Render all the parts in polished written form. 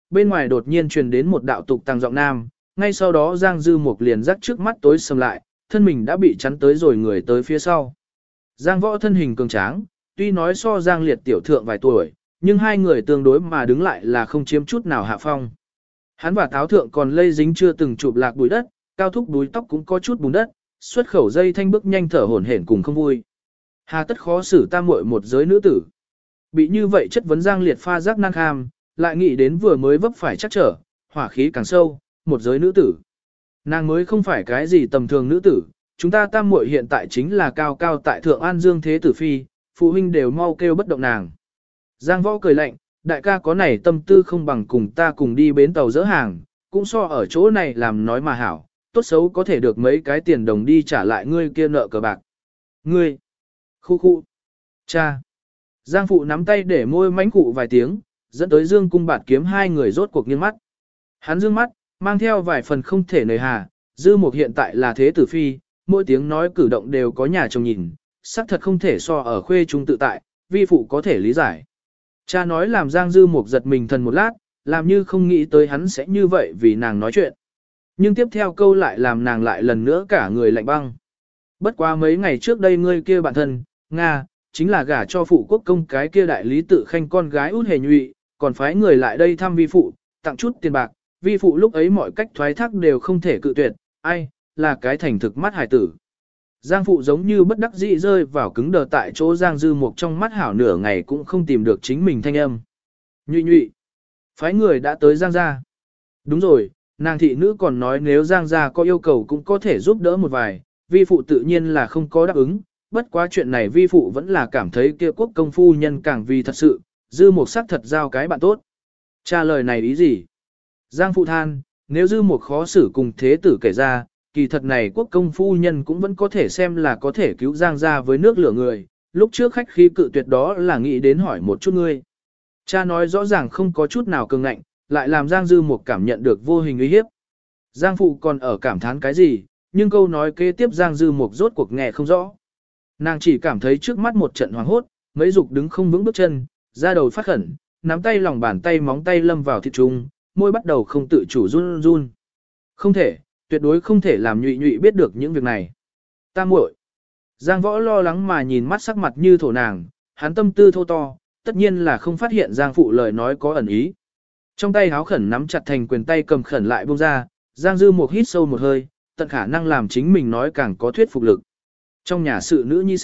bên ngoài đột nhiên truyền đến một đạo tục tăng giọng nam, ngay sau đó Giang Dư Mục liền rắc trước mắt tối sầm lại, thân mình đã bị chắn tới rồi người tới phía sau. Giang Võ thân hình cường tráng, tuy nói so Giang Liệt tiểu thượng vài tuổi, nhưng hai người tương đối mà đứng lại là không chiếm chút nào hạ phong. Hắn và Tháo thượng còn lây dính chưa từng chụp lạc bụi đất, cao thúc đuôi tóc cũng có chút bùn đất, xuất khẩu dây thanh bước nhanh thở hổn hển cùng không vui. Hà tất khó xử tam muội một giới nữ tử. Bị như vậy chất vấn Giang Liệt pha giác năng kham, lại nghĩ đến vừa mới vấp phải chắc trở, hỏa khí càng sâu, một giới nữ tử. Nàng mới không phải cái gì tầm thường nữ tử, chúng ta tam muội hiện tại chính là cao cao tại thượng An Dương Thế Tử Phi, phụ huynh đều mau kêu bất động nàng. Giang Võ cười lạnh, đại ca có này tâm tư không bằng cùng ta cùng đi bến tàu dỡ hàng, cũng so ở chỗ này làm nói mà hảo, tốt xấu có thể được mấy cái tiền đồng đi trả lại ngươi kia nợ cờ bạc. Ngươi! Khu khu! Cha! Giang phụ nắm tay để môi mánh cụ vài tiếng, dẫn tới Dương Cung Bạt Kiếm hai người rốt cuộc nghiêng mắt. Hắn dương mắt, mang theo vài phần không thể nời hà, Dư Mục hiện tại là thế tử phi, mỗi tiếng nói cử động đều có nhà chồng nhìn, xác thật không thể so ở khuê trung tự tại, vi phụ có thể lý giải. Cha nói làm Giang Dư Mục giật mình thần một lát, làm như không nghĩ tới hắn sẽ như vậy vì nàng nói chuyện. Nhưng tiếp theo câu lại làm nàng lại lần nữa cả người lạnh băng. Bất quá mấy ngày trước đây ngươi kia bạn thân, Nga, chính là gả cho phụ quốc công cái kia đại lý tự khanh con gái út hề nhụy, còn phái người lại đây thăm vi phụ, tặng chút tiền bạc, vi phụ lúc ấy mọi cách thoái thác đều không thể cự tuyệt, ai, là cái thành thực mắt hài tử. Giang phụ giống như bất đắc dĩ rơi vào cứng đờ tại chỗ Giang Dư Mục trong mắt hảo nửa ngày cũng không tìm được chính mình thanh âm. Nhụy nhụy, phái người đã tới Giang gia. Đúng rồi, nàng thị nữ còn nói nếu Giang gia có yêu cầu cũng có thể giúp đỡ một vài, vi phụ tự nhiên là không có đáp ứng, bất quá chuyện này vi phụ vẫn là cảm thấy kia quốc công phu nhân càng vì thật sự, Dư Mục sắc thật giao cái bạn tốt. Trả lời này ý gì? Giang phụ than, nếu Dư Mục khó xử cùng thế tử kể ra, kỳ thật này quốc công phu nhân cũng vẫn có thể xem là có thể cứu Giang gia với nước lửa người, lúc trước khách khí cự tuyệt đó là nghĩ đến hỏi một chút ngươi. Cha nói rõ ràng không có chút nào cường ngạnh, lại làm Giang Dư Mục cảm nhận được vô hình uy hiếp. Giang phụ còn ở cảm thán cái gì, nhưng câu nói kế tiếp Giang Dư Mục rốt cuộc nghe không rõ. Nàng chỉ cảm thấy trước mắt một trận hoảng hốt, mấy dục đứng không vững bước chân, da đầu phát khẩn, nắm tay lòng bàn tay móng tay lâm vào thịt trùng, môi bắt đầu không tự chủ run run. Không thể, tuyệt đối không thể làm nhụy nhụy biết được những việc này. Ta muội. Giang Võ lo lắng mà nhìn mắt sắc mặt như thổ nàng, hắn tâm tư thô to, tất nhiên là không phát hiện Giang phụ lời nói có ẩn ý. Trong tay háo khẩn nắm chặt thành quyền tay cầm khẩn lại buông ra, Giang Dư Mục hít sâu một hơi, tận khả năng làm chính mình nói càng có thuyết phục lực. Trong nhà sự nữ nhi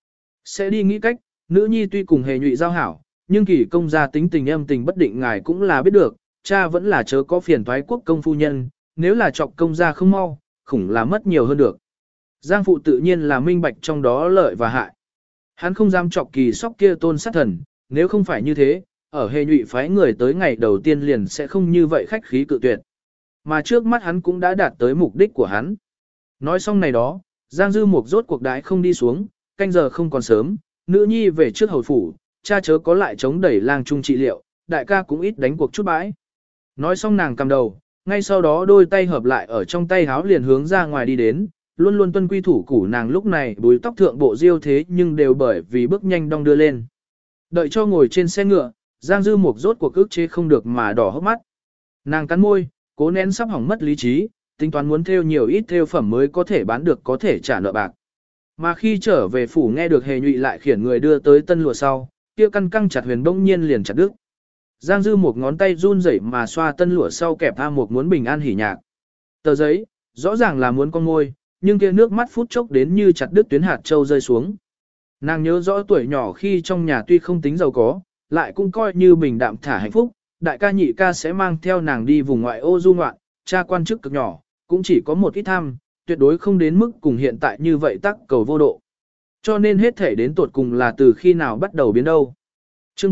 sẽ đi nghĩ cách, nữ nhi tuy cùng hề nhụy giao hảo, nhưng kỳ công gia tính tình âm tình bất định ngài cũng là biết được, cha vẫn là chớ có phiền toái quốc công phu nhân, nếu là chọc công gia không mau, khủng là mất nhiều hơn được. Giang phụ tự nhiên là minh bạch trong đó lợi và hại. Hắn không dám chọc kỳ sóc kia tôn sát thần, nếu không phải như thế, ở hề nhụy phái người tới ngày đầu tiên liền sẽ không như vậy khách khí cự tuyệt. Mà trước mắt hắn cũng đã đạt tới mục đích của hắn. Nói xong này đó, Giang Dư Mục rốt cuộc đái không đi xuống, canh giờ không còn sớm, nữ nhi về trước hầu phủ, cha chớ có lại chống đẩy lang trung trị liệu, đại ca cũng ít đánh cuộc chút bãi. Nói xong nàng cầm đầu, ngay sau đó đôi tay hợp lại ở trong tay háo liền hướng ra ngoài đi đến, luôn luôn tuân quy thủ củ nàng lúc này búi tóc thượng bộ diêu thế nhưng đều bởi vì bước nhanh đong đưa lên. Đợi cho ngồi trên xe ngựa, Giang Dư Mục rốt cuộc ức chế không được mà đỏ hốc mắt. Nàng cắn môi, cố nén sắp hỏng mất lý trí, tính toán muốn thêu nhiều ít thêu phẩm mới có thể bán được có thể trả nợ bạc. Mà khi trở về phủ nghe được hề nhụy lại khiển người đưa tới tân lụa sau, kia căn căng chặt huyền bỗng nhiên liền chặt đứt. Giang Dư một ngón tay run rẩy mà xoa tân lụa sau kẹp A một muốn bình an hỉ nhạc. Tờ giấy, rõ ràng là muốn con môi, nhưng kia nước mắt phút chốc đến như chặt đứt tuyến hạt châu rơi xuống. Nàng nhớ rõ tuổi nhỏ khi trong nhà tuy không tính giàu có, lại cũng coi như bình đạm thả hạnh phúc, đại ca nhị ca sẽ mang theo nàng đi vùng ngoại ô du ngoạn, cha quan chức cực nhỏ, cũng chỉ có một ít tham, tuyệt đối không đến mức cùng hiện tại như vậy tắc cầu vô độ. Cho nên hết thể đến tột cùng là từ khi nào bắt đầu biến đâu. Chương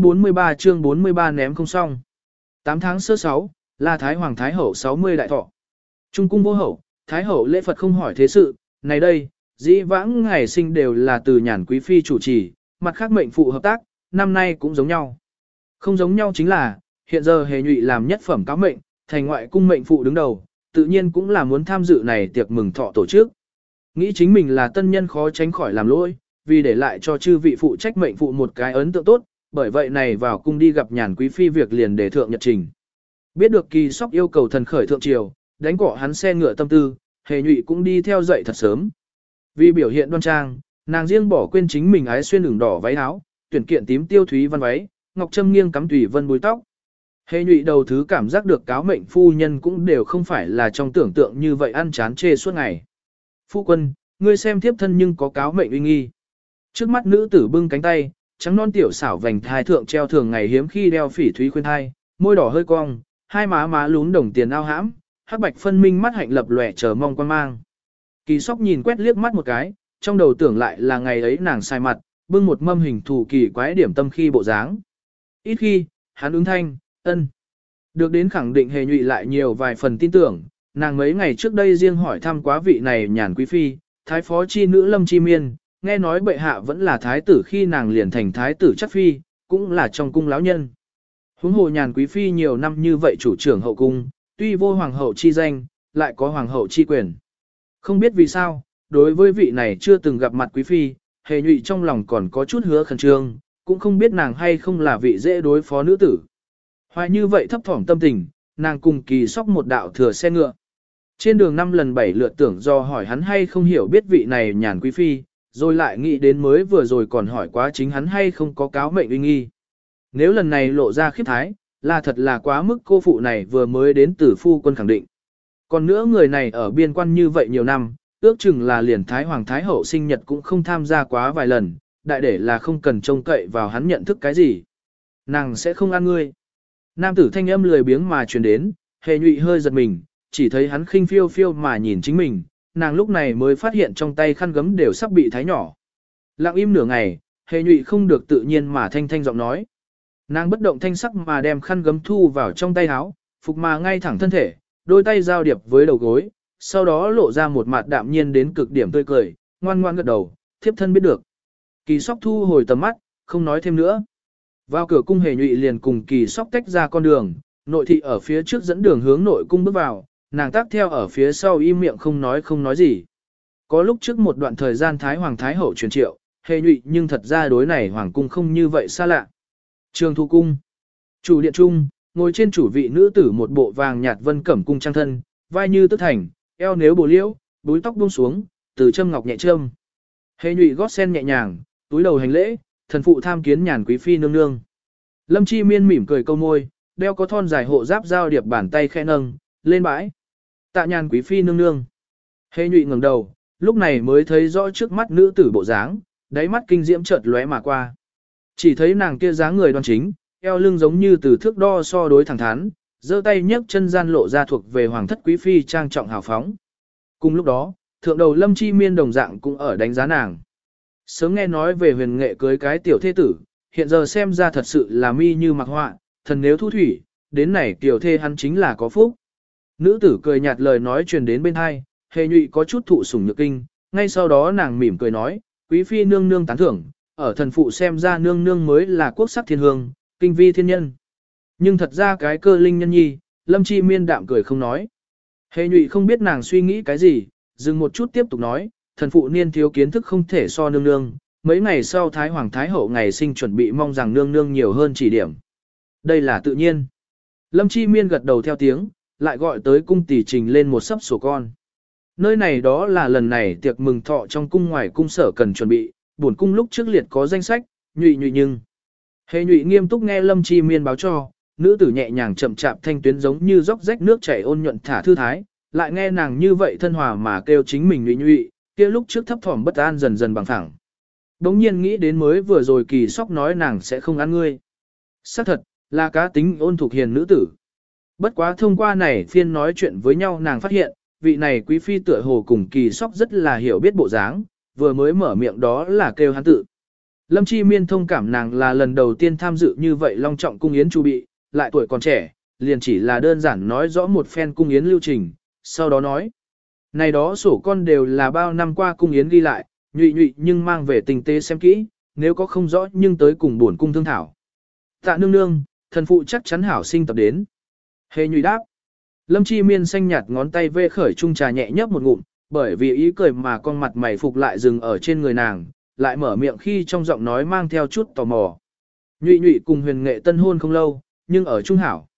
43 ném không xong. 8 tháng sơ 6, là Thái Hoàng Thái Hậu 60 đại thọ. Trung cung vô hậu, Thái Hậu lễ Phật không hỏi thế sự, này đây, dĩ vãng ngày sinh đều là từ nhàn quý phi chủ trì, mặt khác mệnh phụ hợp tác, năm nay cũng giống nhau. Không giống nhau chính là, hiện giờ hề nhụy làm nhất phẩm cáo mệnh, thành ngoại cung mệnh phụ đứng đầu, tự nhiên cũng là muốn tham dự này tiệc mừng thọ tổ chức. Nghĩ chính mình là tân nhân khó tránh khỏi làm lỗi, vì để lại cho chư vị phụ trách mệnh phụ một cái ấn tượng tốt, bởi vậy này vào cung đi gặp nhàn quý phi việc liền để thượng nhật trình. Biết được Kỳ Sóc yêu cầu thần khởi thượng triều, đánh cọ hắn xe ngựa tâm tư, Hề Nhụy cũng đi theo dậy thật sớm. Vì biểu hiện đoan trang, nàng riêng bỏ quên chính mình ái xuyên đường đỏ váy áo, tuyển kiện tím tiêu thúy văn váy, ngọc trâm nghiêng cắm tùy vân búi tóc. Hề Nhụy đầu thứ cảm giác được cáo mệnh phu nhân cũng đều không phải là trong tưởng tượng như vậy ăn chán chê suốt ngày. Phu quân, ngươi xem thiếp thân nhưng có cáo mệnh uy nghi. Trước mắt nữ tử bưng cánh tay, trắng non tiểu xảo vành thai thượng treo thường ngày hiếm khi đeo phỉ thúy khuyên thai, môi đỏ hơi cong, hai má lún đồng tiền ao hãm, hắc bạch phân minh mắt hạnh lập lòe chờ mong quan mang. Kỳ Sóc nhìn quét liếc mắt một cái, trong đầu tưởng lại là ngày ấy nàng sai mặt, bưng một mâm hình thù kỳ quái điểm tâm khi bộ dáng. Ít khi, hắn ứng thanh, ân. Được đến khẳng định Hề Nhụy lại nhiều vài phần tin tưởng, nàng mấy ngày trước đây riêng hỏi thăm quá vị này nhàn quý phi, thái phó chi nữ Lâm Chi Miên, nghe nói bệ hạ vẫn là thái tử khi nàng liền thành thái tử chắc phi, cũng là trong cung lão nhân. Huống hồ nhàn quý phi nhiều năm như vậy chủ trưởng hậu cung, tuy vô hoàng hậu chi danh, lại có hoàng hậu chi quyền. Không biết vì sao, đối với vị này chưa từng gặp mặt quý phi, Hề Nhụy trong lòng còn có chút hứa khẩn trương, cũng không biết nàng hay không là vị dễ đối phó nữ tử. Hoài như vậy thấp thỏm tâm tình, nàng cùng Kỳ Sóc một đạo thừa xe ngựa. Trên đường 5 lần 7 lượt tưởng do hỏi hắn hay không hiểu biết vị này nhàn quý phi, rồi lại nghĩ đến mới vừa rồi còn hỏi quá chính hắn hay không có cáo mệnh uy nghi. Nếu lần này lộ ra khiếp thái, là thật là quá mức cô phụ này vừa mới đến từ phu quân khẳng định. Còn nữa người này ở biên quan như vậy nhiều năm, ước chừng là liền Thái Hoàng Thái Hậu sinh nhật cũng không tham gia quá vài lần, đại để là không cần trông cậy vào hắn nhận thức cái gì. Nàng sẽ không ăn ngươi. Nam tử thanh âm lười biếng mà truyền đến, Hề Nhụy hơi giật mình, chỉ thấy hắn khinh phiêu phiêu mà nhìn chính mình, nàng lúc này mới phát hiện trong tay khăn gấm đều sắp bị thái nhỏ. Lặng im nửa ngày, Hề Nhụy không được tự nhiên mà thanh thanh giọng nói. Nàng bất động thanh sắc mà đem khăn gấm thu vào trong tay áo, phục mà ngay thẳng thân thể, đôi tay giao điệp với đầu gối, sau đó lộ ra một mặt đạm nhiên đến cực điểm tươi cười, ngoan ngoan gật đầu, thiếp thân biết được. Kỳ Sóc thu hồi tầm mắt, không nói thêm nữa. Vào cửa cung Hề Nhụy liền cùng Kỳ Sóc tách ra con đường, nội thị ở phía trước dẫn đường hướng nội cung bước vào, nàng tác theo ở phía sau im miệng không nói gì. Có lúc trước một đoạn thời gian Thái Hoàng Thái Hậu truyền triệu, Hề Nhụy nhưng thật ra đối này Hoàng cung không như vậy xa lạ. Trường Thu Cung. Chủ điện trung, ngồi trên chủ vị nữ tử một bộ vàng nhạt vân cẩm cung trang thân, vai như tức thành, eo nếu bồ liễu, búi tóc buông xuống, từ châm ngọc nhẹ châm. Hề Nhụy gót sen nhẹ nhàng, túi đầu hành lễ, thần phụ tham kiến nhàn quý phi nương nương. Lâm Chi Miên mỉm cười câu môi, đeo có thon dài hộ giáp giao điệp bàn tay khẽ nâng, lên bãi. Tạ nhàn quý phi nương nương. Hề Nhụy ngẩng đầu, lúc này mới thấy rõ trước mắt nữ tử bộ dáng, đáy mắt kinh diễm chợt lóe mà qua. Chỉ thấy nàng kia dáng người đoan chính, eo lưng giống như từ thước đo so đối thẳng thắn, giơ tay nhấc chân gian lộ ra thuộc về hoàng thất quý phi trang trọng hào phóng. Cùng lúc đó, thượng đầu Lâm Chi Miên đồng dạng cũng ở đánh giá nàng. Sớm nghe nói về huyền nghệ cưới cái tiểu thế tử, hiện giờ xem ra thật sự là mi như mặc họa, thần nếu thu thủy, đến này tiểu thê hắn chính là có phúc. Nữ tử cười nhạt lời nói truyền đến bên hai, Hề Nhụy có chút thụ sủng nhược kinh, ngay sau đó nàng mỉm cười nói, quý phi nương nương tán thưởng, ở thần phụ xem ra nương nương mới là quốc sắc thiên hương, kinh vi thiên nhân. Nhưng thật ra cái cơ linh nhân nhi, Lâm Chi Miên đạm cười không nói. Hề Nhụy không biết nàng suy nghĩ cái gì, dừng một chút tiếp tục nói, thần phụ niên thiếu kiến thức không thể so nương nương, mấy ngày sau Thái Hoàng Thái Hậu ngày sinh chuẩn bị mong rằng nương nương nhiều hơn chỉ điểm. Đây là tự nhiên. Lâm Chi Miên gật đầu theo tiếng, lại gọi tới cung tỷ trình lên một sấp sổ con. Nơi này đó là lần này tiệc mừng thọ trong cung ngoài cung sở cần chuẩn bị, bổn cung lúc trước liệt có danh sách, Nhụy nhưng. Hề Nhụy nghiêm túc nghe Lâm Chi Miên báo cho, nữ tử nhẹ nhàng chậm chạp thanh tuyến giống như róc rách nước chảy ôn nhuận thả thư thái, lại nghe nàng như vậy thân hòa mà kêu chính mình Nhụy, kia lúc trước thấp thỏm bất an dần dần bằng phẳng. Đống nhiên nghĩ đến mới vừa rồi Kỳ Sóc nói nàng sẽ không ăn ngươi. Xác thật, là cá tính ôn thuộc hiền nữ tử. Bất quá thông qua này phiên nói chuyện với nhau nàng phát hiện, vị này quý phi tựa hồ cùng Kỳ Sóc rất là hiểu biết bộ dáng, vừa mới mở miệng đó là kêu hắn tự. Lâm Chi Miên thông cảm nàng là lần đầu tiên tham dự như vậy long trọng cung yến chu bị, lại tuổi còn trẻ, liền chỉ là đơn giản nói rõ một phen cung yến lưu trình, sau đó nói. Này đó sổ con đều là bao năm qua cung yến ghi lại, Nhụy nhưng mang về tình tế xem kỹ, nếu có không rõ nhưng tới cùng buồn cung thương thảo. Tạ nương nương, thần phụ chắc chắn hảo sinh tập đến. Hề Nhụy đáp. Lâm Chi Miên xanh nhạt ngón tay vê khởi chung trà nhẹ nhấp một ngụm, bởi vì ý cười mà con mặt mày phục lại dừng ở trên người nàng, lại mở miệng khi trong giọng nói mang theo chút tò mò. Nhụy cùng huyền nghệ tân hôn không lâu, nhưng ở trung hảo.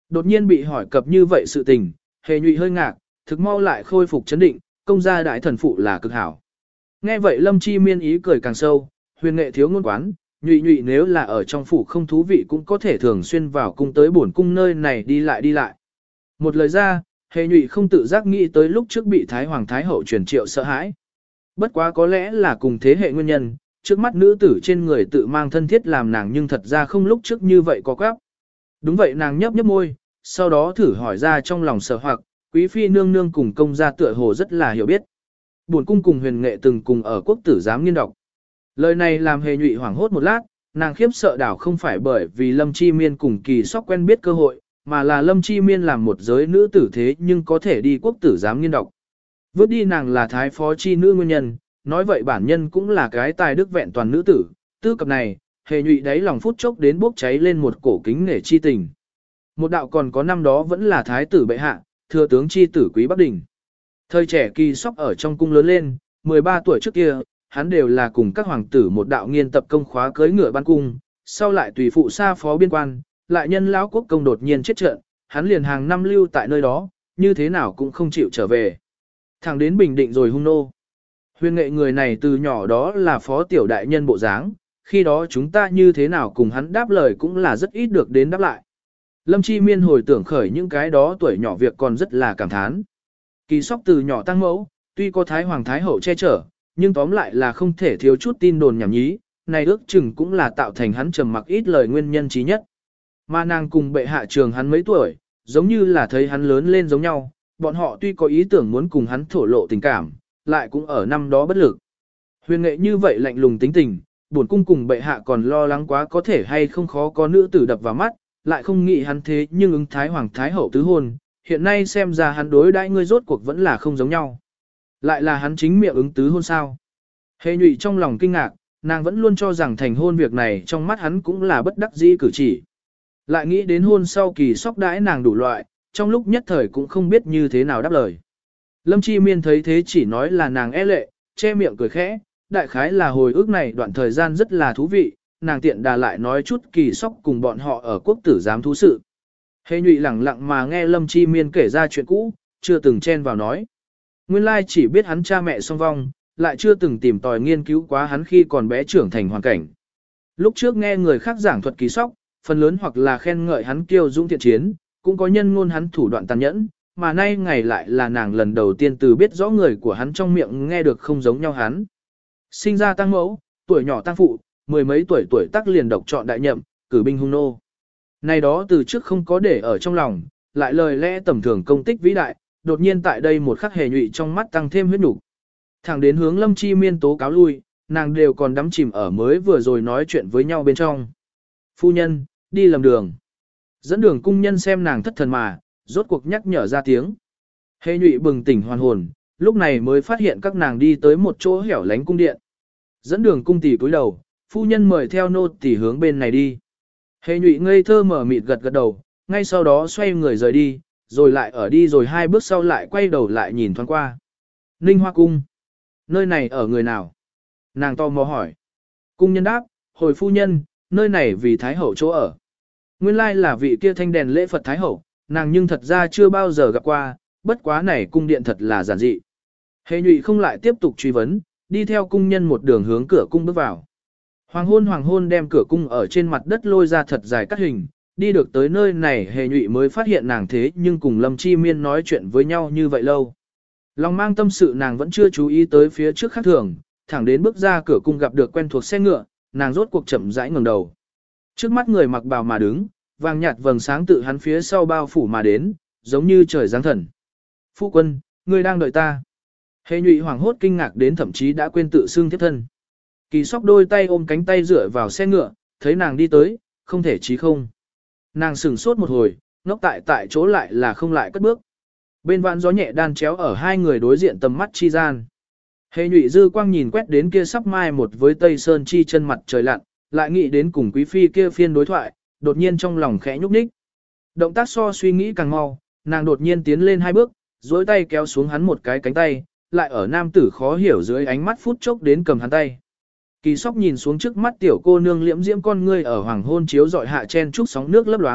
Đột nhiên bị hỏi cập như vậy sự tình, Hề Nhụy hơi ngạc, thực mau lại khôi phục chấn định, công gia đại thần phụ là cực hảo. Nghe vậy Lâm Chi Miên ý cười càng sâu, huyền nghệ thiếu ngôn quán, Nhụy Nhụy nếu là ở trong phủ không thú vị cũng có thể thường xuyên vào cung tới bổn cung nơi này đi lại. Một lời ra, Hề Nhụy không tự giác nghĩ tới lúc trước bị Thái Hoàng Thái Hậu truyền triệu sợ hãi. Bất quá có lẽ là cùng thế hệ nguyên nhân, trước mắt nữ tử trên người tự mang thân thiết làm nàng nhưng thật ra không lúc trước như vậy có quáp. Đúng vậy nàng nhấp nhấp môi, sau đó thử hỏi ra trong lòng sợ hoặc, quý phi nương nương cùng công gia tựa hồ rất là hiểu biết. Bổn cung cùng huyền nghệ từng cùng ở quốc tử giám nghiên đọc. Lời này làm Hề Nhụy hoảng hốt một lát, nàng khiếp sợ đảo không phải bởi vì Lâm Chi Miên cùng Kỳ Sóc quen biết cơ hội, mà là Lâm Chi Miên làm một giới nữ tử thế nhưng có thể đi quốc tử giám nghiên đọc. Vớt đi nàng là thái phó chi nữ nguyên nhân, nói vậy bản nhân cũng là cái tài đức vẹn toàn nữ tử, tư cập này, Hề Nhụy đáy lòng phút chốc đến bốc cháy lên một cổ kính nể chi tình. Một đạo còn có năm đó vẫn là thái tử bệ hạ, thừa tướng chi tử quý Bắc Đình. Thời trẻ Kỳ Sóc ở trong cung lớn lên, 13 tuổi trước kia, hắn đều là cùng các hoàng tử một đạo nghiên tập công khóa cưới ngựa ban cung, sau lại tùy phụ xa phó biên quan, lại nhân lão quốc công đột nhiên chết trận, hắn liền hàng năm lưu tại nơi đó, như thế nào cũng không chịu trở về. Thẳng đến Bình Định rồi hung nô. Huyền nghệ người này từ nhỏ đó là phó tiểu đại nhân bộ dáng, khi đó chúng ta như thế nào cùng hắn đáp lời cũng là rất ít được đến đáp lại. Lâm Chi Miên hồi tưởng khởi những cái đó tuổi nhỏ việc còn rất là cảm thán. Kỳ Sóc từ nhỏ tăng mẫu, tuy có Thái Hoàng Thái Hậu che chở, nhưng tóm lại là không thể thiếu chút tin đồn nhảm nhí, này ước chừng cũng là tạo thành hắn trầm mặc ít lời nguyên nhân trí nhất. Mà nàng cùng bệ hạ trường hắn mấy tuổi, giống như là thấy hắn lớn lên giống nhau, bọn họ tuy có ý tưởng muốn cùng hắn thổ lộ tình cảm, lại cũng ở năm đó bất lực. Huyền nghệ như vậy lạnh lùng tính tình, bổn cung cùng bệ hạ còn lo lắng quá có thể hay không khó có nữ tử đập vào mắt, lại không nghĩ hắn thế nhưng ứng Thái Hoàng Thái Hậu tứ hôn, hiện nay xem ra hắn đối đãi ngươi rốt cuộc vẫn là không giống nhau. Lại là hắn chính miệng ứng tứ hôn sao? Hề Nhụy trong lòng kinh ngạc, nàng vẫn luôn cho rằng thành hôn việc này trong mắt hắn cũng là bất đắc dĩ cử chỉ. Lại nghĩ đến hôn sau Kỳ Sóc đãi nàng đủ loại, trong lúc nhất thời cũng không biết như thế nào đáp lời. Lâm Chi Miên thấy thế chỉ nói là nàng e lệ, che miệng cười khẽ, đại khái là hồi ức này đoạn thời gian rất là thú vị, nàng tiện đà lại nói chút Kỳ Sóc cùng bọn họ ở quốc tử giám thú sự. Hề Nhụy lẳng lặng mà nghe Lâm Chi Miên kể ra chuyện cũ, chưa từng chen vào nói. Nguyên lai chỉ biết hắn cha mẹ song vong, lại chưa từng tìm tòi nghiên cứu quá hắn khi còn bé trưởng thành hoàn cảnh. Lúc trước nghe người khác giảng thuật Kỳ Sóc, phần lớn hoặc là khen ngợi hắn kiêu dũng thiện chiến, cũng có nhân ngôn hắn thủ đoạn tàn nhẫn, mà nay ngày lại là nàng lần đầu tiên từ biết rõ người của hắn trong miệng nghe được không giống nhau hắn. Sinh ra tăng mẫu, tuổi nhỏ tăng phụ, mười mấy tuổi tác liền độc chọn đại nhậm, cử binh hung nô. Này đó từ trước không có để ở trong lòng, lại lời lẽ tầm thường công tích vĩ đại, đột nhiên tại đây một khắc Hề Nhụy trong mắt tăng thêm huyết nục. Thẳng đến hướng Lâm Chi Miên tố cáo lui, nàng đều còn đắm chìm ở mới vừa rồi nói chuyện với nhau bên trong. Phu nhân, đi lầm đường. Dẫn đường cung nhân xem nàng thất thần mà, rốt cuộc nhắc nhở ra tiếng. Hề Nhụy bừng tỉnh hoàn hồn, lúc này mới phát hiện các nàng đi tới một chỗ hẻo lánh cung điện. Dẫn đường cung tỷ cúi đầu, phu nhân mời theo nô tỷ hướng bên này đi. Hề Nhụy ngây thơ mở mịt gật gật đầu, ngay sau đó xoay người rời đi, rồi lại ở đi rồi hai bước sau lại quay đầu lại nhìn thoáng qua. Ninh Hoa Cung. Nơi này ở người nào? Nàng tò mò hỏi. Cung nhân đáp, hồi phu nhân, nơi này vì Thái Hậu chỗ ở. Nguyên lai là vị kia thanh đèn lễ Phật Thái Hậu, nàng nhưng thật ra chưa bao giờ gặp qua, bất quá này cung điện thật là giản dị. Hề Nhụy không lại tiếp tục truy vấn, đi theo cung nhân một đường hướng cửa cung bước vào. Hoàng hôn đem cửa cung ở trên mặt đất lôi ra thật dài cắt hình, đi được tới nơi này Hề Nhụy mới phát hiện nàng thế nhưng cùng Lâm Chi Miên nói chuyện với nhau như vậy lâu. Lòng mang tâm sự nàng vẫn chưa chú ý tới phía trước khác thường, thẳng đến bước ra cửa cung gặp được quen thuộc xe ngựa, nàng rốt cuộc chậm rãi ngẩng đầu. Trước mắt người mặc bào mà đứng, vàng nhạt vầng sáng tự hắn phía sau bao phủ mà đến, giống như trời giáng thần. Phu quân, ngươi đang đợi ta. Hề Nhụy hoảng hốt kinh ngạc đến thậm chí đã quên tự xưng tiếp thân. Kỳ Sóc đôi tay ôm cánh tay dựa vào xe ngựa, thấy nàng đi tới, không thể chí không. Nàng sửng sốt một hồi, ngốc tại chỗ lại là không lại cất bước. Bên vạn gió nhẹ đan chéo ở hai người đối diện tầm mắt chi gian. Hề Nhụy dư quang nhìn quét đến kia sắp mai một với Tây Sơn chi chân mặt trời lặn, lại nghĩ đến cùng quý phi kia phiên đối thoại, đột nhiên trong lòng khẽ nhúc nhích. Động tác so suy nghĩ càng mau, nàng đột nhiên tiến lên hai bước, duỗi tay kéo xuống hắn một cái cánh tay, lại ở nam tử khó hiểu dưới ánh mắt phút chốc đến cầm hắn tay. Kỳ Sóc nhìn xuống trước mắt tiểu cô nương liễm diễm con ngươi ở hoàng hôn chiếu dọi hạ chen trúc sóng nước lấp loáng,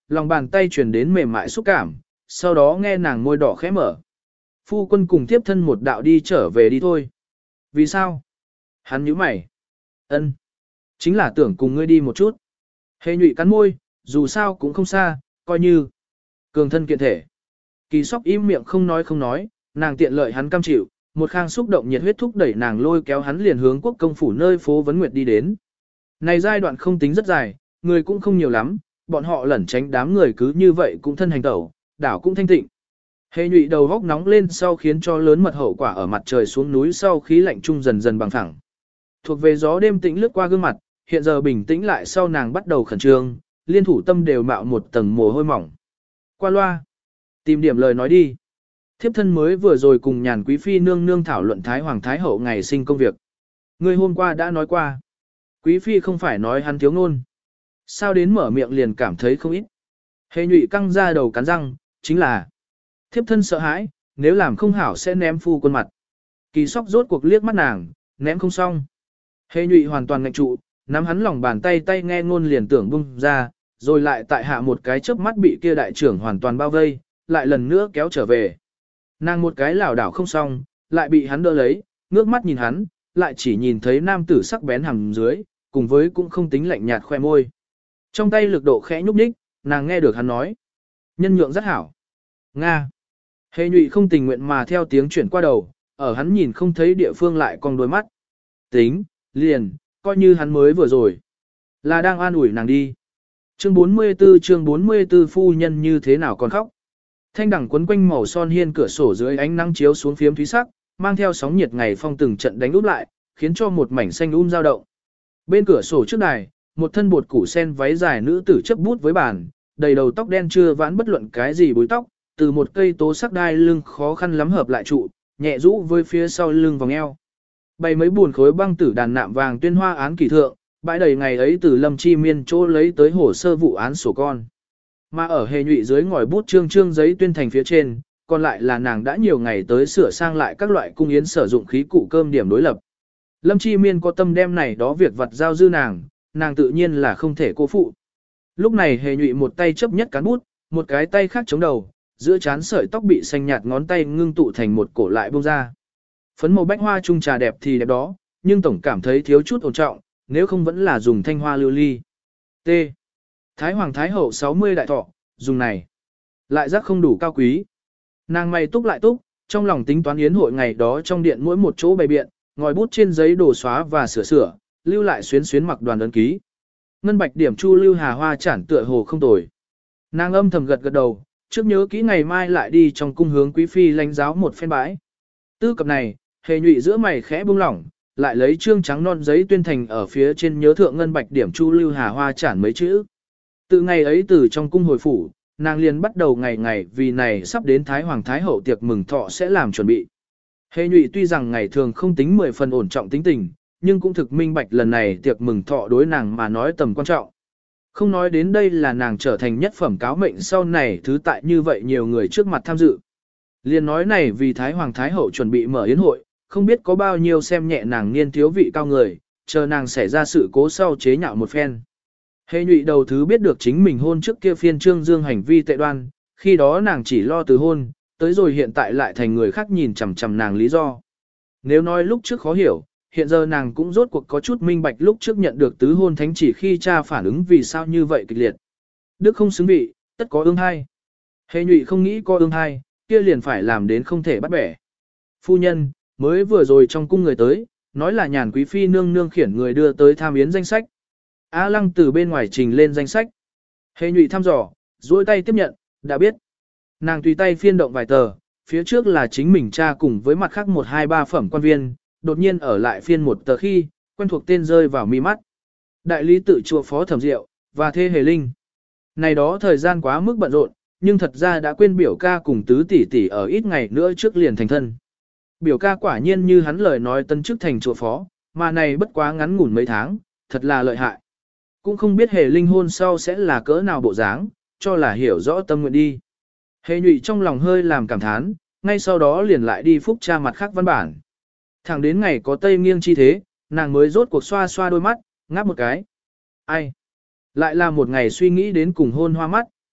lòng bàn tay truyền đến mềm mại xúc cảm, sau đó nghe nàng môi đỏ khẽ mở. Phu quân cùng tiếp thân một đạo đi trở về đi thôi. Vì sao? Hắn nhíu mày. Ân, chính là tưởng cùng ngươi đi một chút. Hề nhụy cắn môi, dù sao cũng không xa, coi như cường thân kiện thể. Kỳ Sóc im miệng không nói, nàng tiện lợi hắn cam chịu, một khang xúc động nhiệt huyết thúc đẩy nàng lôi kéo hắn liền hướng quốc công phủ nơi phố Vấn Nguyệt đi đến. Này giai đoạn không tính rất dài, người cũng không nhiều lắm, bọn họ lẩn tránh đám người cứ như vậy cũng thân hành tẩu, đảo cũng thanh tịnh. Hề nhụy đầu góc nóng lên sau khiến cho lớn mật hậu quả ở mặt trời xuống núi sau khí lạnh trung dần dần bằng phẳng. Thuộc về gió đêm tĩnh lướt qua gương mặt, hiện giờ bình tĩnh lại sau nàng bắt đầu khẩn trương, liên thủ tâm đều mạo một tầng mồ hôi mỏng. Qua loa, tìm điểm lời nói đi. Thiếp thân mới vừa rồi cùng Nhàn quý phi nương nương thảo luận Thái Hoàng Thái Hậu ngày sinh công việc. Người hôm qua đã nói qua. Quý phi không phải nói hắn thiếu ngôn. Sao đến mở miệng liền cảm thấy không ít. Hề nhụy căng ra đầu cắn răng, chính là thiếp thân sợ hãi, nếu làm không hảo sẽ ném phu quân mặt. Kỳ Sóc rốt cuộc liếc mắt nàng, ném không xong. Hề nhụy hoàn toàn ngạnh trụ, nắm hắn lòng bàn tay tay nghe ngôn liền tưởng bung ra, rồi lại tại hạ một cái chớp mắt bị kia đại trưởng hoàn toàn bao vây, lại lần nữa kéo trở về. Nàng một cái lảo đảo không xong, lại bị hắn đỡ lấy, ngước mắt nhìn hắn, lại chỉ nhìn thấy nam tử sắc bén hằng dưới, cùng với cũng không tính lạnh nhạt khoe môi. Trong tay lực độ khẽ nhúc nhích, nàng nghe được hắn nói. Nhân nhượng rất hảo. Nga. Hề nhụy không tình nguyện mà theo tiếng chuyển qua đầu, ở hắn nhìn không thấy địa phương lại cong đôi mắt. Tính, liền, coi như hắn mới vừa rồi. Là đang an ủi nàng đi. Chương 44 phu nhân như thế nào còn khóc. Thanh đẳng quấn quanh màu son hiên cửa sổ dưới ánh nắng chiếu xuống phiếm thúy sắc, mang theo sóng nhiệt ngày phong từng trận đánh úp lại, khiến cho một mảnh xanh dao động. Bên cửa sổ trước đài, một thân bột củ sen váy dài nữ tử chấp bút với bàn, đầy đầu tóc đen chưa vãn bất luận cái gì búi tóc, từ một cây tố sắc đai lưng khó khăn lắm hợp lại trụ, nhẹ rũ với phía sau lưng vòng eo. Bày mấy buồn khối băng tử đàn nạm vàng tuyên hoa án kỳ thượng, bãi đầy ngày ấy từ Lâm Chi Miên chỗ lấy tới hồ sơ vụ án sổ con. Mà ở hề nhụy dưới ngòi bút trương giấy tuyên thành phía trên, còn lại là nàng đã nhiều ngày tới sửa sang lại các loại cung yến sử dụng khí cụ cơm điểm đối lập. Lâm Chi Miên có tâm đem này đó việc vặt giao dư nàng tự nhiên là không thể cô phụ. Lúc này hề nhụy một tay chấp nhất cán bút, một cái tay khác chống đầu, giữa trán sợi tóc bị xanh nhạt ngón tay ngưng tụ thành một cổ lại bông ra. Phấn màu bách hoa trung trà đẹp thì đẹp đó, nhưng tổng cảm thấy thiếu chút ổn trọng, nếu không vẫn là dùng thanh hoa lưu ly. T. Thái Hoàng Thái Hậu 60 đại thọ, dùng này. Lại giác không đủ cao quý. Nàng mày túc lại túc, trong lòng tính toán yến hội ngày đó trong điện mỗi một chỗ bày biện, ngòi bút trên giấy đổ xóa và sửa, lưu lại xuyến mặc đoàn ấn ký. Ngân bạch điểm chu lưu hà hoa chản tựa hồ không tồi. Nàng âm thầm gật đầu, trước nhớ kỹ ngày mai lại đi trong cung hướng quý phi lãnh giáo một phen bãi. Tư cập này, hề nhụy giữa mày khẽ buông lỏng, lại lấy trương trắng non giấy tuyên thành ở phía trên nhớ thượng ngân bạch điểm chu lưu hà hoa chản mấy chữ. Từ ngày ấy từ trong cung hồi phủ, nàng liền bắt đầu ngày vì này sắp đến Thái Hoàng Thái Hậu tiệc mừng thọ sẽ làm chuẩn bị. Hề nhụy tuy rằng ngày thường không tính 10 phần ổn trọng tính tình, nhưng cũng thực minh bạch lần này tiệc mừng thọ đối nàng mà nói tầm quan trọng. Không nói đến đây là nàng trở thành nhất phẩm cáo mệnh sau này thứ tại như vậy nhiều người trước mặt tham dự. Liên nói này vì Thái Hoàng Thái Hậu chuẩn bị mở yến hội, không biết có bao nhiêu xem nhẹ nàng niên thiếu vị cao người, chờ nàng xảy ra sự cố sau chế nhạo một phen. Hề nhụy đầu thứ biết được chính mình hôn trước kia phiên trương dương hành vi tệ đoan, khi đó nàng chỉ lo từ hôn, tới rồi hiện tại lại thành người khác nhìn chằm chằm nàng lý do. Nếu nói lúc trước khó hiểu, hiện giờ nàng cũng rốt cuộc có chút minh bạch lúc trước nhận được tứ hôn thánh chỉ khi cha phản ứng vì sao như vậy kịch liệt. Đức không xứng vị, tất có ương hai. Hề nhụy không nghĩ có ương hai, kia liền phải làm đến không thể bắt bẻ. Phu nhân, mới vừa rồi trong cung người tới, nói là Nhàn quý phi nương nương khiển người đưa tới tham yến danh sách. A Lăng từ bên ngoài trình lên danh sách. Hề nhụy thăm dò, duỗi tay tiếp nhận, đã biết. Nàng tùy tay phiên động vài tờ, phía trước là chính mình cha cùng với mặt khác 1, 2, 3 phẩm quan viên, đột nhiên ở lại phiên một tờ khi, quen thuộc tên rơi vào mi mắt. Đại lý tự chùa Phó Thẩm Diệu, và Thê Hề Linh. Này đó thời gian quá mức bận rộn, nhưng thật ra đã quên biểu ca cùng tứ tỷ tỷ ở ít ngày nữa trước liền thành thân. Biểu ca quả nhiên như hắn lời nói tân chức thành chùa Phó, mà này bất quá ngắn ngủn mấy tháng, thật là lợi hại. Cũng không biết Hề Linh hôn sau sẽ là cỡ nào bộ dáng, cho là hiểu rõ tâm nguyện đi. Hề nhụy trong lòng hơi làm cảm thán, ngay sau đó liền lại đi phúc tra mặt khác văn bản. Thẳng đến ngày có tây nghiêng chi thế, nàng mới rốt cuộc xoa xoa đôi mắt, ngáp một cái. Ai? Lại là một ngày suy nghĩ đến cùng hôn hoa mắt,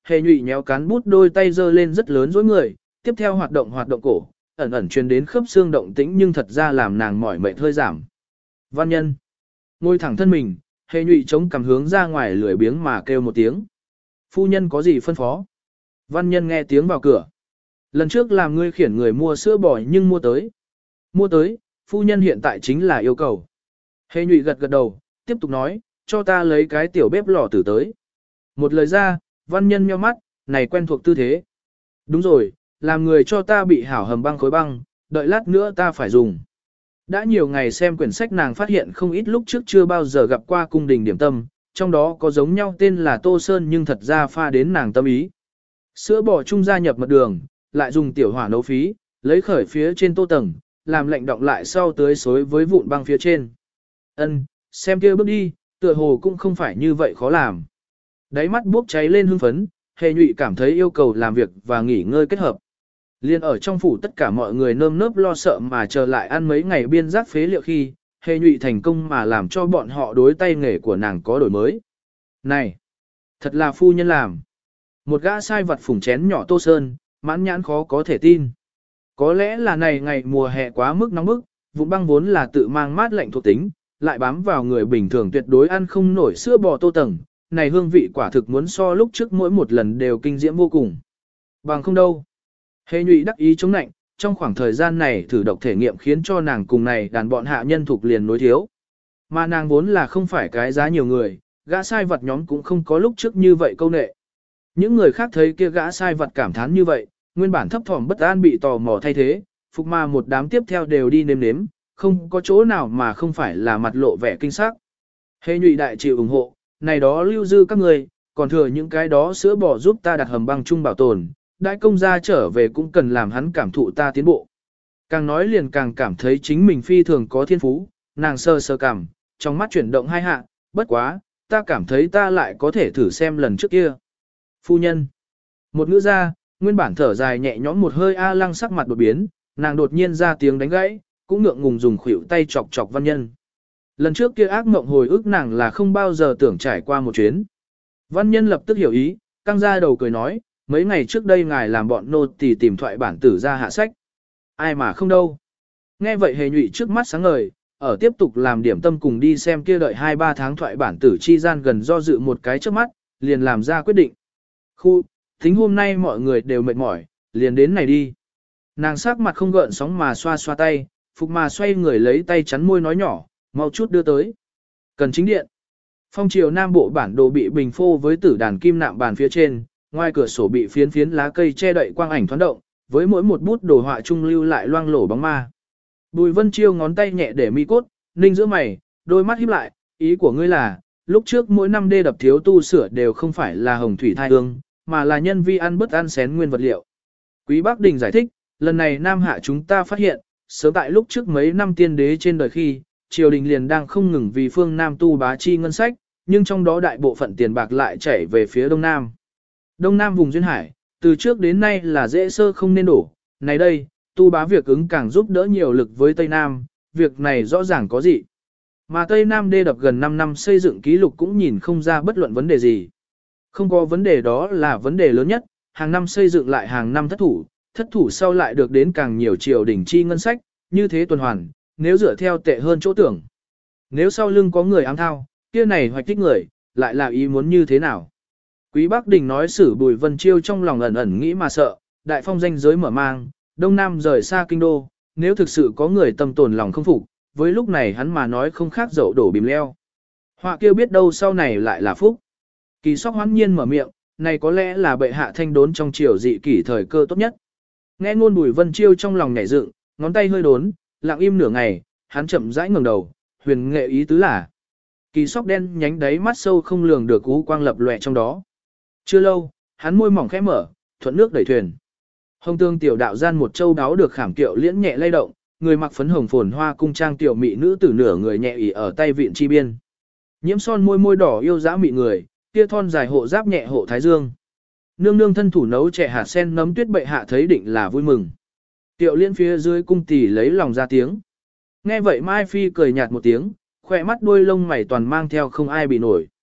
Hề Nhụy nhéo cán bút đôi tay giơ lên rất lớn dối người, tiếp theo hoạt động cổ, ẩn ẩn truyền đến khớp xương động tĩnh nhưng thật ra làm nàng mỏi mệt hơi giảm. Văn nhân. Ngồi thẳng thân mình, Hề Nhụy chống cằm hướng ra ngoài lười biếng mà kêu một tiếng. Phu nhân có gì phân phó? Văn nhân nghe tiếng vào cửa. Lần trước làm ngươi khiển người mua sữa bò nhưng mua tới. Mua tới, phu nhân hiện tại chính là yêu cầu. Hề Nhụy gật gật đầu, tiếp tục nói, cho ta lấy cái tiểu bếp lò tử tới. Một lời ra, văn nhân nheo mắt, này quen thuộc tư thế. Đúng rồi, làm người cho ta bị hảo hầm băng khối băng, đợi lát nữa ta phải dùng. Đã nhiều ngày xem quyển sách nàng phát hiện không ít lúc trước chưa bao giờ gặp qua cung đình điểm tâm, trong đó có giống nhau tên là Tô Sơn nhưng thật ra pha đến nàng tâm ý. Sữa bò chung gia nhập mật đường, lại dùng tiểu hỏa nấu phí, lấy khởi phía trên tô tầng, làm lạnh động lại sau tới xối với vụn băng phía trên. Ân, xem kia bước đi, tựa hồ cũng không phải như vậy khó làm. Đáy mắt bốc cháy lên hưng phấn, Hề Nhụy cảm thấy yêu cầu làm việc và nghỉ ngơi kết hợp. Liên ở trong phủ tất cả mọi người nơm nớp lo sợ mà chờ lại ăn mấy ngày biên giác phế liệu khi, Hề Nhụy thành công mà làm cho bọn họ đối tay nghề của nàng có đổi mới. Này, thật là phu nhân làm. Một gã sai vặt phủng chén nhỏ Tô Sơn, mãn nhãn khó có thể tin. Có lẽ là này ngày mùa hè quá mức nóng bức, vụn băng vốn là tự mang mát lạnh thuộc tính, lại bám vào người bình thường tuyệt đối ăn không nổi sữa bò Tô tầng, này hương vị quả thực muốn so lúc trước mỗi một lần đều kinh diễm vô cùng. Bằng không đâu. Hề Nhụy đắc ý chống nạnh, trong khoảng thời gian này thử độc thể nghiệm khiến cho nàng cùng này đàn bọn hạ nhân thuộc liền nối thiếu. Mà nàng vốn là không phải cái giá nhiều người, gã sai vật nhóm cũng không có lúc trước như vậy câu nệ. Những người khác thấy kia gã sai vật cảm thán như vậy, nguyên bản thấp thỏm bất an bị tò mò thay thế, phục mà một đám tiếp theo đều đi nếm nếm, không có chỗ nào mà không phải là mặt lộ vẻ kinh sắc. Hề Nhụy đại chịu ủng hộ, này đó lưu dư các người, còn thừa những cái đó sữa bò giúp ta đặt hầm băng chung bảo tồn, đại công gia trở về cũng cần làm hắn cảm thụ ta tiến bộ. Càng nói liền càng cảm thấy chính mình phi thường có thiên phú, nàng sơ sơ cảm, trong mắt chuyển động hai hạ, bất quá, ta cảm thấy ta lại có thể thử xem lần trước kia. Phu nhân. Một ngữ ra, nguyên bản thở dài nhẹ nhõm một hơi A Lăng sắc mặt đột biến, nàng đột nhiên ra tiếng đánh gãy, cũng ngượng ngùng dùng khuỷu tay chọc chọc văn nhân. Lần trước kia ác mộng hồi ức nàng là không bao giờ tưởng trải qua một chuyến. Văn nhân lập tức hiểu ý, căng ra đầu cười nói, mấy ngày trước đây ngài làm bọn nô tỳ tìm thoại bản tử ra hạ sách. Ai mà không đâu. Nghe vậy Hề Nhụy trước mắt sáng ngời, ở tiếp tục làm điểm tâm cùng đi xem kia đợi 2-3 tháng thoại bản tử chi gian gần do dự một cái trước mắt, liền làm ra quyết định. Khu, tính hôm nay mọi người đều mệt mỏi, liền đến này đi. Nàng sắc mặt không gợn sóng mà xoa xoa tay, phục mà xoay người lấy tay chắn môi nói nhỏ, mau chút đưa tới. Cần chính điện. Phong triều Nam Bộ bản đồ bị bình phô với tử đàn kim nạm bàn phía trên, ngoài cửa sổ bị phiến phiến lá cây che đậy quang ảnh thoáng động, với mỗi một bút đồ họa trung lưu lại loang lổ bóng ma. Bùi Vân Chiêu ngón tay nhẹ để mi cốt, ninh giữa mày, đôi mắt híp lại, ý của ngươi là, lúc trước mỗi năm đê đập thiếu tu sửa đều không phải là hồng thủy thai hương, mà là nhân vi ăn bất ăn xén nguyên vật liệu. Quý Bắc Đình giải thích, lần này Nam Hạ chúng ta phát hiện, sớm tại lúc trước mấy năm tiên đế trên đời khi, triều đình liền đang không ngừng vì phương Nam tu bá chi ngân sách, nhưng trong đó đại bộ phận tiền bạc lại chảy về phía Đông Nam. Đông Nam vùng duyên hải, từ trước đến nay là dễ sơ không nên đổ, này đây, tu bá việc ứng càng giúp đỡ nhiều lực với Tây Nam, việc này rõ ràng có gì. Mà Tây Nam đê đập gần 5 năm xây dựng ký lục cũng nhìn không ra bất luận vấn đề gì. Không có vấn đề đó là vấn đề lớn nhất, hàng năm xây dựng lại hàng năm thất thủ sau lại được đến càng nhiều triều đình chi ngân sách, như thế tuần hoàn, nếu dựa theo tệ hơn chỗ tưởng. Nếu sau lưng có người ám thao, kia này hoạch thích người, lại là ý muốn như thế nào. Quý Bắc Đình nói xử Bùi Vân Chiêu trong lòng ẩn ẩn nghĩ mà sợ, đại phong danh giới mở mang, Đông Nam rời xa kinh đô, nếu thực sự có người tâm tồn lòng không phục, với lúc này hắn mà nói không khác dậu đổ bìm leo. Họa kêu biết đâu sau này lại là phúc. Kỳ Sóc hoãn nhiên mở miệng, này có lẽ là bệ hạ thanh đốn trong triều dị kỷ thời cơ tốt nhất. Nghe ngôn Bùi Vân Chiêu trong lòng nhảy dựng, ngón tay hơi đốn, lặng im nửa ngày, hắn chậm rãi ngẩng đầu, huyền nghệ ý tứ là. Kỳ Sóc đen nhánh đáy mắt sâu không lường được cú quang lập lòe trong đó. Chưa lâu, hắn môi mỏng khẽ mở, thuận nước đẩy thuyền. Hồng tương tiểu đạo gian một châu đáo được khảm kiệu liễn nhẹ lay động, người mặc phấn hồng phồn hoa cung trang tiểu mỹ nữ tử nửa người nhẹ ỉ ở tay vịn chi biên. Nhiễm son môi môi đỏ yêu dã mị người, kia thon dài hộ giáp nhẹ hộ thái dương. Nương nương thân thủ nấu chè hạt sen nấm tuyết bệ hạ thấy định là vui mừng. Tiểu liễn phía dưới cung tỷ lấy lòng ra tiếng. Nghe vậy Mai Phi cười nhạt một tiếng, khỏe mắt đuôi lông mày toàn mang theo không ai bị nổi.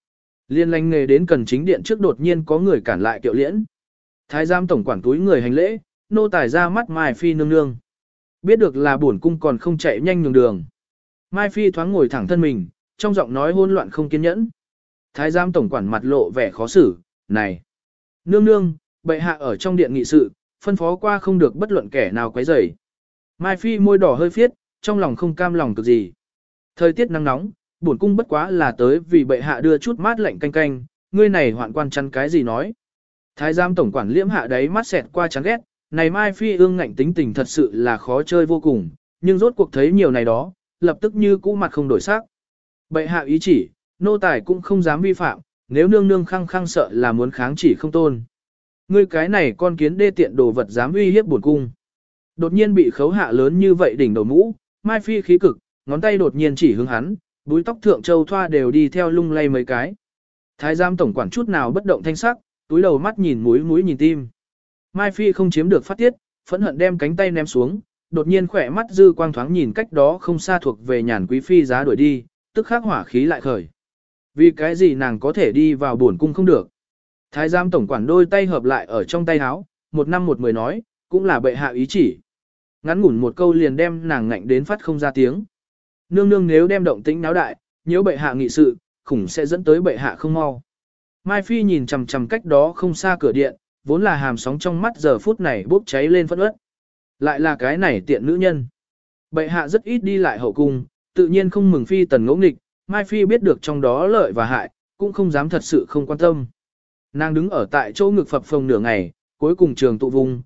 Liên lành nghề đến cần chính điện trước đột nhiên có người cản lại Kiệu Liễn. Thái giám tổng quản túi người hành lễ, nô tài ra mắt Mai Phi nương nương. Biết được là bổn cung còn không chạy nhanh nhường đường. Mai Phi thoáng ngồi thẳng thân mình, trong giọng nói hỗn loạn không kiên nhẫn. Thái giám tổng quản mặt lộ vẻ khó xử, này. Nương nương, bệ hạ ở trong điện nghị sự, phân phó qua không được bất luận kẻ nào quấy rầy. Mai Phi môi đỏ hơi phiết, trong lòng không cam lòng cực gì. Thời tiết nắng nóng, bổn cung bất quá là tới vì bệ hạ đưa chút mát lạnh canh canh, ngươi này hoạn quan chăn cái gì nói. Thái giám tổng quản liễm hạ đáy mắt xẹt qua chán ghét, này Mai Phi ương ngạnh tính tình thật sự là khó chơi vô cùng, nhưng rốt cuộc thấy nhiều này đó, lập tức như cũ mặt không đổi sắc. Bệ hạ ý chỉ, nô tài cũng không dám vi phạm, nếu nương nương khăng khăng sợ là muốn kháng chỉ không tôn. Ngươi cái này con kiến đê tiện đồ vật dám uy hiếp bổn cung. Đột nhiên bị khấu hạ lớn như vậy đỉnh đầu mũ, Mai Phi khí cực, ngón tay đột nhiên chỉ hướng hắn, búi tóc thượng châu thoa đều đi theo lung lay mấy cái. Thái giám tổng quản chút nào bất động thanh sắc, túi đầu mắt nhìn mũi nhìn tim. Mai Phi không chiếm được phát tiết, phẫn hận đem cánh tay ném xuống, đột nhiên khỏe mắt dư quang thoáng nhìn cách đó không xa thuộc về Nhàn quý phi giá đuổi đi, tức khắc hỏa khí lại khởi. Vì cái gì nàng có thể đi vào bổn cung không được? Thái giám tổng quản đôi tay hợp lại ở trong tay áo, một năm một mười nói, cũng là bệ hạ ý chỉ. Ngắn ngủn một câu liền đem nàng ngạnh đến phát không ra tiếng. Nương nương nếu đem động tĩnh náo đại, nếu bệ hạ nghị sự, khủng sẽ dẫn tới bệ hạ không mau. Mai Phi nhìn chằm chằm cách đó không xa cửa điện, vốn là hàm sóng trong mắt giờ phút này bốc cháy lên phẫn uất. Lại là cái này tiện nữ nhân. Bệ hạ rất ít đi lại hậu cung, tự nhiên không mừng Phi tần ngỗ nghịch, Mai Phi biết được trong đó lợi và hại, cũng không dám thật sự không quan tâm. Nàng đứng ở tại chỗ ngực phập phồng nửa ngày, cuối cùng trường tụ vùng,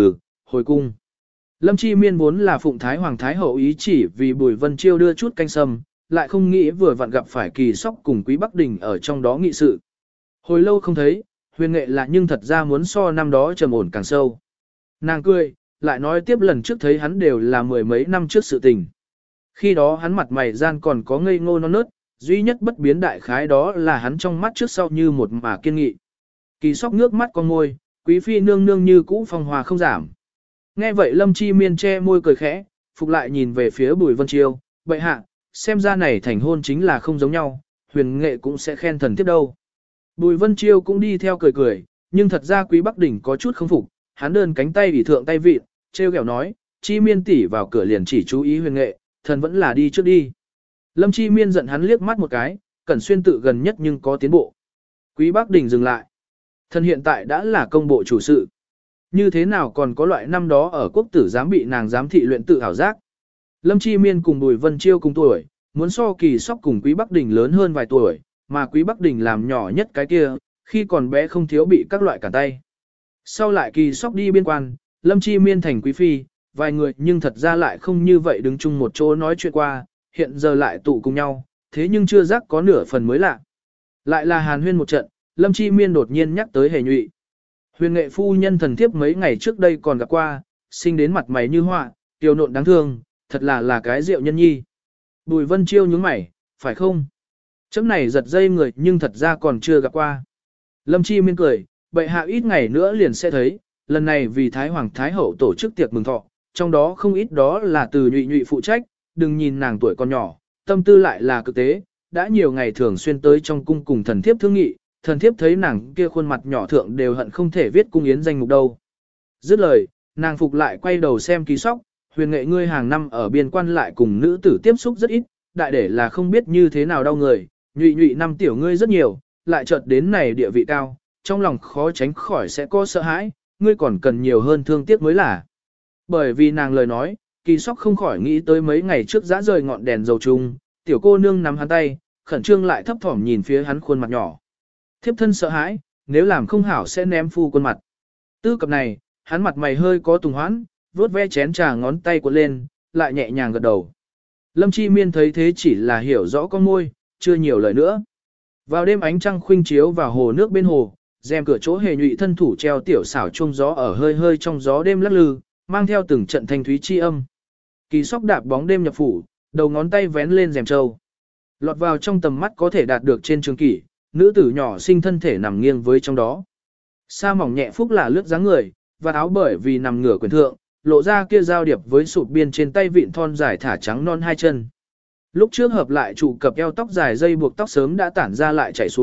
hồi cung. Lâm Chi Miên vốn là phụng Thái Hoàng Thái Hậu ý chỉ vì Bùi Vân Chiêu đưa chút canh sâm, lại không nghĩ vừa vặn gặp phải Kỳ Sóc cùng Quý Bắc Đình ở trong đó nghị sự. Hồi lâu không thấy, huyền nghệ là nhưng thật ra muốn so năm đó trầm ổn càng sâu. Nàng cười, lại nói tiếp lần trước thấy hắn đều là mười mấy năm trước sự tình. Khi đó hắn mặt mày gian còn có ngây ngô non nớt, duy nhất bất biến đại khái đó là hắn trong mắt trước sau như một mà kiên nghị. Kỳ Sóc nước mắt con môi, quý phi nương nương như cũ phong hòa không giảm. Nghe vậy Lâm Chi Miên che môi cười khẽ, phục lại nhìn về phía Bùi Vân Chiêu, bệ hạ, xem ra này thành hôn chính là không giống nhau, huyền nghệ cũng sẽ khen thần tiếp đâu. Bùi Vân Chiêu cũng đi theo cười cười, nhưng thật ra Quý Bắc Đỉnh có chút không phục, hắn đơn cánh tay ủy thượng tay vịt, treo kẹo nói, Chi Miên tỷ vào cửa liền chỉ chú ý huyền nghệ, thần vẫn là đi trước đi. Lâm Chi Miên giận hắn liếc mắt một cái, Cẩn Xuyên tự gần nhất nhưng có tiến bộ. Quý Bắc Đỉnh dừng lại. Thần hiện tại đã là công bộ chủ sự. Như thế nào còn có loại năm đó ở quốc tử giám bị nàng giám thị luyện tự hảo giác. Lâm Chi Miên cùng Bùi Vân Chiêu cùng tuổi, muốn so Kỳ Sóc cùng Quý Bắc Đình lớn hơn vài tuổi, mà Quý Bắc Đình làm nhỏ nhất cái kia, khi còn bé không thiếu bị các loại cản tay. Sau lại Kỳ Sóc đi biên quan, Lâm Chi Miên thành quý phi, vài người nhưng thật ra lại không như vậy đứng chung một chỗ nói chuyện qua, hiện giờ lại tụ cùng nhau, thế nhưng chưa giác có nửa phần mới lạ. Lại là hàn huyên một trận, Lâm Chi Miên đột nhiên nhắc tới Hề Nhụy. Huyền nghệ phu nhân thần thiếp mấy ngày trước đây còn gặp qua, sinh đến mặt mày như họa, tiêu nộn đáng thương, thật là cái rượu nhân nhi. Bùi Vân Chiêu nhướng mày, phải không? Chấm này giật dây người nhưng thật ra còn chưa gặp qua. Lâm Chi Miên cười, bệ hạ ít ngày nữa liền sẽ thấy, lần này vì Thái Hoàng Thái Hậu tổ chức tiệc mừng thọ, trong đó không ít đó là từ Nhụy phụ trách, đừng nhìn nàng tuổi còn nhỏ, tâm tư lại là cực tế, đã nhiều ngày thường xuyên tới trong cung cùng thần thiếp thương nghị, thần thiếp thấy nàng kia khuôn mặt nhỏ thượng đều hận không thể viết cung yến danh mục đâu. Dứt lời, nàng phục lại quay đầu xem Kỳ Sóc, huyền nghệ ngươi hàng năm ở biên quan lại cùng nữ tử tiếp xúc rất ít, đại để là không biết như thế nào đau người, Nhụy năm tiểu ngươi rất nhiều, lại chợt đến này địa vị cao, trong lòng khó tránh khỏi sẽ có sợ hãi, ngươi còn cần nhiều hơn thương tiếc mới là. Bởi vì nàng lời nói, Kỳ Sóc không khỏi nghĩ tới mấy ngày trước dã rời ngọn đèn dầu chung, tiểu cô nương nắm hắn tay, khẩn trương lại thấp thỏm nhìn phía hắn khuôn mặt nhỏ. Thiếp thân sợ hãi, nếu làm không hảo sẽ ném phu quân mặt. Tư cập này, hắn mặt mày hơi có tùng hoãn, vuốt ve chén trà ngón tay cuộn lên, lại nhẹ nhàng gật đầu. Lâm Chi Miên thấy thế chỉ là hiểu rõ con môi, chưa nhiều lời nữa. Vào đêm ánh trăng khuynh chiếu vào hồ nước bên hồ, rèm cửa chỗ Hề Nhụy thân thủ treo tiểu xảo chuông gió ở hơi hơi trong gió đêm lắc lư, mang theo từng trận thanh thúy chi âm. Kỳ Sóc đạp bóng đêm nhập phủ, đầu ngón tay vén lên rèm trâu. Lọt vào trong tầm mắt có thể đạt được trên trường kỷ, nữ tử nhỏ sinh thân thể nằm nghiêng với trong đó. Sa mỏng nhẹ phúc là lướt dáng người, và áo bởi vì nằm ngửa quyền thượng, lộ ra kia giao điệp với sụp biên trên tay vịn thon dài thả trắng non hai chân. Lúc trước hợp lại trụ cập eo tóc dài dây buộc tóc sớm đã tản ra lại chảy xuống,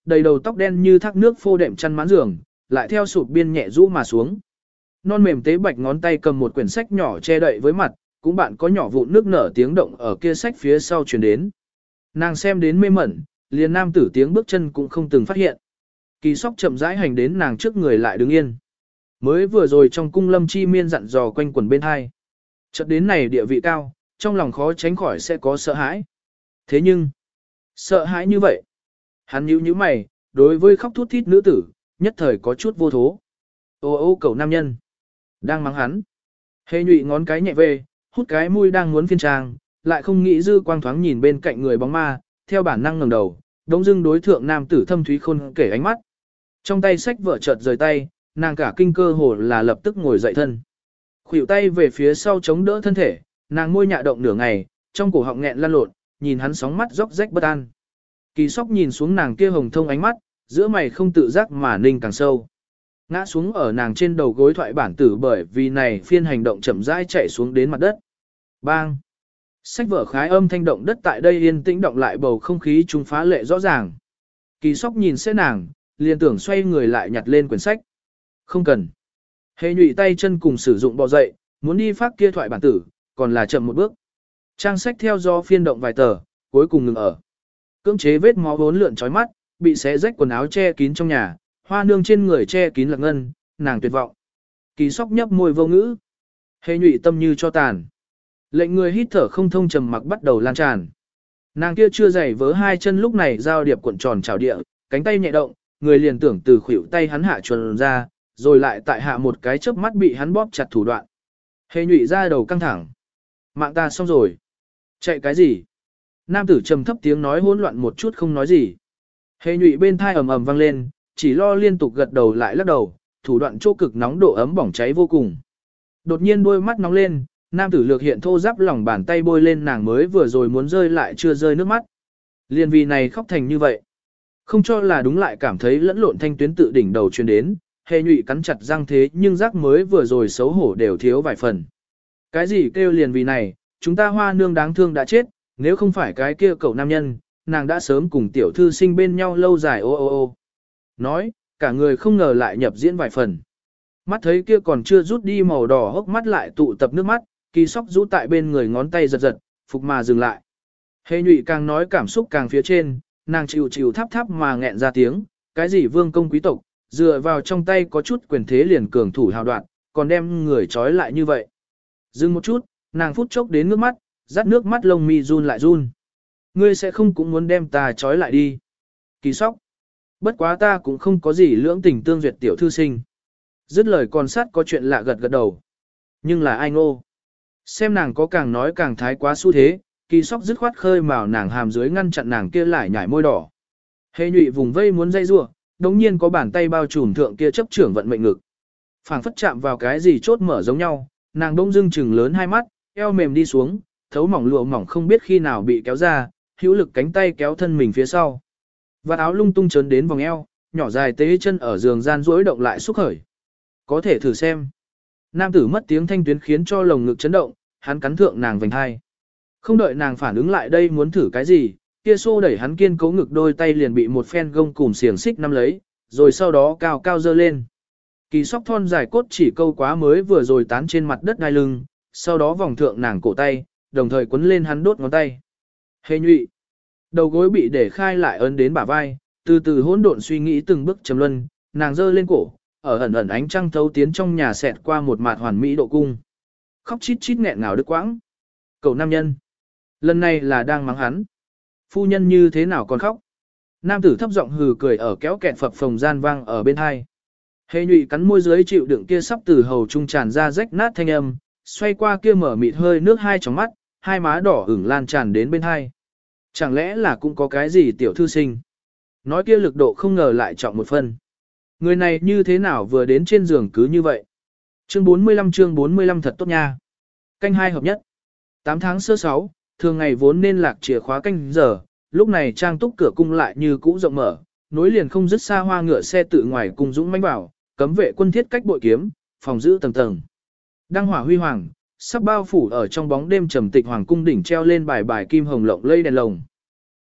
đầy đầu tóc đen như thác nước phô đệm chăn mãn giường, lại theo sụp biên nhẹ rũ mà xuống. Non mềm tế bạch ngón tay cầm một quyển sách nhỏ che đậy với mặt, cũng bạn có nhỏ vụn nước nở tiếng động ở kia sách phía sau truyền đến. Nàng xem đến mê mẩn, liền nam tử tiếng bước chân cũng không từng phát hiện. Kỳ Sóc chậm rãi hành đến nàng trước người lại đứng yên. Mới vừa rồi trong cung Lâm Chi Miên dặn dò quanh quần bên hai. Chợt đến này địa vị cao, trong lòng khó tránh khỏi sẽ có sợ hãi. Thế nhưng, sợ hãi như vậy. Hắn nhíu nhíu mày, đối với khóc thút thít nữ tử, nhất thời có chút vô thố. Ô ô cầu nam nhân. Đang mắng hắn. Hề nhụy ngón cái nhẹ về, hút cái mũi đang muốn phiên trang, lại không nghĩ dư quang thoáng nhìn bên cạnh người bóng ma, theo bản năng ngẩng đầu, đống dưng đối thượng nam tử thâm thúy khôn kể ánh mắt. Trong tay sách vợ chợt rời tay, nàng cả kinh cơ hồ là lập tức ngồi dậy thân. Khuỷu tay về phía sau chống đỡ thân thể, nàng môi nhạ động nửa ngày, trong cổ họng nghẹn lăn lộn, nhìn hắn sóng mắt róc rách bất an. Kỳ Sóc nhìn xuống nàng kia hồng thông ánh mắt, giữa mày không tự giác mà ninh càng sâu. Ngã xuống ở nàng trên đầu gối thoại bản tử bởi vì này phiên hành động chậm rãi chạy xuống đến mặt đất. Bang! Sách vở khái âm thanh động đất tại đây yên tĩnh động lại bầu không khí trung phá lệ rõ ràng. Kỳ Sóc nhìn xe nàng, liền tưởng xoay người lại nhặt lên quyển sách. Không cần. Hề nhụy tay chân cùng sử dụng bò dậy, muốn đi phát kia thoại bản tử, còn là chậm một bước. Trang sách theo do phiên động vài tờ, cuối cùng ngừng ở. Cưỡng chế vết máu vốn lượn trói mắt, bị xé rách quần áo che kín trong nhà, hoa nương trên người che kín lạc ngân, nàng tuyệt vọng. Kỳ Sóc nhấp môi vô ngữ. Hề nhụy tâm như cho tàn. Lệnh người hít thở không thông trầm mặc bắt đầu lan tràn. Nàng kia chưa giày vớ hai chân lúc này giao điệp cuộn tròn trào địa, cánh tay nhẹ động, người liền tưởng từ khuỷu tay hắn hạ chuồn ra, rồi lại tại hạ một cái chớp mắt bị hắn bóp chặt thủ đoạn. Hề nhụy ra đầu căng thẳng. Mạng ta xong rồi. Chạy cái gì? Nam tử trầm thấp tiếng nói hỗn loạn một chút không nói gì. Hề nhụy bên thai ầm ầm vang lên, chỉ lo liên tục gật đầu lại lắc đầu, thủ đoạn chỗ cực nóng độ ấm bỏng cháy vô cùng. Đột nhiên đôi mắt nóng lên, nam tử lược hiện thô giáp lòng bàn tay bôi lên nàng mới vừa rồi muốn rơi lại chưa rơi nước mắt. Liên vì này khóc thành như vậy. Không cho là đúng lại cảm thấy lẫn lộn thanh tuyến tự đỉnh đầu truyền đến, hề nhụy cắn chặt răng thế nhưng rắc mới vừa rồi xấu hổ đều thiếu vài phần. Cái gì kêu liền vì này, chúng ta hoa nương đáng thương đã chết, nếu không phải cái kia cậu nam nhân, nàng đã sớm cùng tiểu thư sinh bên nhau lâu dài ô ô ô. Nói, cả người không ngờ lại nhập diễn vài phần. Mắt thấy kia còn chưa rút đi màu đỏ hốc mắt lại tụ tập nước mắt, Kỳ Sóc rũ tại bên người ngón tay giật giật, phục mà dừng lại. Hề nhụy càng nói cảm xúc càng phía trên, nàng chịu chịu tháp tháp mà nghẹn ra tiếng, cái gì vương công quý tộc, dựa vào trong tay có chút quyền thế liền cường thủ hào đoạn, còn đem người trói lại như vậy. Dừng một chút, nàng phút chốc đến nước mắt, dắt nước mắt lông mi run lại run. Ngươi sẽ không cũng muốn đem ta trói lại đi. Kỳ Sóc. Bất quá ta cũng không có gì lưỡng tình tương duyệt tiểu thư sinh. Dứt lời còn sát có chuyện lạ gật gật đầu. Nhưng là ai ngô. Xem nàng có càng nói càng thái quá xu thế, Kỳ Sóc dứt khoát khơi mào nàng hàm dưới ngăn chặn nàng kia lại nhảy môi đỏ. Hề nhụy vùng vây muốn dây rua, đống nhiên có bàn tay bao trùm thượng kia chấp trưởng vận mệnh ngực. Phảng phất chạm vào cái gì chốt mở giống nhau, nàng đông dưng chừng lớn hai mắt, eo mềm đi xuống, thấu mỏng lụa mỏng không biết khi nào bị kéo ra, hữu lực cánh tay kéo thân mình phía sau. Vạt áo lung tung trớn đến vòng eo, nhỏ dài tế chân ở giường gian duỗi động lại xúc khởi. Có thể thử xem. Nam tử mất tiếng thanh tuyến khiến cho lồng ngực chấn động, hắn cắn thượng nàng vành hai. Không đợi nàng phản ứng lại đây muốn thử cái gì, kia xô đẩy hắn kiên cố ngực đôi tay liền bị một phen gông cùm xiềng xích nắm lấy, rồi sau đó cao cao dơ lên. Kỳ Sóc thon dài cốt chỉ câu quá mới vừa rồi tán trên mặt đất đai lưng, sau đó vòng thượng nàng cổ tay, đồng thời quấn lên hắn đốt ngón tay. Hề nhụy. Đầu gối bị để khai lại ấn đến bả vai, từ từ hỗn độn suy nghĩ từng bước trầm luân, nàng dơ lên cổ, ở ẩn ẩn ánh trăng thấu tiến trong nhà xẹt qua một mạt hoàn mỹ độ cung. Khóc chít chít nghẹn ngào đứt quãng. Cậu nam nhân. Lần này là đang mắng hắn. Phu nhân như thế nào còn khóc. Nam tử thấp giọng hừ cười ở kéo kẹt phập phồng gian vang ở bên hai. Hề nhụy cắn môi dưới chịu đựng kia sắp từ hầu trung tràn ra rách nát thanh âm, xoay qua kia mở mịt hơi nước hai tròng mắt, hai má đỏ ửng lan tràn đến bên hai. Chẳng lẽ là cũng có cái gì tiểu thư sinh. Nói kia lực độ không ngờ lại trọng một phân. Người này như thế nào vừa đến trên giường cứ như vậy. Chương 45 thật tốt nha. Canh hai hợp nhất. 8 tháng sơ 6, thường ngày vốn nên lạc chìa khóa canh giờ, lúc này trang túc cửa cung lại như cũ rộng mở, nối liền không dứt xa hoa ngựa xe tự ngoài cung dũng mãnh vào, cấm vệ quân thiết cách bội kiếm, phòng giữ tầng tầng. Đăng hỏa huy hoàng, sắp bao phủ ở trong bóng đêm trầm tịch hoàng cung đỉnh treo lên bài bài kim hồng lộng lây đèn lồng.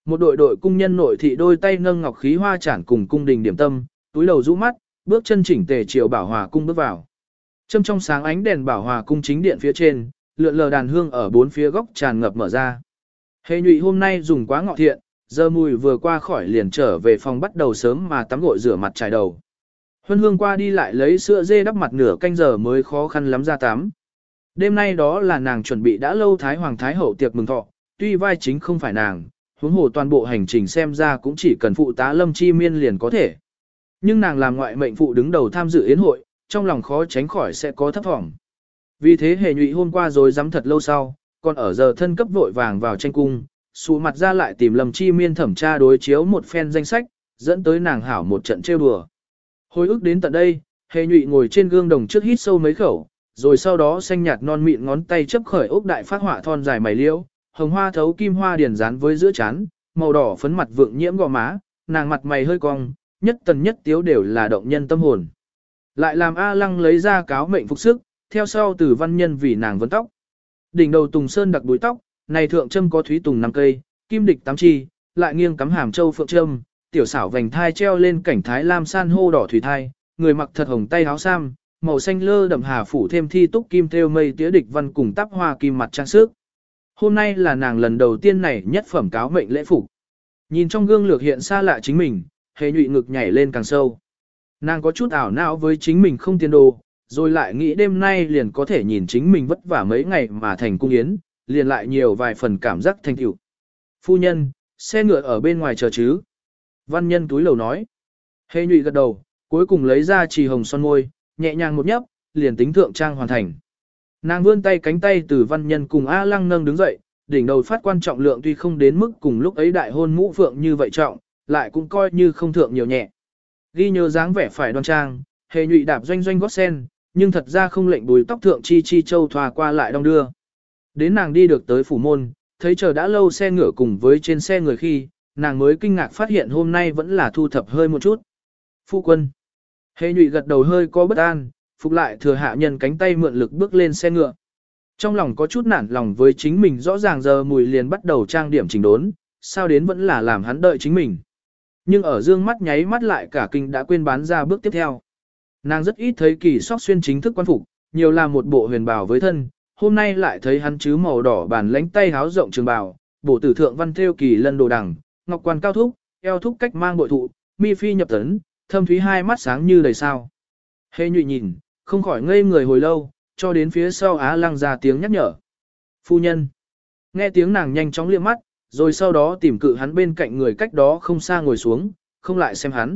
Một đội đội cung nhân nội thị đôi tay nâng ngọc khí hoa chản cùng cung đình điểm tâm, túi đầu rũ mắt, bước chân chỉnh tề chiều Bảo Hòa cung bước vào. Châm trong sáng ánh đèn Bảo Hòa cung chính điện phía trên, lượn lờ đàn hương ở bốn phía góc tràn ngập mở ra. Hề Nhụy hôm nay dùng quá ngọ thiện, giờ mùi vừa qua khỏi liền trở về phòng bắt đầu sớm mà tắm gội rửa mặt trải đầu. Huân Hương qua đi lại lấy sữa dê đắp mặt nửa canh giờ mới khó khăn lắm ra tắm. Đêm nay đó là nàng chuẩn bị đã lâu Thái Hoàng Thái Hậu tiệc mừng thọ, tuy vai chính không phải nàng, huống hồ toàn bộ hành trình xem ra cũng chỉ cần phụ tá Lâm Chi Miên liền có thể. Nhưng nàng làm ngoại mệnh phụ đứng đầu tham dự yến hội, trong lòng khó tránh khỏi sẽ có thấp thỏm. Vì thế Hề Nhụy hôm qua rồi dám thật lâu sau, còn ở giờ thân cấp vội vàng vào tranh cung, sụ mặt ra lại tìm Lâm Chi Miên thẩm tra đối chiếu một phen danh sách, dẫn tới nàng hảo một trận trêu đùa. Hồi ức đến tận đây, Hề Nhụy ngồi trên gương đồng trước hít sâu mấy khẩu, rồi sau đó xanh nhạt non mịn ngón tay chấp khởi ốc đại phát họa thon dài mày liễu, hồng hoa thấu kim hoa điển dán với giữa trán, màu đỏ phấn mặt vượng nhiễm gò má, nàng mặt mày hơi cong, nhất tần nhất tiếu đều là động nhân tâm hồn. Lại làm A Lăng lấy ra cáo mệnh phục sức, theo sau từ văn nhân vì nàng vấn tóc. Đỉnh đầu tùng sơn đặc búi tóc, này thượng châm có thúy tùng 5 cây, kim địch 8 chi, lại nghiêng cắm hàm châu phượng châm, tiểu xảo vành thai treo lên cảnh thái lam san hô đỏ thủy thai, người mặc thật hồng tay áo sam, màu xanh lơ đậm hà phủ thêm thi túc kim thêu mây tía địch văn cùng tắp hoa kim mặt trang sức. Hôm nay là nàng lần đầu tiên này nhất phẩm cáo mệnh lễ phục. Nhìn trong gương lược hiện xa lạ chính mình, Hề Nhụy ngực nhảy lên càng sâu. Nàng có chút ảo não với chính mình không tiền đồ, rồi lại nghĩ đêm nay liền có thể nhìn chính mình vất vả mấy ngày mà thành cung yến, liền lại nhiều vài phần cảm giác thành tựu. Phu nhân, xe ngựa ở bên ngoài chờ chứ? Văn nhân túi lầu nói. Hề Nhụy gật đầu, cuối cùng lấy ra trì hồng son môi, nhẹ nhàng một nhấp, liền tính thượng trang hoàn thành. Nàng vươn tay cánh tay từ văn nhân cùng A Lăng nâng đứng dậy, đỉnh đầu phát quan trọng lượng tuy không đến mức cùng lúc ấy đại hôn mũ phượng như vậy trọng, lại cũng coi như không thượng nhiều nhẹ. Ghi nhớ dáng vẻ phải đoan trang, Hề Nhụy đạp doanh doanh gót sen, nhưng thật ra không lệnh bùi tóc thượng chi chi châu thoa qua lại đong đưa. Đến nàng đi được tới phủ môn, thấy chờ đã lâu xe ngựa cùng với trên xe người khi, nàng mới kinh ngạc phát hiện hôm nay vẫn là thu thập hơi một chút. Phu quân. Hề Nhụy gật đầu hơi có bất an, phục lại thừa hạ nhân cánh tay mượn lực bước lên xe ngựa. Trong lòng có chút nản lòng với chính mình rõ ràng giờ mùi liền bắt đầu trang điểm chỉnh đốn, sao đến vẫn là làm hắn đợi chính mình. Nhưng ở dương mắt nháy mắt lại cả kinh đã quên bán ra bước tiếp theo. Nàng rất ít thấy Kỳ Sóc Xuyên chính thức quan phục, nhiều là một bộ huyền bào với thân, hôm nay lại thấy hắn chứ màu đỏ bàn lánh tay háo rộng trường bào, bổ tử thượng văn thêu kỳ lân đồ đằng, ngọc quan cao thúc, eo thúc cách mang bội thụ, mi phi nhập tấn, thâm thúy hai mắt sáng như đầy sao. Hề Nhụy nhìn, không khỏi ngây người hồi lâu, cho đến phía sau Á Lăng ra tiếng nhắc nhở. Phu nhân. Nghe tiếng nàng nhanh chóng liếc mắt, rồi sau đó tìm cự hắn bên cạnh người cách đó không xa ngồi xuống, không lại xem hắn.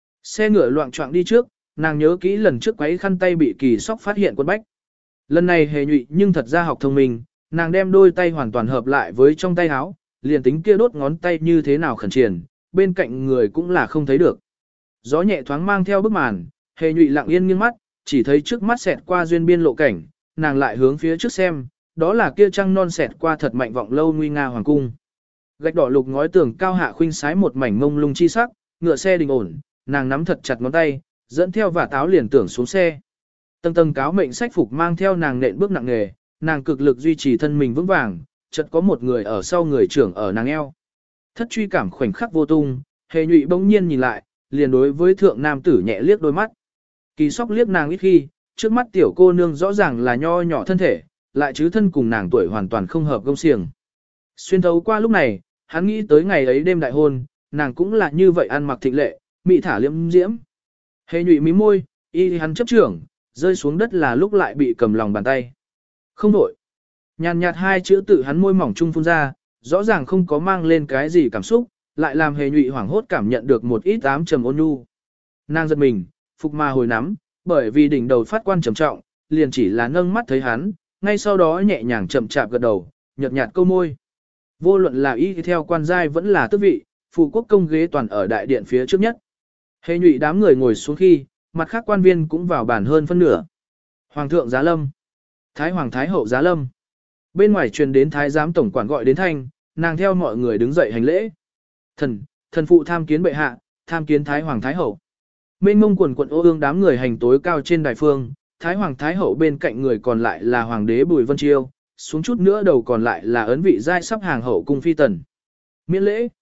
Xe ngựa loạng choạng đi trước, nàng nhớ kỹ lần trước quấy khăn tay bị Kỳ Sóc phát hiện quân bách. Lần này Hề Nhụy nhưng thật ra học thông minh, nàng đem đôi tay hoàn toàn hợp lại với trong tay áo, liền tính kia đốt ngón tay như thế nào khẩn triển, bên cạnh người cũng là không thấy được. Gió nhẹ thoáng mang theo bức màn, Hề Nhụy lặng yên nghiêng mắt, chỉ thấy trước mắt xẹt qua duyên biên lộ cảnh, nàng lại hướng phía trước xem, đó là kia trăng non xẹt qua thật mạnh vọng lâu nguy nga hoàng cung. Gạch đỏ lục ngói tường cao hạ khuynh sái một mảnh mông lung chi sắc, ngựa xe đình ổn, nàng nắm thật chặt ngón tay, dẫn theo và táo liền tưởng xuống xe. Tầng tầng cáo mệnh sách phục mang theo nàng nện bước nặng nề, nàng cực lực duy trì thân mình vững vàng, chợt có một người ở sau người trưởng ở nàng eo. Thất truy cảm khoảnh khắc vô tung, Hề Nhụy bỗng nhiên nhìn lại, liền đối với thượng nam tử nhẹ liếc đôi mắt. Kỳ Sóc liếc nàng ít khi, trước mắt tiểu cô nương rõ ràng là nho nhỏ thân thể, lại chứ thân cùng nàng tuổi hoàn toàn không hợp gông xiềng. Xuyên thấu qua lúc này, hắn nghĩ tới ngày ấy đêm đại hôn, nàng cũng là như vậy ăn mặc thịnh lệ, mị thả liễm diễm. Hề Nhụy mím môi, y hắn chấp trưởng, rơi xuống đất là lúc lại bị cầm lòng bàn tay. Không đổi. Nhàn nhạt hai chữ tự hắn môi mỏng trung phun ra, rõ ràng không có mang lên cái gì cảm xúc, lại làm Hề Nhụy hoảng hốt cảm nhận được một ít ám trầm ôn nhu. Nàng giật mình, phục ma hồi nắm, bởi vì đỉnh đầu phát quan trầm trọng, liền chỉ là nâng mắt thấy hắn, ngay sau đó nhẹ nhàng chậm chạp gật đầu, nhợt nhạt câu môi. Vô luận là y theo quan giai vẫn là tước vị, phụ quốc công ghế toàn ở đại điện phía trước nhất. Hề Nhụy đám người ngồi xuống khi, mặt khác quan viên cũng vào bàn hơn phân nửa. Hoàng thượng giá lâm, Thái Hoàng Thái Hậu giá lâm. Bên ngoài truyền đến Thái giám tổng quản gọi đến thanh, nàng theo mọi người đứng dậy hành lễ. Thần phụ tham kiến bệ hạ, tham kiến Thái Hoàng Thái Hậu. Mênh mông quần quận ô ương đám người hành tối cao trên đài phương, Thái Hoàng Thái Hậu bên cạnh người còn lại là Hoàng đế Bùi Vân Chiêu, xuống chút nữa đầu còn lại là ấn vị giai sắp hàng hậu cung phi tần. Miễn lễ,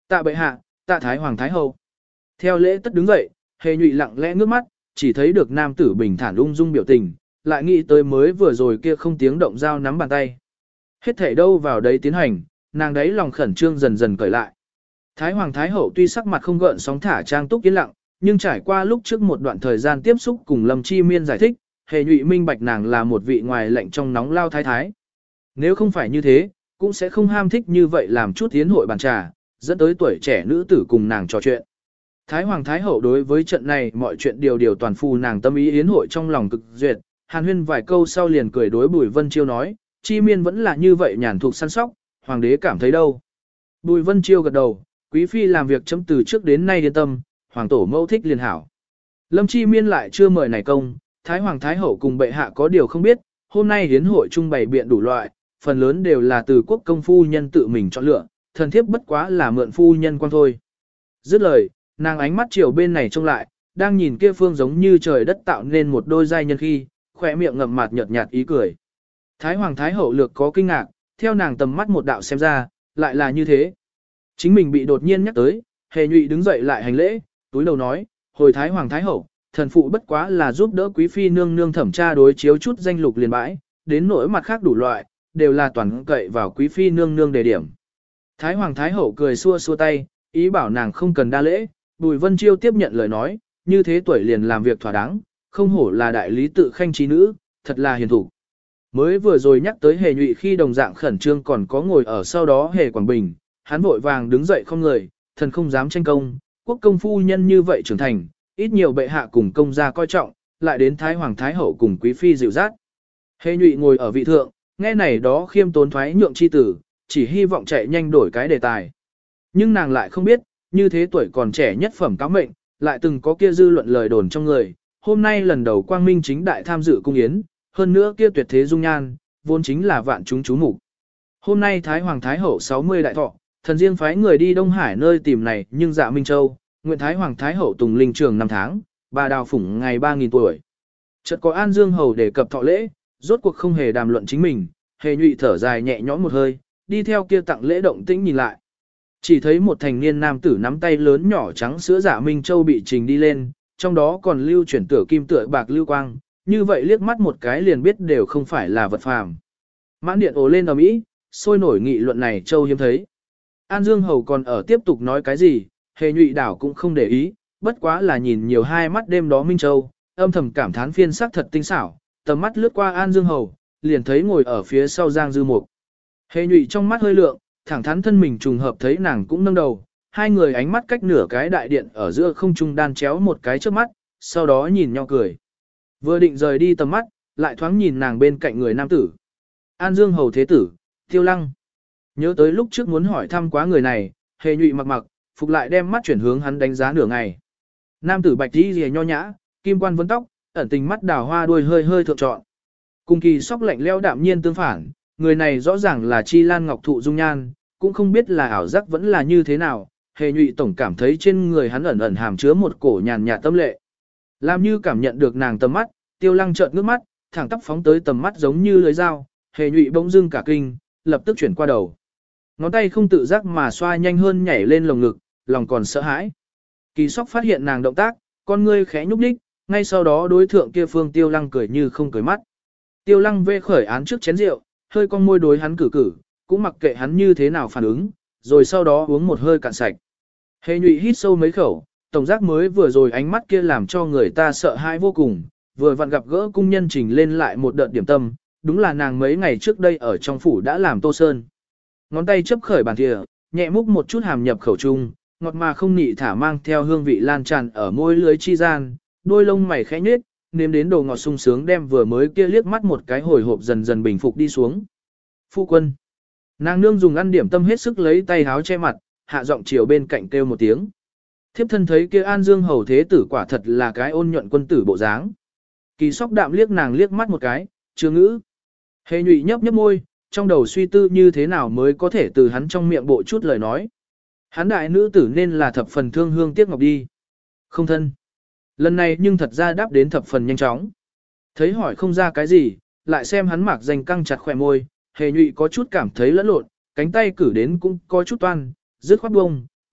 Tạ bệ hạ, tạ thái hoàng thái hậu. Theo lễ tất đứng dậy, Hề Nhụy lặng lẽ ngước mắt, chỉ thấy được nam tử bình thản ung dung biểu tình, lại nghĩ tới mới vừa rồi kia không tiếng động dao nắm bàn tay. Hết thảy đâu vào đấy tiến hành, nàng đấy lòng khẩn trương dần dần cởi lại. Thái hoàng thái hậu tuy sắc mặt không gợn sóng thả trang túc yên lặng, nhưng trải qua lúc trước một đoạn thời gian tiếp xúc cùng Lâm Chi Miên giải thích, Hề Nhụy minh bạch nàng là một vị ngoài lệnh trong nóng lao thái thái. Nếu không phải như thế, cũng sẽ không ham thích như vậy làm chút tiến hội bàn trà, dẫn tới tuổi trẻ nữ tử cùng nàng trò chuyện. Thái hoàng thái hậu đối với trận này mọi chuyện điều toàn phù nàng tâm ý yến hội trong lòng cực duyệt, hàn huyên vài câu sau liền cười đối Bùi Vân Chiêu nói, Chi Miên vẫn là như vậy nhàn thuộc săn sóc, hoàng đế cảm thấy đâu. Bùi Vân Chiêu gật đầu, quý phi làm việc chấm từ trước đến nay yên tâm, hoàng tổ mẫu thích liền hảo. Lâm Chi Miên lại chưa mời này công, Thái hoàng thái hậu cùng bệ hạ có điều không biết, hôm nay yến hội trung bày biện đủ loại, phần lớn đều là từ quốc công phu nhân tự mình chọn lựa, thần thiếp bất quá là mượn phu nhân quan thôi. Dứt lời, nàng ánh mắt chiều bên này trông lại, đang nhìn kia phương giống như trời đất tạo nên một đôi giai nhân khi, khỏe miệng ngậm mạt nhợt nhạt ý cười. Thái hoàng thái hậu lược có kinh ngạc, theo nàng tầm mắt một đạo xem ra, lại là như thế. Chính mình bị đột nhiên nhắc tới, Hề Nhụy đứng dậy lại hành lễ, túi đầu nói, hồi Thái hoàng thái hậu, thần phụ bất quá là giúp đỡ quý phi nương nương thẩm tra đối chiếu chút danh lục liền bãi, đến nỗi mặt khác đủ loại, đều là toàn cậy vào quý phi nương nương đề điểm. Thái hoàng thái hậu cười xua xua tay, ý bảo nàng không cần đa lễ, Bùi Vân Chiêu tiếp nhận lời nói, như thế tuổi liền làm việc thỏa đáng, không hổ là đại lý tự khanh trí nữ, thật là hiền thủ. Mới vừa rồi nhắc tới Hề Nhụy khi đồng dạng khẩn trương còn có ngồi ở sau đó Hề Quảng Bình, hắn vội vàng đứng dậy không người, thần không dám tranh công, quốc công phu nhân như vậy trưởng thành, ít nhiều bệ hạ cùng công gia coi trọng, lại đến Thái hoàng thái hậu cùng quý phi dịu dắt. Hề Nhụy ngồi ở vị thượng, nghe này đó khiêm tốn thoái nhượng chi tử, chỉ hy vọng chạy nhanh đổi cái đề tài. Nhưng nàng lại không biết, như thế tuổi còn trẻ nhất phẩm cáo mệnh, lại từng có kia dư luận lời đồn trong người, hôm nay lần đầu quang minh chính đại tham dự cung yến, hơn nữa kia tuyệt thế dung nhan, vốn chính là vạn chúng chú mục. Hôm nay Thái hoàng thái hậu 60 đại thọ, thần riêng phái người đi Đông Hải nơi tìm này, nhưng Dạ Minh Châu, nguyện Thái hoàng thái hậu tùng linh trường 5 tháng, bà đào phủng ngày 3000 tuổi. Chợt có An Dương hầu đề cập thọ lễ, rốt cuộc không hề đàm luận chính mình, Hề Nhụy thở dài nhẹ nhõm một hơi, đi theo kia tặng lễ động tĩnh nhìn lại. Chỉ thấy một thành niên nam tử nắm tay lớn nhỏ trắng sữa Dạ Minh Châu bị trình đi lên, trong đó còn lưu chuyển tựa kim tựa bạc lưu quang, như vậy liếc mắt một cái liền biết đều không phải là vật phàm. Mãn điện ồ lên ầm ĩ, sôi nổi nghị luận này Châu hiếm thấy. An Dương hầu còn ở tiếp tục nói cái gì, Hề Nhụy đảo cũng không để ý, bất quá là nhìn nhiều hai mắt đêm đó Minh Châu, âm thầm cảm thán phiên sắc thật tinh xảo, tầm mắt lướt qua An Dương hầu, liền thấy ngồi ở phía sau Giang Dư Mục. Hề Nhụy trong mắt hơi lượng, thẳng thắn thân mình trùng hợp thấy nàng cũng nâng đầu, hai người ánh mắt cách nửa cái đại điện ở giữa không trung đan chéo một cái trước mắt, sau đó nhìn nhau cười. Vừa định rời đi tầm mắt, lại thoáng nhìn nàng bên cạnh người nam tử. An Dương hầu thế tử, Tiêu Lăng. Nhớ tới lúc trước muốn hỏi thăm quá người này, Hề Nhụy mặc mặc, phục lại đem mắt chuyển hướng hắn đánh giá nửa ngày. Nam tử bạch y rìa nho nhã, kim quan vấn tóc, ẩn tình mắt đào hoa đuôi hơi hơi thượng trọn. Cùng kỳ sóc lạnh leo đạm nhiên tương phản, người này rõ ràng là Chi Lan Ngọc Thụ dung nhan, cũng không biết là ảo giác vẫn là như thế nào, Hề Nhụy tổng cảm thấy trên người hắn ẩn ẩn hàm chứa một cổ nhàn nhạt tâm lệ. Làm như cảm nhận được nàng tầm mắt, Tiêu Lăng chợt ngước mắt, thẳng tắp phóng tới tầm mắt giống như lưới dao, Hề Nhụy bỗng dưng cả kinh, lập tức chuyển qua đầu. Ngón tay không tự giác mà xoa nhanh hơn nhảy lên lồng ngực, lòng còn sợ hãi. Kỳ sóc phát hiện nàng động tác, con ngươi khẽ nhúc nhích, ngay sau đó đối thượng kia phương Tiêu Lăng cười như không cười mắt. Tiêu Lăng vê khởi án trước chén rượu, hơi con môi đối hắn cử cử, cũng mặc kệ hắn như thế nào phản ứng, rồi sau đó uống một hơi cạn sạch. Hề Nhụy hít sâu mấy khẩu, tổng giác mới vừa rồi ánh mắt kia làm cho người ta sợ hãi vô cùng, vừa vặn gặp gỡ cung nhân trình lên lại một đợt điểm tâm, đúng là nàng mấy ngày trước đây ở trong phủ đã làm tô sơn. Ngón tay chấp khởi bàn thìa, nhẹ múc một chút hàm nhập khẩu trung, ngọt mà không nị thả mang theo hương vị lan tràn ở môi lưới chi gian, đôi lông mày khẽ nhếch, nếm đến đồ ngọt sung sướng đem vừa mới kia liếc mắt một cái hồi hộp dần dần bình phục đi xuống. Phu quân. Nàng nương dùng ăn điểm tâm hết sức lấy tay háo che mặt, hạ giọng chiều bên cạnh kêu một tiếng. Thiếp thân thấy kia An Dương hầu thế tử quả thật là cái ôn nhuận quân tử bộ dáng. Kỳ sóc đạm liếc nàng liếc mắt một cái, chưa ngữ. Hề Nhụy nhấp nhấp môi, trong đầu suy tư như thế nào mới có thể từ hắn trong miệng bộ chút lời nói. Hắn đại nữ tử nên là thập phần thương hương tiếc ngọc đi. Không thân. Lần này nhưng thật ra đáp đến thập phần nhanh chóng. Thấy hỏi không ra cái gì, lại xem hắn mạc danh căng chặt khỏe môi, Hề Nhụy có chút cảm thấy lẫn lộn, cánh tay cử đến cũng có chút toan, dứt khoát bông,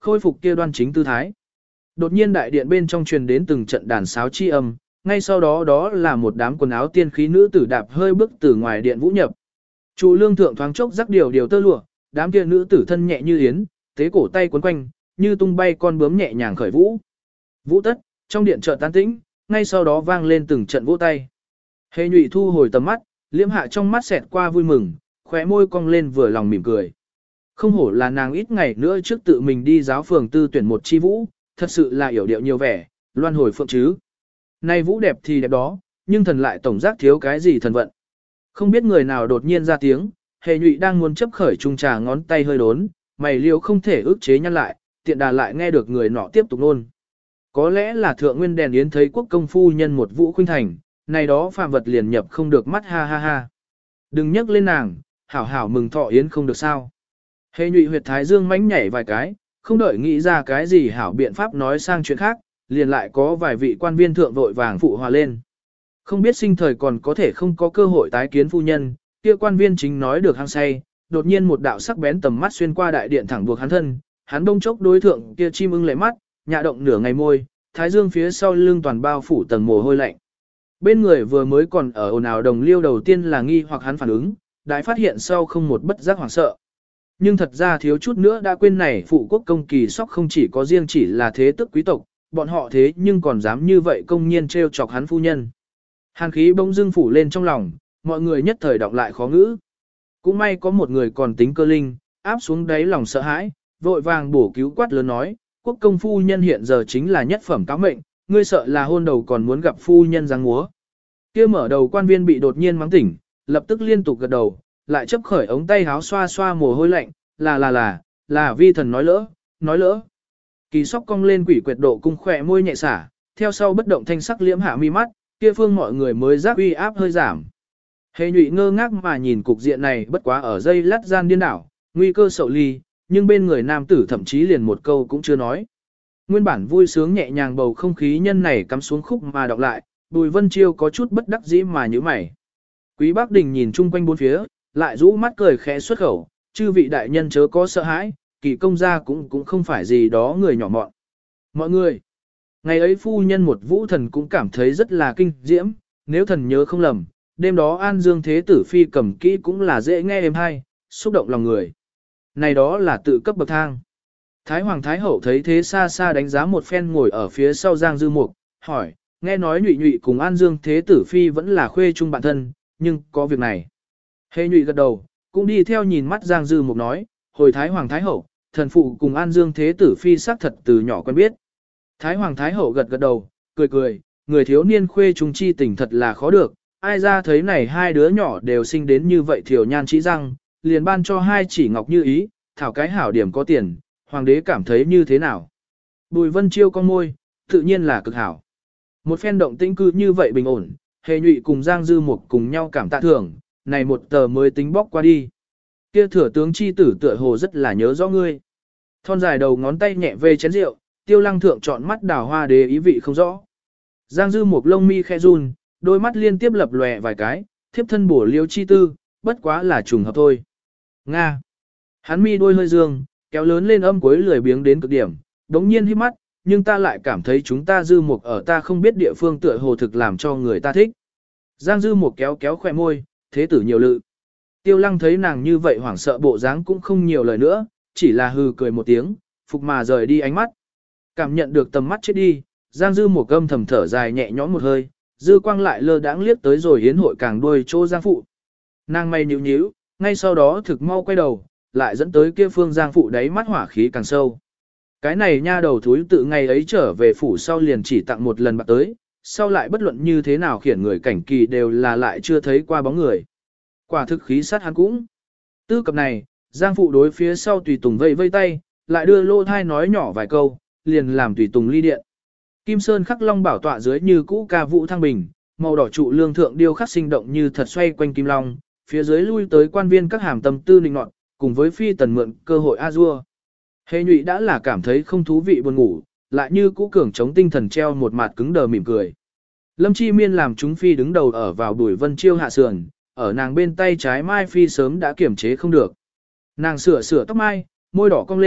khôi phục kia đoan chính tư thái. Đột nhiên đại điện bên trong truyền đến từng trận đàn sáo chi âm, ngay sau đó đó là một đám quần áo tiên khí nữ tử đạp hơi bước từ ngoài điện vũ nhập. Trụ lương thượng thoáng chốc rắc điều tơ lụa, đám kia nữ tử thân nhẹ như yến, tế cổ tay quấn quanh, như tung bay con bướm nhẹ nhàng khởi vũ. Vũ tất, trong điện chợt tan tĩnh, ngay sau đó vang lên từng trận vỗ tay. Hề Nhụy thu hồi tầm mắt, liễm hạ trong mắt xẹt qua vui mừng, khóe môi cong lên vừa lòng mỉm cười. Không hổ là nàng ít ngày nữa trước tự mình đi giáo phường tư tuyển một chi vũ, thật sự là yểu điệu nhiều vẻ, loan hồi phượng chứ. Này vũ đẹp thì đẹp đó, nhưng thần lại tổng giác thiếu cái gì thần vận. Không biết người nào đột nhiên ra tiếng, Hề Nhụy đang muốn chấp khởi trung trà ngón tay hơi đốn, mày liêu không thể ức chế nhăn lại, tiện đà lại nghe được người nọ tiếp tục nôn. Có lẽ là thượng nguyên đèn yến thấy quốc công phu nhân một vũ khuynh thành, này đó phàm vật liền nhập không được mắt ha ha ha. Đừng nhắc lên nàng, hảo hảo mừng thọ yến không được sao. Hề Nhụy huyệt thái dương mánh nhảy vài cái, không đợi nghĩ ra cái gì hảo biện pháp nói sang chuyện khác, liền lại có vài vị quan viên thượng vội vàng phụ hòa lên. Không biết sinh thời còn có thể không có cơ hội tái kiến phu nhân, kia quan viên chính nói được hăng say, đột nhiên một đạo sắc bén tầm mắt xuyên qua đại điện thẳng buộc hắn thân, hắn đông chốc đối thượng kia chim ưng lệ mắt, nhạ động nửa ngày môi, thái dương phía sau lưng toàn bao phủ tầng mồ hôi lạnh. Bên người vừa mới còn ở ồn ào đồng liêu đầu tiên là nghi hoặc hắn phản ứng, đại phát hiện sau không một bất giác hoảng sợ. Nhưng thật ra thiếu chút nữa đã quên này phụ quốc công kỳ sóc không chỉ có riêng chỉ là thế tức quý tộc, bọn họ thế nhưng còn dám như vậy công nhiên trêu chọc hắn phu nhân. Hàn khí bỗng dưng phủ lên trong lòng, mọi người nhất thời đọc lại khó ngữ. Cũng may có một người còn tính cơ linh, áp xuống đáy lòng sợ hãi, vội vàng bổ cứu quát lớn nói, quốc công phu nhân hiện giờ chính là nhất phẩm cáo mệnh, ngươi sợ là hôn đầu còn muốn gặp phu nhân giáng múa. Kia mở đầu quan viên bị đột nhiên mắng tỉnh, lập tức liên tục gật đầu, lại chấp khởi ống tay háo xoa xoa mồ hôi lạnh, là vi thần nói lỡ. Kỳ sóc cong lên quỷ quyệt độ cung khỏe môi nhẹ xả, theo sau bất động thanh sắc liễm hạ mi mắt, kia phương mọi người mới giác uy áp hơi giảm. Hề Nhụy ngơ ngác mà nhìn cục diện này bất quá ở dây lát gian điên đảo, nguy cơ sậu ly, nhưng bên người nam tử thậm chí liền một câu cũng chưa nói. Nguyên bản vui sướng nhẹ nhàng bầu không khí nhân này cắm xuống khúc mà đọc lại, Bùi Vân Chiêu có chút bất đắc dĩ mà nhíu mày. Quý Bác Đình nhìn chung quanh bốn phía, lại rũ mắt cười khẽ xuất khẩu, chư vị đại nhân chớ có sợ hãi, kỳ công gia cũng không phải gì đó người nhỏ mọn. Mọi người, ngày ấy phu nhân một vũ thần cũng cảm thấy rất là kinh diễm, nếu thần nhớ không lầm, đêm đó An Dương Thế Tử Phi cầm kỹ cũng là dễ nghe êm hay, xúc động lòng người. Này đó là tự cấp bậc thang. Thái Hoàng Thái Hậu thấy thế xa xa đánh giá một phen ngồi ở phía sau Giang Dư Mục, hỏi, nghe nói Nhụy Nhụy cùng An Dương Thế Tử Phi vẫn là khuê chung bạn thân, nhưng có việc này. Hề Nhụy gật đầu, cũng đi theo nhìn mắt Giang Dư Mục nói, hồi Thái Hoàng Thái Hậu, thần phụ cùng An Dương Thế Tử Phi xác thật từ nhỏ quen biết. Thái Hoàng Thái Hậu gật đầu, cười, người thiếu niên khuê chung chi tình thật là khó được, ai ra thấy này hai đứa nhỏ đều sinh đến như vậy thiểu nhan trí răng, liền ban cho hai chỉ ngọc như ý, thảo cái hảo điểm có tiền, hoàng đế cảm thấy như thế nào. Bùi Vân Chiêu con môi, tự nhiên là cực hảo. Một phen động tĩnh cư như vậy bình ổn, Hề Nhụy cùng Giang Dư Mục cùng nhau cảm tạ thưởng, này một tờ mới tính bóc qua đi. Kia thừa tướng chi tử tựa hồ rất là nhớ rõ ngươi. Thon dài đầu ngón tay nhẹ về chén rượu, Tiêu Lăng thượng chọn mắt đào hoa đế ý vị không rõ. Giang Dư Mục lông mi khẽ run, đôi mắt liên tiếp lập lòe vài cái, thiếp thân bổ liêu chi tư, bất quá là trùng hợp thôi. Nga. Hắn mi đôi hơi dương, kéo lớn lên âm cuối lười biếng đến cực điểm, đống nhiên hít mắt, nhưng ta lại cảm thấy chúng ta Dư Mục ở ta không biết địa phương tựa hồ thực làm cho người ta thích. Giang Dư Mục kéo khỏe môi, thế tử nhiều lự. Tiêu Lăng thấy nàng như vậy hoảng sợ bộ dáng cũng không nhiều lời nữa, chỉ là hừ cười một tiếng, phục mà rời đi ánh mắt. Cảm nhận được tầm mắt chết đi, Giang Dư Mục âm thầm thở dài nhẹ nhõm một hơi, dư quang lại lơ đãng liếc tới rồi hiến hội càng đuôi chỗ Giang phụ. Nàng mày nhíu nhíu, ngay sau đó thực mau quay đầu, lại dẫn tới kia phương Giang phụ đáy mắt hỏa khí càng sâu. Cái này nha đầu thúi tự ngày ấy trở về phủ sau liền chỉ tặng một lần bạc tới, sau lại bất luận như thế nào khiển người cảnh kỳ đều là lại chưa thấy qua bóng người. Quả thực khí sát hắn cũng. Tư cập này, Giang phụ đối phía sau tùy tùng vây tay, lại đưa lô thai nói nhỏ vài câu, liền làm tùy tùng ly điện. Kim Sơn khắc long bảo tọa dưới như cũ ca vũ thăng bình, màu đỏ trụ lương thượng điêu khắc sinh động như thật xoay quanh kim long, phía dưới lui tới quan viên các hàm tâm tư nịnh nọt, cùng với phi tần mượn cơ hội a dua. Hề Nhụy đã là cảm thấy không thú vị buồn ngủ, lại như cũ cường chống tinh thần treo một mặt cứng đờ mỉm cười. Lâm Chi Miên làm chúng phi đứng đầu ở vào Bùi Vân Chiêu hạ sườn, ở nàng bên tay trái Mai Phi sớm đã kiểm chế không được. Nàng sửa tóc mai, môi đỏ cong lên,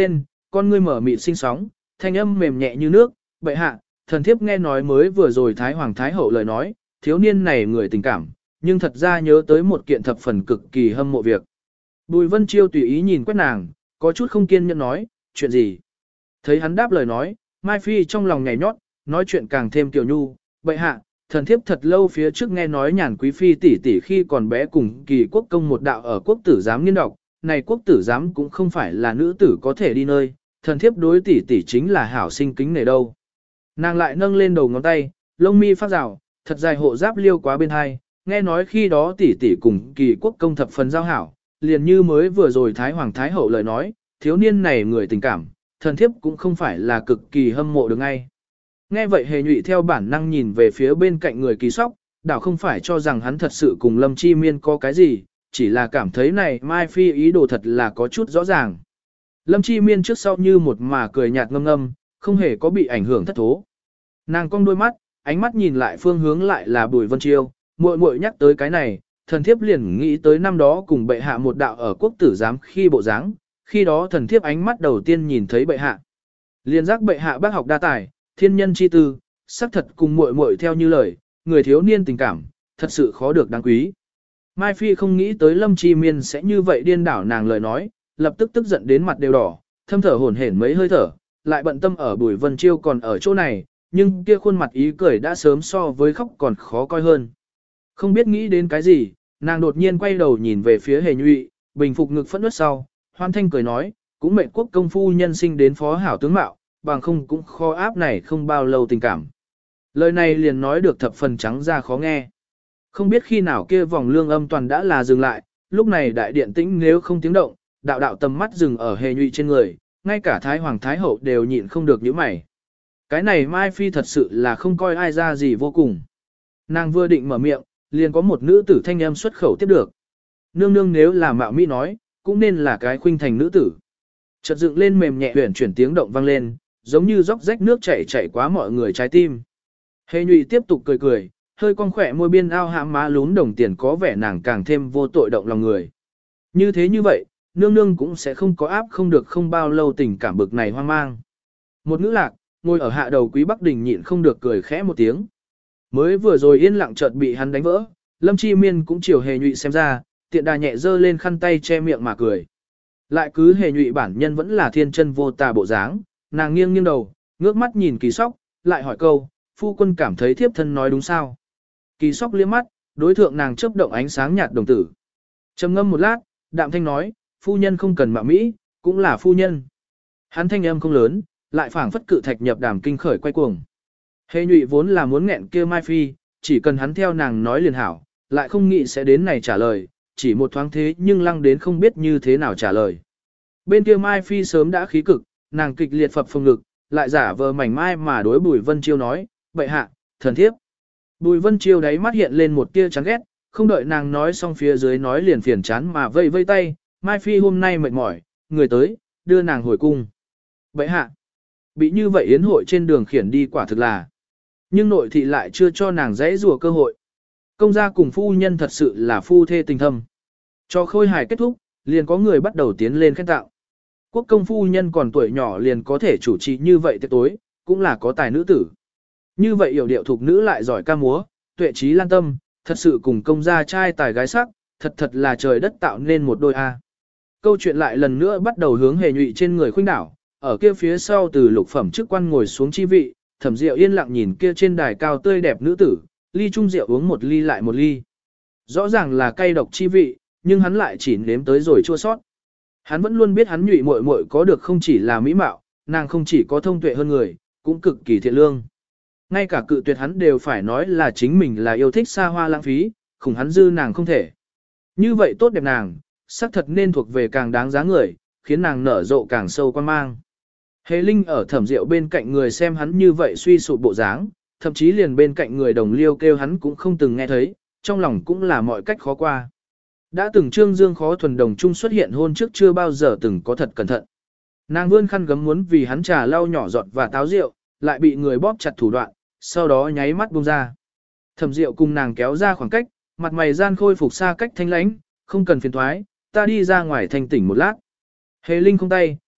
con ngươi mở mịt sinh sóng, thanh âm mềm nhẹ như nước, bệ hạ, thần thiếp nghe nói mới vừa rồi Thái Hoàng Thái Hậu lời nói, thiếu niên này người tình cảm, nhưng thật ra nhớ tới một kiện thập phần cực kỳ hâm mộ việc. Bùi Vân Chiêu tùy ý nhìn quét nàng, có chút không kiên nhẫn nói, chuyện gì? Thấy hắn đáp lời nói, Mai Phi trong lòng nhảy nhót, nói chuyện càng thêm tiểu nhu, bệ hạ, thần thiếp thật lâu phía trước nghe nói Nhàn Quý Phi tỷ tỷ khi còn bé cùng Kỳ Quốc công một đạo ở quốc tử giám nghiên đọc, này quốc tử giám cũng không phải là nữ tử có thể đi nơi, thần thiếp đối tỷ tỷ chính là hảo sinh kính nể đâu. Nàng lại nâng lên đầu ngón tay, lông mi phát rào, thật dài hộ giáp liêu quá bên hai, nghe nói khi đó tỷ tỷ cùng Kỳ Quốc công thập phần giao hảo, liền như mới vừa rồi Thái Hoàng Thái Hậu lời nói, thiếu niên này người tình cảm, thần thiếp cũng không phải là cực kỳ hâm mộ được ngay. Nghe vậy Hề Nhụy theo bản năng nhìn về phía bên cạnh người Kỳ Sóc, đảo không phải cho rằng hắn thật sự cùng Lâm Chi Miên có cái gì, chỉ là cảm thấy này Mai Phi ý đồ thật là có chút rõ ràng. Lâm Chi Miên trước sau như một mà cười nhạt ngâm ngâm, không hề có bị ảnh hưởng thất thố. Nàng cong đôi mắt, ánh mắt nhìn lại phương hướng lại là Bùi Vân Chiêu, muội muội nhắc tới cái này, thần thiếp liền nghĩ tới năm đó cùng bệ hạ một đạo ở quốc tử giám khi bộ dáng, khi đó thần thiếp ánh mắt đầu tiên nhìn thấy bệ hạ. Liên giác bệ hạ bác học đa tài, thiên nhân chi tư, xác thật cùng muội muội theo như lời, người thiếu niên tình cảm, thật sự khó được đáng quý. Mai Phi không nghĩ tới Lâm Chi Miên sẽ như vậy điên đảo nàng lời nói, lập tức tức giận đến mặt đều đỏ, thâm thở hổn hển mấy hơi thở, lại bận tâm ở Bùi Vân Chiêu còn ở chỗ này, nhưng kia khuôn mặt ý cười đã sớm so với khóc còn khó coi hơn. Không biết nghĩ đến cái gì, nàng đột nhiên quay đầu nhìn về phía Hề Nhụy, bình phục ngực phẫn nứt sau, hoan thanh cười nói, cũng mệnh quốc công phu nhân sinh đến phó hảo tướng mạo, bằng không cũng khó áp này không bao lâu tình cảm. Lời này liền nói được thập phần trắng ra khó nghe. Không biết khi nào kia vòng lương âm toàn đã là dừng lại, lúc này đại điện tĩnh nếu không tiếng động, đạo đạo tầm mắt dừng ở Hề Nhụy trên người, ngay cả Thái Hoàng Thái Hậu đều nhịn không được nhíu mày. Cái này Mai Phi thật sự là không coi ai ra gì vô cùng. Nàng vừa định mở miệng, liền có một nữ tử thanh âm xuất khẩu tiếp được. Nương nương nếu là mạo mỹ nói, cũng nên là cái khuynh thành nữ tử. Chợt dựng lên mềm nhẹ huyền chuyển tiếng động vang lên, giống như róc rách nước chảy chảy quá mọi người trái tim. Hề Nhụy tiếp tục cười cười, hơi cong khỏe môi biên ao hãm má lún đồng tiền có vẻ nàng càng thêm vô tội động lòng người. Như thế như vậy, nương nương cũng sẽ không có áp không được không bao lâu tình cảm bực này hoang mang. Một nữ lạc, ngồi ở hạ đầu Quý Bắc Đình nhịn không được cười khẽ một tiếng. Mới vừa rồi yên lặng chợt bị hắn đánh vỡ, Lâm Chi Miên cũng chiều Hề Nhụy xem ra, tiện đà nhẹ dơ lên khăn tay che miệng mà cười. Lại cứ Hề Nhụy bản nhân vẫn là thiên chân vô tà bộ dáng, nàng nghiêng nghiêng đầu, ngước mắt nhìn Kỳ Sóc, lại hỏi câu, phu quân cảm thấy thiếp thân nói đúng sao? Kỳ Sóc liếc mắt, đối thượng nàng chớp động ánh sáng nhạt đồng tử. Trầm ngâm một lát, đạm thanh nói, phu nhân không cần mạo mỹ, cũng là phu nhân. Hắn thanh âm không lớn, lại phảng phất cự thạch nhập đàm kinh khởi quay cuồng. Hề Nhụy vốn là muốn nghẹn kia Mai Phi, chỉ cần hắn theo nàng nói liền hảo, lại không nghĩ sẽ đến này trả lời, chỉ một thoáng thế nhưng lăng đến không biết như thế nào trả lời. Bên kia Mai Phi sớm đã khí cực, nàng kịch liệt phập phồng ngực, lại giả vờ mảnh mai mà đối Bùi Vân Chiêu nói, bệ hạ, thần thiếp. Bùi Vân Chiêu đáy mắt hiện lên một tia chán ghét, không đợi nàng nói xong phía dưới nói liền phiền chán mà vây vây tay, Mai Phi hôm nay mệt mỏi, người tới, đưa nàng hồi cung. Bệ hạ, bị như vậy yến hội trên đường khiển đi quả thực là, nhưng nội thị lại chưa cho nàng dễ rùa cơ hội. Công gia cùng phu nhân thật sự là phu thê tình thâm. Cho khôi hài kết thúc, liền có người bắt đầu tiến lên khen tạo. Quốc công phu nhân còn tuổi nhỏ liền có thể chủ trì như vậy tiệc tối, cũng là có tài nữ tử. Như vậy yểu điệu thục nữ lại giỏi ca múa, tuệ trí lan tâm, thật sự cùng công gia trai tài gái sắc, thật thật là trời đất tạo nên một đôi A. Câu chuyện lại lần nữa bắt đầu hướng Hề Nhụy trên người khuynh đảo, ở kia phía sau từ lục phẩm chức quan ngồi xuống chi vị, Thẩm Diệu yên lặng nhìn kia trên đài cao tươi đẹp nữ tử, ly chung rượu uống một ly lại một ly. Rõ ràng là cay độc chi vị, nhưng hắn lại chỉ nếm tới rồi chua sót. Hắn vẫn luôn biết hắn Nhụy muội muội có được không chỉ là mỹ mạo, nàng không chỉ có thông tuệ hơn người, cũng cực kỳ thiện lương. Ngay cả cự tuyệt hắn đều phải nói là chính mình là yêu thích xa hoa lãng phí, khủng hắn dư nàng không thể. Như vậy tốt đẹp nàng, xác thật nên thuộc về càng đáng giá người, khiến nàng nở rộ càng sâu quan mang. Hề Linh ở Thẩm Diệu bên cạnh người xem hắn như vậy suy sụp bộ dáng, thậm chí liền bên cạnh người đồng liêu kêu hắn cũng không từng nghe thấy, trong lòng cũng là mọi cách khó qua. Đã từng Trương Dương khó thuần đồng chung xuất hiện hôn trước chưa bao giờ từng có thật cẩn thận. Nàng vươn khăn gấm muốn vì hắn trà lau nhỏ giọt và táo rượu, lại bị người bóp chặt thủ đoạn, sau đó nháy mắt buông ra. Thẩm Diệu cùng nàng kéo ra khoảng cách, mặt mày gian khôi phục xa cách thanh lãnh, không cần phiền thoái, ta đi ra ngoài thanh tỉnh một lát. Hề Linh không tay,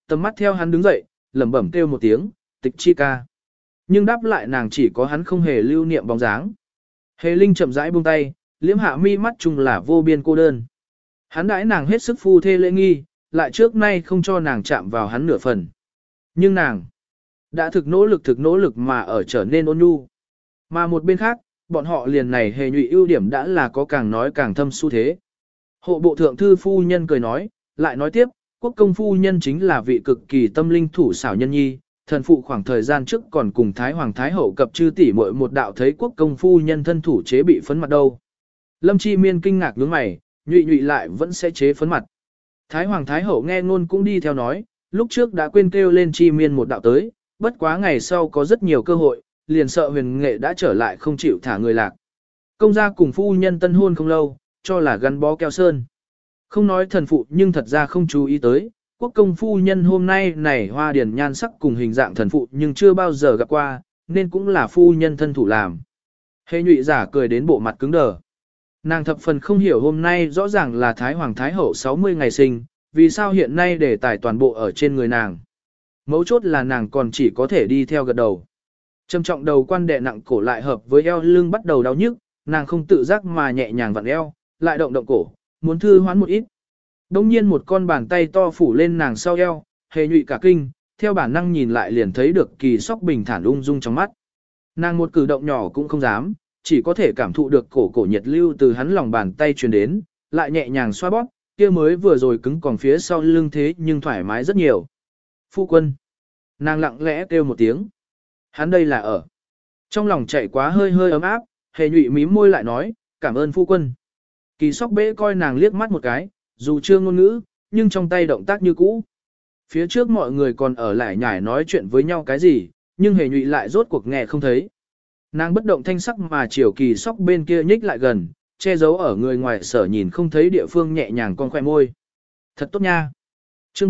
tầm mắt theo hắn đứng dậy, lẩm bẩm kêu một tiếng, Tịch Chi ca. Nhưng đáp lại nàng chỉ có hắn không hề lưu niệm bóng dáng. Hề Linh chậm rãi buông tay, liễm hạ mi mắt chung là vô biên cô đơn. Hắn đãi nàng hết sức phu thê lễ nghi, lại trước nay không cho nàng chạm vào hắn nửa phần. Nhưng nàng đã thực nỗ lực mà ở trở nên ôn nhu. Mà một bên khác, bọn họ liền này Hề Nhụy ưu điểm đã là có càng nói càng thâm xu thế. Hộ bộ thượng thư phu nhân cười nói, lại nói tiếp, quốc công phu nhân chính là vị cực kỳ tâm linh thủ xảo nhân nhi, thần phụ khoảng thời gian trước còn cùng Thái Hoàng Thái Hậu cập chư tỷ muội một đạo thấy quốc công phu nhân thân thủ chế bị phấn mặt đâu. Lâm Chi Miên kinh ngạc nhướng mày, Nhụy lại vẫn sẽ chế phấn mặt. Thái Hoàng Thái Hậu nghe ngôn cũng đi theo nói, lúc trước đã quên kêu lên Chi Miên một đạo tới, bất quá ngày sau có rất nhiều cơ hội, liền sợ huyền nghệ đã trở lại không chịu thả người lạc. Công gia cùng phu nhân tân hôn không lâu, cho là gắn bó keo sơn. Không nói thần phụ nhưng thật ra không chú ý tới, quốc công phu nhân hôm nay này hoa điển nhan sắc cùng hình dạng thần phụ nhưng chưa bao giờ gặp qua, nên cũng là phu nhân thân thủ làm. Hề Nhụy giả cười đến bộ mặt cứng đờ. Nàng thập phần không hiểu hôm nay rõ ràng là Thái Hoàng Thái Hậu 60 ngày sinh, vì sao hiện nay để tải toàn bộ ở trên người nàng. Mấu chốt là nàng còn chỉ có thể đi theo gật đầu. Trầm trọng đầu quan đệ nặng cổ lại hợp với eo lưng bắt đầu đau nhức, nàng không tự giác mà nhẹ nhàng vặn eo, lại động cổ, muốn thư hoán một ít. Đông nhiên một con bàn tay to phủ lên nàng sau eo, Hề Nhụy cả kinh, theo bản năng nhìn lại liền thấy được Kỳ Sóc bình thản ung dung trong mắt. Nàng một cử động nhỏ cũng không dám, chỉ có thể cảm thụ được cổ nhiệt lưu từ hắn lòng bàn tay truyền đến, lại nhẹ nhàng xoa bóp, kia mới vừa rồi cứng còn phía sau lưng thế nhưng thoải mái rất nhiều. Phu quân. Nàng lặng lẽ kêu một tiếng. Hắn đây là ở. Trong lòng chạy quá hơi hơi ấm áp, Hề Nhụy mím môi lại nói, cảm ơn phu quân. Kỳ Sóc bẽ coi nàng liếc mắt một cái, dù chưa ngôn ngữ, nhưng trong tay động tác như cũ. Phía trước mọi người còn ở lại nhải nói chuyện với nhau cái gì, nhưng Hề Nhụy lại rốt cuộc nghe không thấy. Nàng bất động thanh sắc mà chiều Kỳ Sóc bên kia nhích lại gần, che giấu ở người ngoài sở nhìn không thấy địa phương nhẹ nhàng con khoe môi. Thật tốt nha. Chương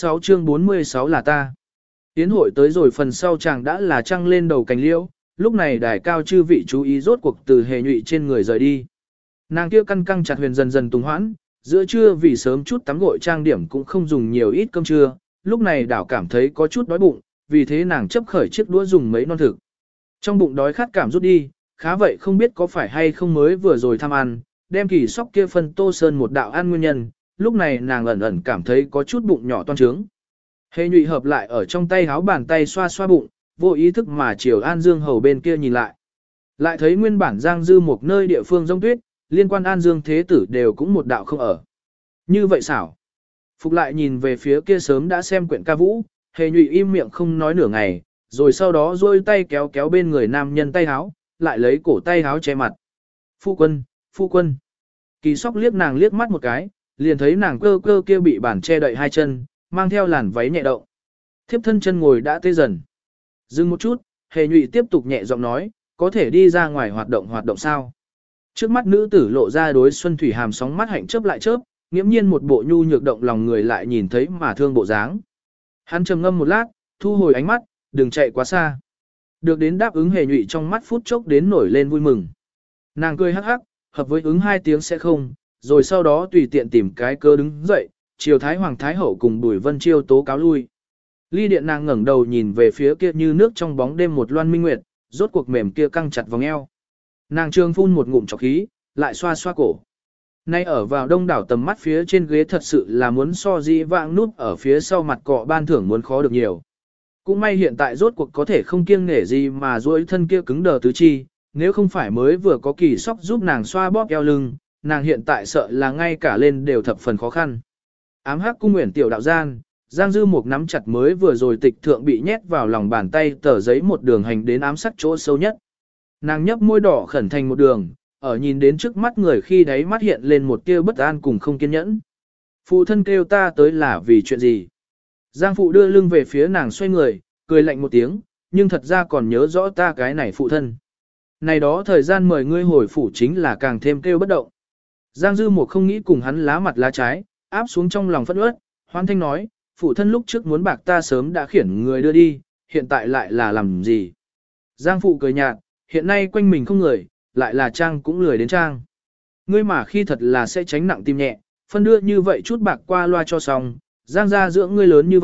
46 là ta. Tiến hội tới rồi phần sau chàng đã là trăng lên đầu cành liễu, lúc này đài cao chư vị chú ý rốt cuộc từ Hề Nhụy trên người rời đi. Nàng kia căn căng chặt huyền dần dần tùng hoãn, giữa trưa vì sớm chút tắm gội trang điểm cũng không dùng nhiều ít cơm trưa, lúc này đảo cảm thấy có chút đói bụng, vì thế nàng chấp khởi chiếc đũa dùng mấy non thực. Trong bụng đói khát cảm rút đi, khá vậy không biết có phải hay không mới vừa rồi tham ăn, đem Kỳ Sóc kia phân tô sơn một đạo ăn nguyên nhân, lúc này nàng ẩn ẩn cảm thấy có chút bụng nhỏ toan trướng. Hề Nhụy hợp lại ở trong tay háo bàn tay xoa xoa bụng, vô ý thức mà chiều An Dương Hầu bên kia nhìn lại. Lại thấy nguyên bản Giang Dư một nơi địa phương rông tuyết, liên quan An Dương Thế Tử đều cũng một đạo không ở. Như vậy xảo. Phục lại nhìn về phía kia sớm đã xem quyển ca vũ, Hề Nhụy im miệng không nói nửa ngày, rồi sau đó duỗi tay kéo kéo bên người nam nhân tay háo, lại lấy cổ tay háo che mặt. Phu quân, phu quân. Kỳ Sóc liếc nàng liếc mắt một cái, liền thấy nàng cơ cơ kia bị bản che đậy hai chân, mang theo làn váy nhẹ động. Thiếp thân chân ngồi đã tê dần. Dừng một chút, Hề Nhụy tiếp tục nhẹ giọng nói, có thể đi ra ngoài hoạt động sao? Trước mắt nữ tử lộ ra đối Xuân Thủy Hàm sóng mắt hạnh chớp lại chớp, nghiễm nhiên một bộ nhu nhược động lòng người lại nhìn thấy mà thương bộ dáng. Hắn trầm ngâm một lát, thu hồi ánh mắt, đừng chạy quá xa. Được đến đáp ứng Hề Nhụy trong mắt phút chốc đến nổi lên vui mừng. Nàng cười hắc hắc, hợp với ứng hai tiếng sẽ không, rồi sau đó tùy tiện tìm cái cơ đứng dậy, chiều Thái Hoàng Thái Hậu cùng Bùi Vân Chiêu tố cáo lui. Ly điện nàng ngẩng đầu nhìn về phía kia như nước trong bóng đêm một loan minh nguyệt, rốt cuộc mềm kia căng chặt vòng eo. Nàng trương phun một ngụm trọc khí, lại xoa xoa cổ. Nay ở vào đông đảo tầm mắt phía trên ghế thật sự là muốn so di vạng nút ở phía sau mặt cọ ban thưởng muốn khó được nhiều. Cũng may hiện tại rốt cuộc có thể không kiêng nể gì mà duỗi thân kia cứng đờ tứ chi, nếu không phải mới vừa có Kỳ Sóc giúp nàng xoa bóp eo lưng, nàng hiện tại sợ là ngay cả lên đều thập phần khó khăn. Ám hắc cung nguyện tiểu đạo gian, Giang Dư Mục nắm chặt mới vừa rồi tịch thượng bị nhét vào lòng bàn tay tờ giấy một đường hành đến ám sát chỗ sâu nhất. Nàng nhấp môi đỏ khẩn thành một đường, ở nhìn đến trước mắt người khi đáy mắt hiện lên một tia bất an cùng không kiên nhẫn. Phụ thân kêu ta tới là vì chuyện gì? Giang phụ đưa lưng về phía nàng xoay người, cười lạnh một tiếng, nhưng thật ra còn nhớ rõ ta cái này phụ thân. Này đó thời gian mời ngươi hồi phủ chính là càng thêm kêu bất động. Giang Dư Mục không nghĩ cùng hắn lá mặt lá trái, áp xuống trong lòng phẫn uất, hoan thanh nói, phụ thân lúc trước muốn bạc ta sớm đã khiển người đưa đi, hiện tại lại là làm gì? Giang phụ cười nhạt, hiện nay quanh mình không người, lại là trang cũng lười đến trang. Ngươi mà khi thật là sẽ tránh nặng tim nhẹ, phân đưa như vậy chút bạc qua loa cho xong, Giang gia dưỡng ngươi lớn như vậy,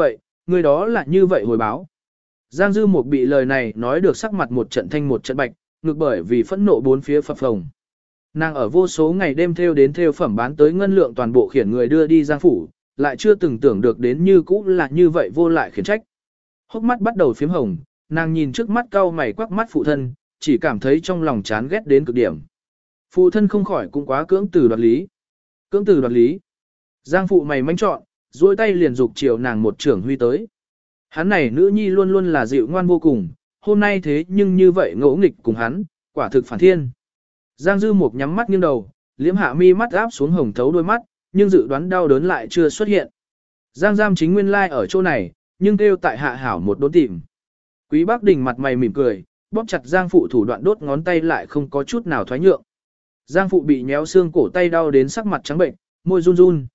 người đó là như vậy hồi báo. Giang Dư Mục bị lời này nói được sắc mặt một trận thanh một trận bạch, ngược bởi vì phẫn nộ bốn phía phập phồng. Nàng ở vô số ngày đêm theo đến theo phẩm bán tới ngân lượng toàn bộ khiển người đưa đi Giang phủ, lại chưa từng tưởng được đến như cũ là như vậy vô lại khiển trách. Hốc mắt bắt đầu phím hồng, nàng nhìn trước mắt cau mày quắc mắt phụ thân, chỉ cảm thấy trong lòng chán ghét đến cực điểm. Phụ thân không khỏi cũng quá cưỡng từ đoạt lý. Cưỡng từ đoạt lý. Giang phụ mày manh trọn, duỗi tay liền dục chiều nàng một trưởng huy tới. Hắn này nữ nhi luôn luôn là dịu ngoan vô cùng, hôm nay thế nhưng như vậy ngỗ nghịch cùng hắn, quả thực phản thiên. Giang Dư Mục nhắm mắt nghiêng đầu, liễm hạ mi mắt áp xuống hồng thấu đôi mắt, nhưng dự đoán đau đớn lại chưa xuất hiện. Giang Giam chính nguyên lai ở chỗ này, nhưng kêu tại hạ hảo một đốn tìm. Quý Bác Đình mặt mày mỉm cười, bóp chặt Giang phụ thủ đoạn đốt ngón tay lại không có chút nào thoái nhượng. Giang phụ bị nhéo xương cổ tay đau đến sắc mặt trắng bệnh, môi run run,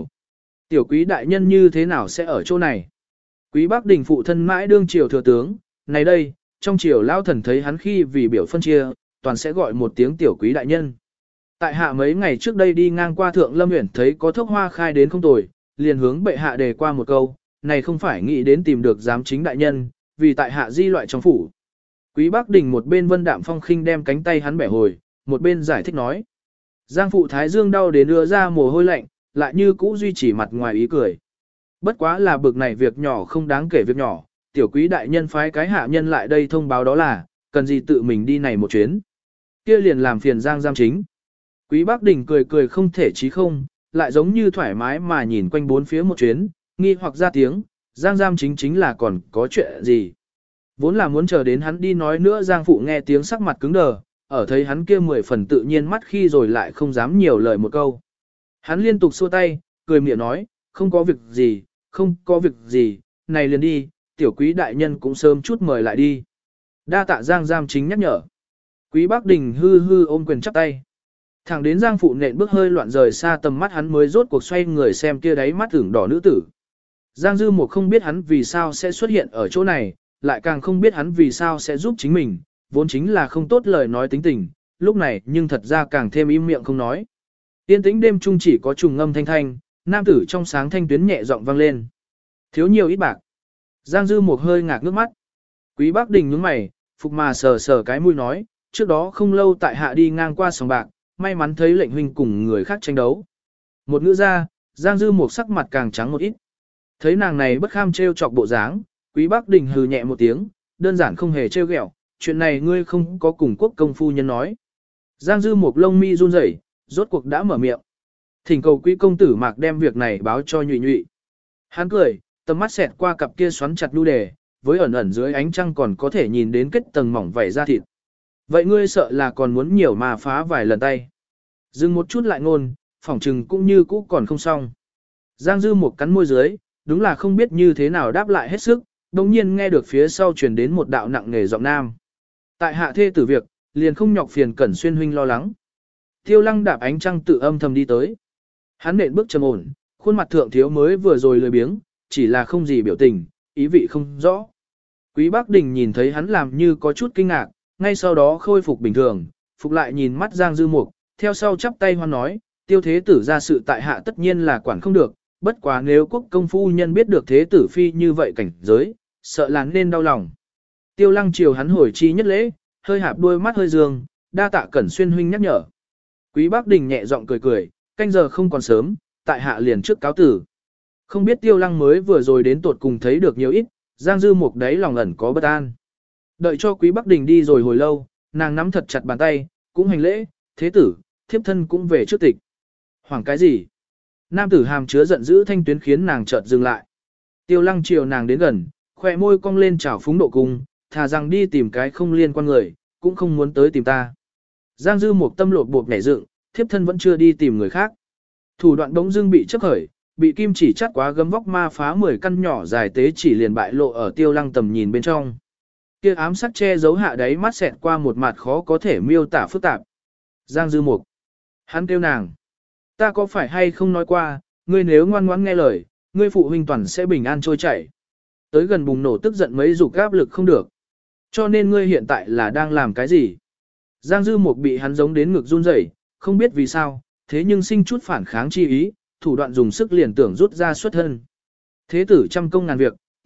tiểu quý đại nhân như thế nào sẽ ở chỗ này. Quý Bác Đình phụ thân mãi đương triều thừa tướng, này đây, trong triều lao thần thấy hắn khi vì biểu phân chia, toàn sẽ gọi một tiếng tiểu quý đại nhân. Tại hạ mấy ngày trước đây đi ngang qua Thượng Lâm Uyển thấy có thốc hoa khai đến không tồi, liền hướng bệ hạ đề qua một câu, này không phải nghĩ đến tìm được giám chính đại nhân, vì tại hạ di loại trong phủ. Quý Bác Đình một bên vân đạm phong khinh đem cánh tay hắn bẻ hồi, một bên giải thích nói. Giang phụ thái dương đau đến đưa ra mồ hôi lạnh, lại như cũ duy trì mặt ngoài ý cười. Bất quá là bực này việc nhỏ không đáng kể việc nhỏ, tiểu quý đại nhân phái cái hạ nhân lại đây thông báo đó là, cần gì tự mình đi này một chuyến. Kia liền làm phiền Giang Giam chính. Quý Bác Đình cười cười không thể chí không, lại giống như thoải mái mà nhìn quanh bốn phía một chuyến, nghi hoặc ra tiếng, Giang Giam chính là còn có chuyện gì. Vốn là muốn chờ đến hắn đi nói nữa Giang phụ nghe tiếng sắc mặt cứng đờ, ở thấy hắn kia 10 phần tự nhiên mắt khi rồi lại không dám nhiều lời một câu. Hắn liên tục xua tay, cười miệng nói, không có việc gì, không có việc gì, này liền đi, tiểu quý đại nhân cũng sớm chút mời lại đi. Đa tạ Giang Giam chính nhắc nhở. Quý Bác Đình hư hư ôm quyền chắp tay. Thẳng đến Giang phụ nện bước hơi loạn rời xa tầm mắt hắn mới rốt cuộc xoay người xem kia đáy mắt ửng đỏ nữ tử. Giang Dư Mục không biết hắn vì sao sẽ xuất hiện ở chỗ này, lại càng không biết hắn vì sao sẽ giúp chính mình, vốn chính là không tốt lời nói tính tình, lúc này nhưng thật ra càng thêm im miệng không nói. Yên tĩnh đêm trung chỉ có trùng ngâm thanh thanh, nam tử trong sáng thanh tuyến nhẹ giọng vang lên. Thiếu nhiều ít bạc. Giang Dư Mục hơi ngạc nước mắt. Quý Bác Đình nhướng mày, phục mà sờ sờ cái mũi nói, trước đó không lâu tại hạ đi ngang qua sòng bạc, may mắn thấy lệnh huynh cùng người khác tranh đấu. Một ngữ ra, Giang Dư Mục sắc mặt càng trắng một ít. Thấy nàng này bất kham trêu chọc bộ dáng, Quý Bác Đình hừ nhẹ một tiếng, đơn giản không hề trêu ghẹo, chuyện này ngươi không có cùng quốc công phu nhân nói. Giang Dư Mục lông mi run rẩy, rốt cuộc đã mở miệng. Thỉnh cầu Quý công tử Mạc đem việc này báo cho Nhụy Nhụy. Hắn cười, tầm mắt xẹt qua cặp kia xoắn chặt đu đề, với ẩn ẩn dưới ánh trăng còn có thể nhìn đến kết tầng mỏng vảy da thịt. Vậy ngươi sợ là còn muốn nhiều mà phá vài lần tay. Dừng một chút lại ngôn, phỏng trừng cũng như cũ còn không xong. Giang Dư Mục cắn môi dưới, đúng là không biết như thế nào đáp lại hết sức, đồng nhiên nghe được phía sau truyền đến một đạo nặng nề giọng nam. Tại hạ thê tử việc, liền không nhọc phiền Cẩn Xuyên huynh lo lắng. Tiêu Lăng đạp ánh trăng tự âm thầm đi tới. Hắn nện bước trầm ổn, khuôn mặt thượng thiếu mới vừa rồi lười biếng, chỉ là không gì biểu tình, ý vị không rõ. Quý Bác Đình nhìn thấy hắn làm như có chút kinh ngạc, ngay sau đó khôi phục bình thường, phục lại nhìn mắt Giang Dư Mục, theo sau chắp tay hoan nói, tiêu thế tử ra sự tại hạ tất nhiên là quản không được, bất quá nếu quốc công phu nhân biết được thế tử phi như vậy cảnh giới, sợ là nên đau lòng. Tiêu Lăng chiều hắn hồi chi nhất lễ, hơi hạp đôi mắt hơi dương, đa tạ Cẩn Xuyên huynh nhắc nhở. Quý Bác Đình nhẹ giọng cười cười, canh giờ không còn sớm, tại hạ liền trước cáo tử. Không biết Tiêu Lăng mới vừa rồi đến tột cùng thấy được nhiều ít, Giang Dư Mục đấy lòng ẩn có bất an. Đợi cho Quý Bác Đình đi rồi hồi lâu, nàng nắm thật chặt bàn tay, cũng hành lễ, thế tử, thiếp thân cũng về trước tịch. Hoảng cái gì? Nam tử hàm chứa giận dữ thanh tuyến khiến nàng chợt dừng lại. Tiêu Lăng chiều nàng đến gần, khỏe môi cong lên chảo phúng độ cung, thà rằng đi tìm cái không liên quan người, cũng không muốn tới tìm ta. Giang Dư Mục tâm lột bột nhảy dựng, thiếp thân vẫn chưa đi tìm người khác. Thủ đoạn đống dưng bị chấp khởi, bị kim chỉ chắt quá gấm vóc ma phá 10 căn nhỏ dài tế chỉ liền bại lộ ở Tiêu Lăng tầm nhìn bên trong. Kia ám sắc che giấu hạ đáy mắt xẹt qua một mặt khó có thể miêu tả phức tạp. Giang Dư Mục. Hắn kêu nàng. Ta có phải hay không nói qua, ngươi nếu ngoan ngoãn nghe lời, ngươi phụ huynh toàn sẽ bình an trôi chảy. Tới gần bùng nổ tức giận mấy dục áp lực không được. Cho nên ngươi hiện tại là đang làm cái gì? Giang Dư Mục bị hắn giống đến ngực run rẩy, không biết vì sao, thế nhưng sinh chút phản kháng chi ý, thủ đoạn dùng sức liền tưởng rút ra xuất thân. Thế tử trăm công ngàn việc,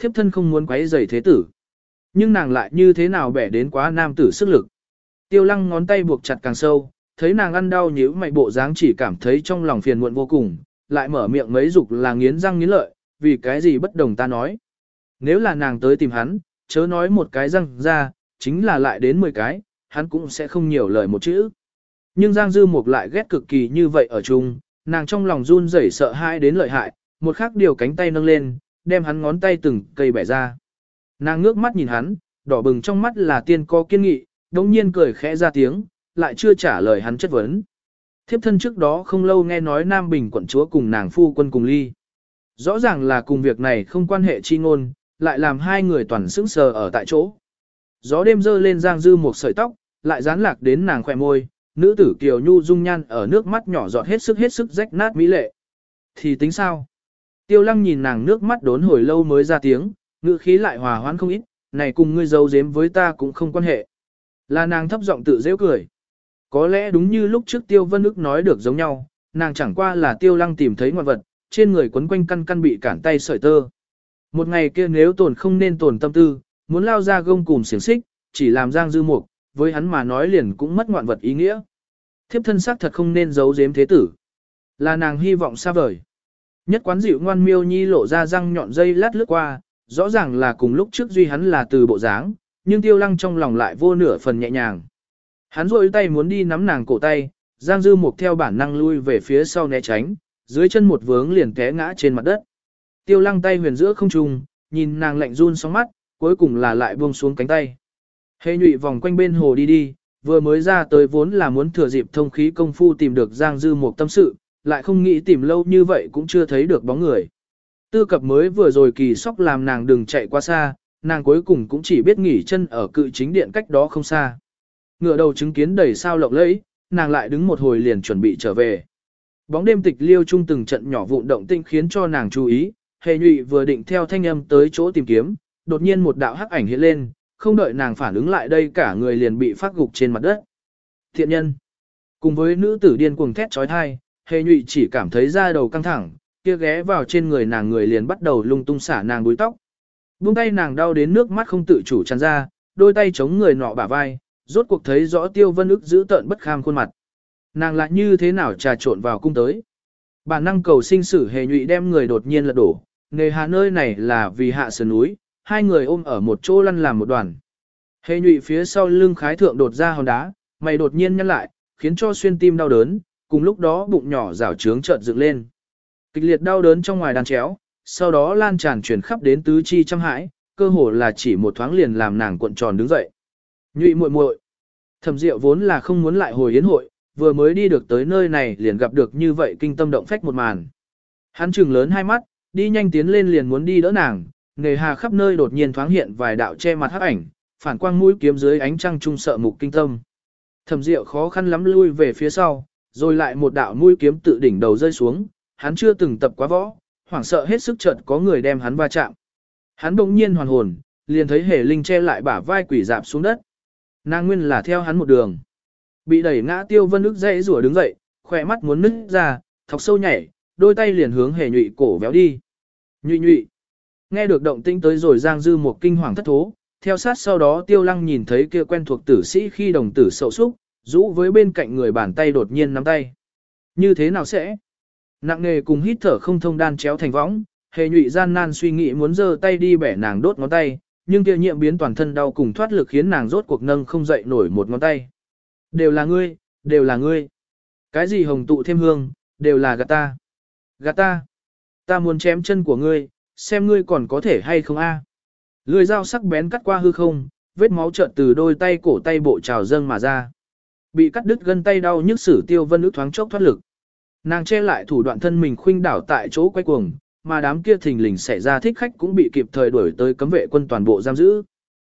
thiếp thân không muốn quấy rầy thế tử. Nhưng nàng lại như thế nào bẻ đến quá nam tử sức lực. Tiêu lăng ngón tay buộc chặt càng sâu, thấy nàng ăn đau nhíu mày bộ dáng chỉ cảm thấy trong lòng phiền muộn vô cùng, lại mở miệng mấy dục là nghiến răng nghiến lợi, vì cái gì bất đồng ta nói. Nếu là nàng tới tìm hắn, chớ nói một cái răng ra, chính là lại đến 10 cái, hắn cũng sẽ không nhiều lời một chữ. Nhưng Giang Dư Mục lại ghét cực kỳ như vậy ở chung, nàng trong lòng run rẩy sợ hãi đến lợi hại, một khắc điều cánh tay nâng lên, đem hắn ngón tay từng cây bẻ ra. Nàng ngước mắt nhìn hắn, đỏ bừng trong mắt là tiên có kiên nghị, đồng nhiên cười khẽ ra tiếng, lại chưa trả lời hắn chất vấn. Thiếp thân trước đó không lâu nghe nói Nam Bình quận chúa cùng nàng phu quân cùng ly. Rõ ràng là cùng việc này không quan hệ chi ngôn, lại làm hai người toàn sững sờ ở tại chỗ. Gió đêm dơ lên Giang Dư một sợi tóc, lại dán lạc đến nàng khỏe môi, nữ tử kiều nhu dung nhan ở nước mắt nhỏ giọt hết sức rách nát mỹ lệ. Thì tính sao? Tiêu lăng nhìn nàng nước mắt đốn hồi lâu mới ra tiếng, ngữ khí lại hòa hoãn không ít, này cùng ngươi giấu giếm với ta cũng không quan hệ. Là nàng thấp giọng tự giễu cười. Có lẽ đúng như lúc trước Tiêu Vân Ức nói được giống nhau, nàng chẳng qua là Tiêu Lăng tìm thấy ngoạn vật, trên người quấn quanh căn bị cản tay sợi tơ. Một ngày kia nếu tồn không nên tồn tâm tư, muốn lao ra gông cùm xiềng xích, chỉ làm Giang Dư Mục, với hắn mà nói liền cũng mất ngoạn vật ý nghĩa. Thiếp thân xác thật không nên giấu giếm thế tử. Là nàng hy vọng xa vời. Nhất quán dịu ngoan miêu nhi lộ ra răng nhọn dây lát lướt qua, rõ ràng là cùng lúc trước duy hắn là từ bộ dáng, nhưng Tiêu Lăng trong lòng lại vô nửa phần nhẹ nhàng. Hắn rôi tay muốn đi nắm nàng cổ tay, Giang Dư Mục theo bản năng lui về phía sau né tránh, dưới chân một vướng liền té ngã trên mặt đất. Tiêu Lăng tay huyền giữa không trung, nhìn nàng lạnh run sóng mắt, cuối cùng là lại buông xuống cánh tay. Hề nhụy vòng quanh bên hồ đi, vừa mới ra tới vốn là muốn thừa dịp thông khí công phu tìm được Giang Dư Mục tâm sự, lại không nghĩ tìm lâu như vậy cũng chưa thấy được bóng người. Tư cập mới vừa rồi kỳ sóc làm nàng đừng chạy quá xa, nàng cuối cùng cũng chỉ biết nghỉ chân ở cự chính điện cách đó không xa. Ngựa đầu chứng kiến đầy sao lộng lẫy, nàng lại đứng một hồi liền chuẩn bị trở về. Bóng đêm tịch liêu chung từng trận nhỏ vụn động tinh khiến cho nàng chú ý, hề nhụy vừa định theo thanh âm tới chỗ tìm kiếm, đột nhiên một đạo hắc ảnh hiện lên, không đợi nàng phản ứng lại đây cả người liền bị phát gục trên mặt đất. Thiện nhân, cùng với nữ tử điên cuồng thét trói thai, hề nhụy chỉ cảm thấy da đầu căng thẳng, kia ghé vào trên người nàng người liền bắt đầu lung tung xả nàng búi tóc. Buông tay nàng đau đến nước mắt không tự chủ tràn ra, đôi tay chống người nọ bả vai, rốt cuộc thấy rõ Tiêu Vân Ức giữ tợn bất kham khuôn mặt. Nàng lại như thế nào trà trộn vào cung tới. Bản năng cầu sinh sử hề nhụy đem người đột nhiên lật đổ, nghề hạ nơi này là vì hạ sườn núi, hai người ôm ở một chỗ lăn làm một đoàn. Hề nhụy phía sau lưng khái thượng đột ra hòn đá, mày đột nhiên nhăn lại, khiến cho xuyên tim đau đớn, cùng lúc đó bụng nhỏ rảo trướng chợt dựng lên. Kịch liệt đau đớn trong ngoài đàn chéo, sau đó lan tràn chuyển khắp đến tứ chi trăm hãi, cơ hồ là chỉ một thoáng liền làm nàng cuộn tròn đứng dậy. Nhụy muội muội, Thẩm Diệu vốn là không muốn lại hồi yến hội, vừa mới đi được tới nơi này liền gặp được như vậy kinh tâm động phách một màn. Hắn trừng lớn hai mắt, đi nhanh tiến lên liền muốn đi đỡ nàng, nề hà khắp nơi đột nhiên thoáng hiện vài đạo che mặt hắc ảnh, phản quang mũi kiếm dưới ánh trăng trung sợ mục kinh tâm. Thẩm Diệu khó khăn lắm lui về phía sau, rồi lại một đạo mũi kiếm tự đỉnh đầu rơi xuống, hắn chưa từng tập quá võ, hoảng sợ hết sức chợt có người đem hắn va chạm. Hắn bỗng nhiên hoàn hồn, liền thấy Hề Linh che lại bả vai quỷ dạp xuống đất. Nàng nguyên là theo hắn một đường. Bị đẩy ngã Tiêu Vân Ức dãy rủa đứng dậy, khỏe mắt muốn nứt ra, thọc sâu nhảy, đôi tay liền hướng Hề Nhụy cổ véo đi. Nhụy nhụy. Nghe được động tĩnh tới rồi Giang Dư một kinh hoàng thất thố, theo sát sau đó Tiêu Lăng nhìn thấy kia quen thuộc tử sĩ khi đồng tử sậu xúc, rũ với bên cạnh người bàn tay đột nhiên nắm tay. Như thế nào sẽ? Nặng nề cùng hít thở không thông đan chéo thành võng, Hề Nhụy gian nan suy nghĩ muốn giơ tay đi bẻ nàng đốt ngón tay, nhưng kia nhiệm biến toàn thân đau cùng thoát lực khiến nàng rốt cuộc nâng không dậy nổi một ngón tay. Đều là ngươi, đều là ngươi. Cái gì hồng tụ thêm hương, đều là gạt ta. Gạt ta. Ta muốn chém chân của ngươi, xem ngươi còn có thể hay không a. Lưỡi dao sắc bén cắt qua hư không, vết máu chợt từ đôi tay cổ tay bộ trào dâng mà ra. Bị cắt đứt gân tay đau nhức sử Tiêu Vân Ức thoáng chốc thoát lực. Nàng che lại thủ đoạn thân mình khuynh đảo tại chỗ quay cuồng, mà đám kia thình lình xảy ra thích khách cũng bị kịp thời đuổi tới cấm vệ quân toàn bộ giam giữ.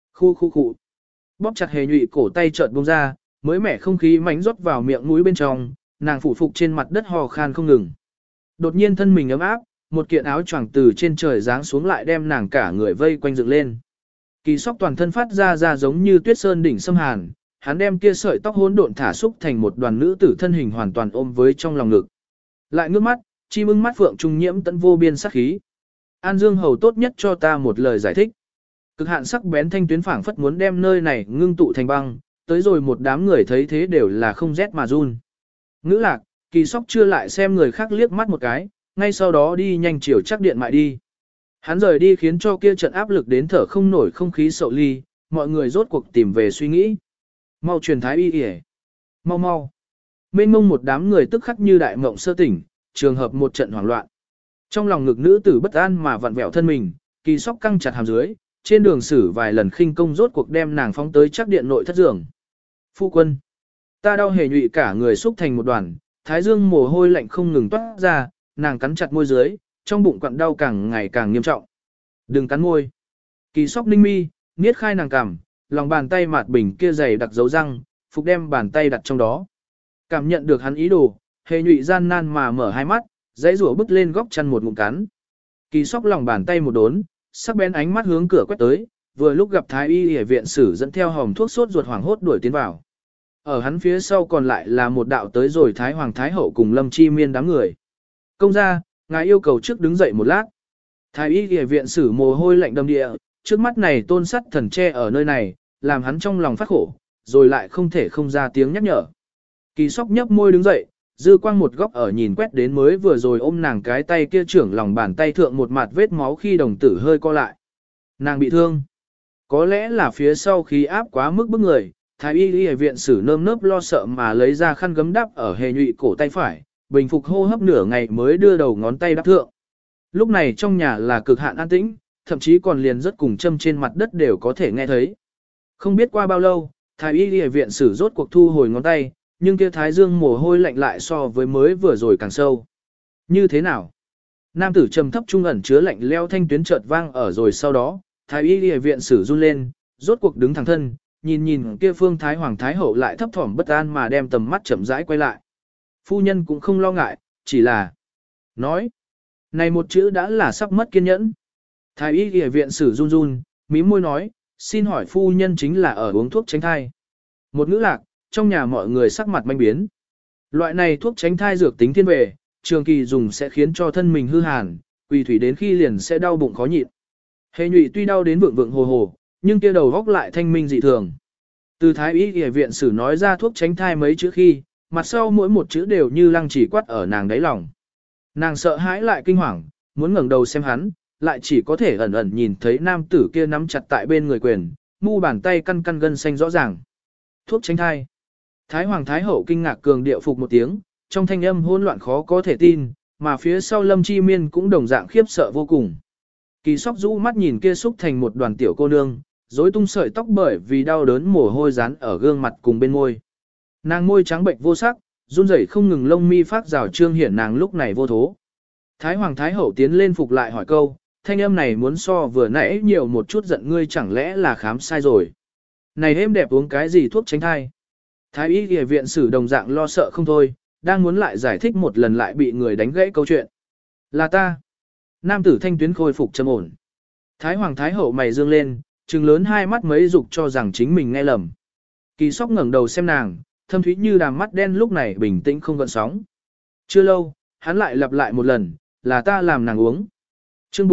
Khu. Bóp chặt Hề Nhụy cổ tay chợt bung ra, mới mẻ không khí mánh rót vào miệng mũi bên trong, nàng phủ phục trên mặt đất hò khan không ngừng. Đột nhiên thân mình ấm áp, một kiện áo choàng từ trên trời giáng xuống lại đem nàng cả người vây quanh dựng lên. Kỳ Sóc toàn thân phát ra giống như tuyết sơn đỉnh xâm hàn, hắn đem kia sợi tóc hỗn độn thả xúc thành một đoàn nữ tử thân hình hoàn toàn ôm với trong lòng ngực. Lại ngước mắt, chim ưng mắt phượng trung nhiễm tận vô biên sát khí. An Dương Hầu tốt nhất cho ta một lời giải thích. Cực hạn sắc bén thanh tuyến phảng phất muốn đem nơi này ngưng tụ thành băng, tới rồi một đám người thấy thế đều là không rét mà run. Ngữ lạc, Kỳ Sóc chưa lại xem người khác liếc mắt một cái, ngay sau đó đi nhanh chiều chắc điện mại đi. Hắn rời đi khiến cho kia trận áp lực đến thở không nổi không khí sậu ly, mọi người rốt cuộc tìm về suy nghĩ. Mau truyền thái y y. Mau mau. Mênh mông một đám người tức khắc như đại mộng sơ tỉnh, trường hợp một trận hoảng loạn. Trong lòng ngực nữ tử bất an mà vặn vẹo thân mình, Kỳ Sóc căng chặt hàm dưới, trên đường xử vài lần khinh công rốt cuộc đem nàng phóng tới chắc điện nội thất giường. Phu quân. Ta đau hề nhụy cả người xúc thành một đoàn, thái dương mồ hôi lạnh không ngừng toát ra, nàng cắn chặt môi dưới, trong bụng quặn đau càng ngày càng nghiêm trọng. Đừng cắn môi. Kỳ Sóc ninh mi, niết khai nàng cằm, lòng bàn tay mạt bình kia dày đặc dấu răng, phục đem bàn tay đặt trong đó. Cảm nhận được hắn ý đồ, hề nhụy gian nan mà mở hai mắt, dãy rủa bứt lên góc chăn một ngụm cắn. Kỳ Sóc lòng bàn tay một đốn, sắc bén ánh mắt hướng cửa quét tới, vừa lúc gặp thái y y viện sử dẫn theo hòm thuốc sốt ruột hoảng hốt đuổi tiến vào. Ở hắn phía sau còn lại là một đạo tới rồi thái hoàng thái hậu cùng Lâm Chi Miên đám người. Công gia, ngài yêu cầu trước đứng dậy một lát. Thái y y viện sử mồ hôi lạnh đầm địa, trước mắt này tôn sắt thần che ở nơi này, làm hắn trong lòng phát khổ, rồi lại không thể không ra tiếng nhắc nhở. Kỳ Sóc nhấp môi đứng dậy, dư quang một góc ở nhìn quét đến mới vừa rồi ôm nàng cái tay kia trưởng lòng bàn tay thượng một mặt vết máu khi đồng tử hơi co lại. Nàng bị thương. Có lẽ là phía sau khí áp quá mức bức người, thái y y viện sử nơm nớp lo sợ mà lấy ra khăn gấm đắp ở hề nhụy cổ tay phải, bình phục hô hấp nửa ngày mới đưa đầu ngón tay đắp thượng. Lúc này trong nhà là cực hạn an tĩnh, thậm chí còn liền rất cùng châm trên mặt đất đều có thể nghe thấy. Không biết qua bao lâu, thái y y viện sử rốt cuộc thu hồi ngón tay, nhưng kia thái dương mồ hôi lạnh lại so với mới vừa rồi càng sâu. Như thế nào? Nam tử trầm thấp trung ẩn chứa lạnh leo thanh tuyến chợt vang ở rồi sau đó, thái y y viện sử run lên, rốt cuộc đứng thẳng thân, nhìn kia phương thái hoàng thái hậu lại thấp thỏm bất an mà đem tầm mắt chậm rãi quay lại. Phu nhân cũng không lo ngại, chỉ là nói. Này một chữ đã là sắp mất kiên nhẫn. Thái y y viện sử run run, mím môi nói, xin hỏi phu nhân chính là ở uống thuốc tránh thai. Một ngữ lạc, trong nhà mọi người sắc mặt manh biến. Loại này thuốc tránh thai dược tính thiên về, trường kỳ dùng sẽ khiến cho thân mình hư hàn, quỳ thủy đến khi liền sẽ đau bụng khó nhịn. Hề nhụy tuy đau đến vượng vượng hồ hồ, nhưng kia đầu góc lại thanh minh dị thường. Từ thái y y viện sử nói ra thuốc tránh thai mấy chữ khi, mặt sau mỗi một chữ đều như lăng chỉ quát ở nàng đáy lòng. Nàng sợ hãi lại kinh hoàng, muốn ngẩng đầu xem hắn, lại chỉ có thể ẩn ẩn nhìn thấy nam tử kia nắm chặt tại bên người quyền, mu bàn tay căn căn gân xanh rõ ràng. Thuốc tránh thai. Thái hoàng thái hậu kinh ngạc cường điệu phục một tiếng, trong thanh âm hỗn loạn khó có thể tin, mà phía sau Lâm Chi Miên cũng đồng dạng khiếp sợ vô cùng. Kỳ Sóc rũ mắt nhìn kia xúc thành một đoàn tiểu cô nương, rối tung sợi tóc bởi vì đau đớn mồ hôi dán ở gương mặt cùng bên môi. Nàng môi trắng bệnh vô sắc, run rẩy không ngừng lông mi phát rào trương hiển nàng lúc này vô thố. Thái hoàng thái hậu tiến lên phục lại hỏi câu, thanh âm này muốn so vừa nãy nhiều một chút giận ngươi chẳng lẽ là khám sai rồi. Này êm đẹp uống cái gì thuốc tránh thai. Thái y y viện sử đồng dạng lo sợ không thôi, đang muốn lại giải thích một lần lại bị người đánh gãy câu chuyện. Là ta. Nam tử thanh tuyến khôi phục trầm ổn. Thái hoàng thái hậu mày dương lên, trừng lớn hai mắt mấy dục cho rằng chính mình nghe lầm. Kỳ Sóc ngẩng đầu xem nàng, thâm thúy như đàm mắt đen lúc này bình tĩnh không gợn sóng. Chưa lâu, hắn lại lặp lại một lần, là ta làm nàng uống. Chương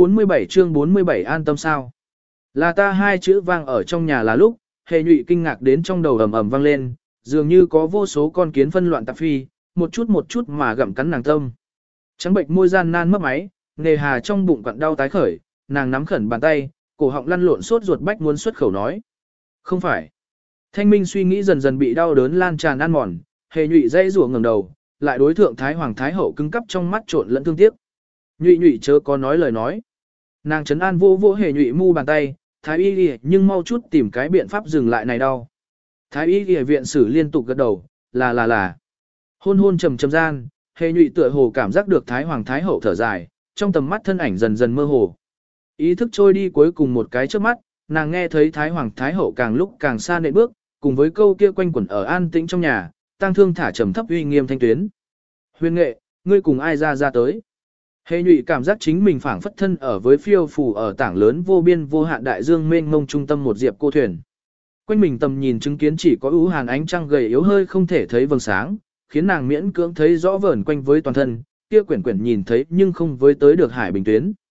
47 an tâm sao? Là ta hai chữ vang ở trong nhà là lúc, hề nhụy kinh ngạc đến trong đầu ầm ầm vang lên, dường như có vô số con kiến phân loạn tạp phi, một chút mà gặm cắn nàng tâm. Trắng bệnh môi gian nan mấp máy, nề hà trong bụng quặn đau tái khởi, nàng nắm khẩn bàn tay, cổ họng lăn lộn sốt ruột bách muốn xuất khẩu nói. Không phải. Thanh minh suy nghĩ dần dần bị đau đớn lan tràn ăn mòn, hề nhụy dây rủa ngẩng đầu, lại đối thượng thái hoàng thái hậu cứng cắp trong mắt trộn lẫn thương tiếc. Nhụy chớ có nói lời nói. Nàng trấn an vô hề nhụy mu bàn tay, thái y đi nhưng mau chút tìm cái biện pháp dừng lại này đau. Thái y đi viện sử liên tục gật đầu, là. Hôn trầm gian, hề nhụy tựa hồ cảm giác được thái hoàng thái hậu thở dài, trong tầm mắt thân ảnh dần dần mơ hồ. Ý thức trôi đi cuối cùng một cái trước mắt, nàng nghe thấy thái hoàng thái hậu càng lúc càng xa nện bước, cùng với câu kia quanh quẩn ở an tĩnh trong nhà, tang thương thả trầm thấp uy nghiêm thanh tuyến. Huyền nghệ, ngươi cùng ai ra tới. Hề nhụy cảm giác chính mình phảng phất thân ở với phiêu phù ở tảng lớn vô biên vô hạn đại dương mênh mông trung tâm một diệp cô thuyền. Quanh mình tầm nhìn chứng kiến chỉ có ưu hàn ánh trăng gầy yếu hơi không thể thấy vầng sáng, khiến nàng miễn cưỡng thấy rõ vờn quanh với toàn thân, kia quyển nhìn thấy nhưng không với tới được hải bình tuyến.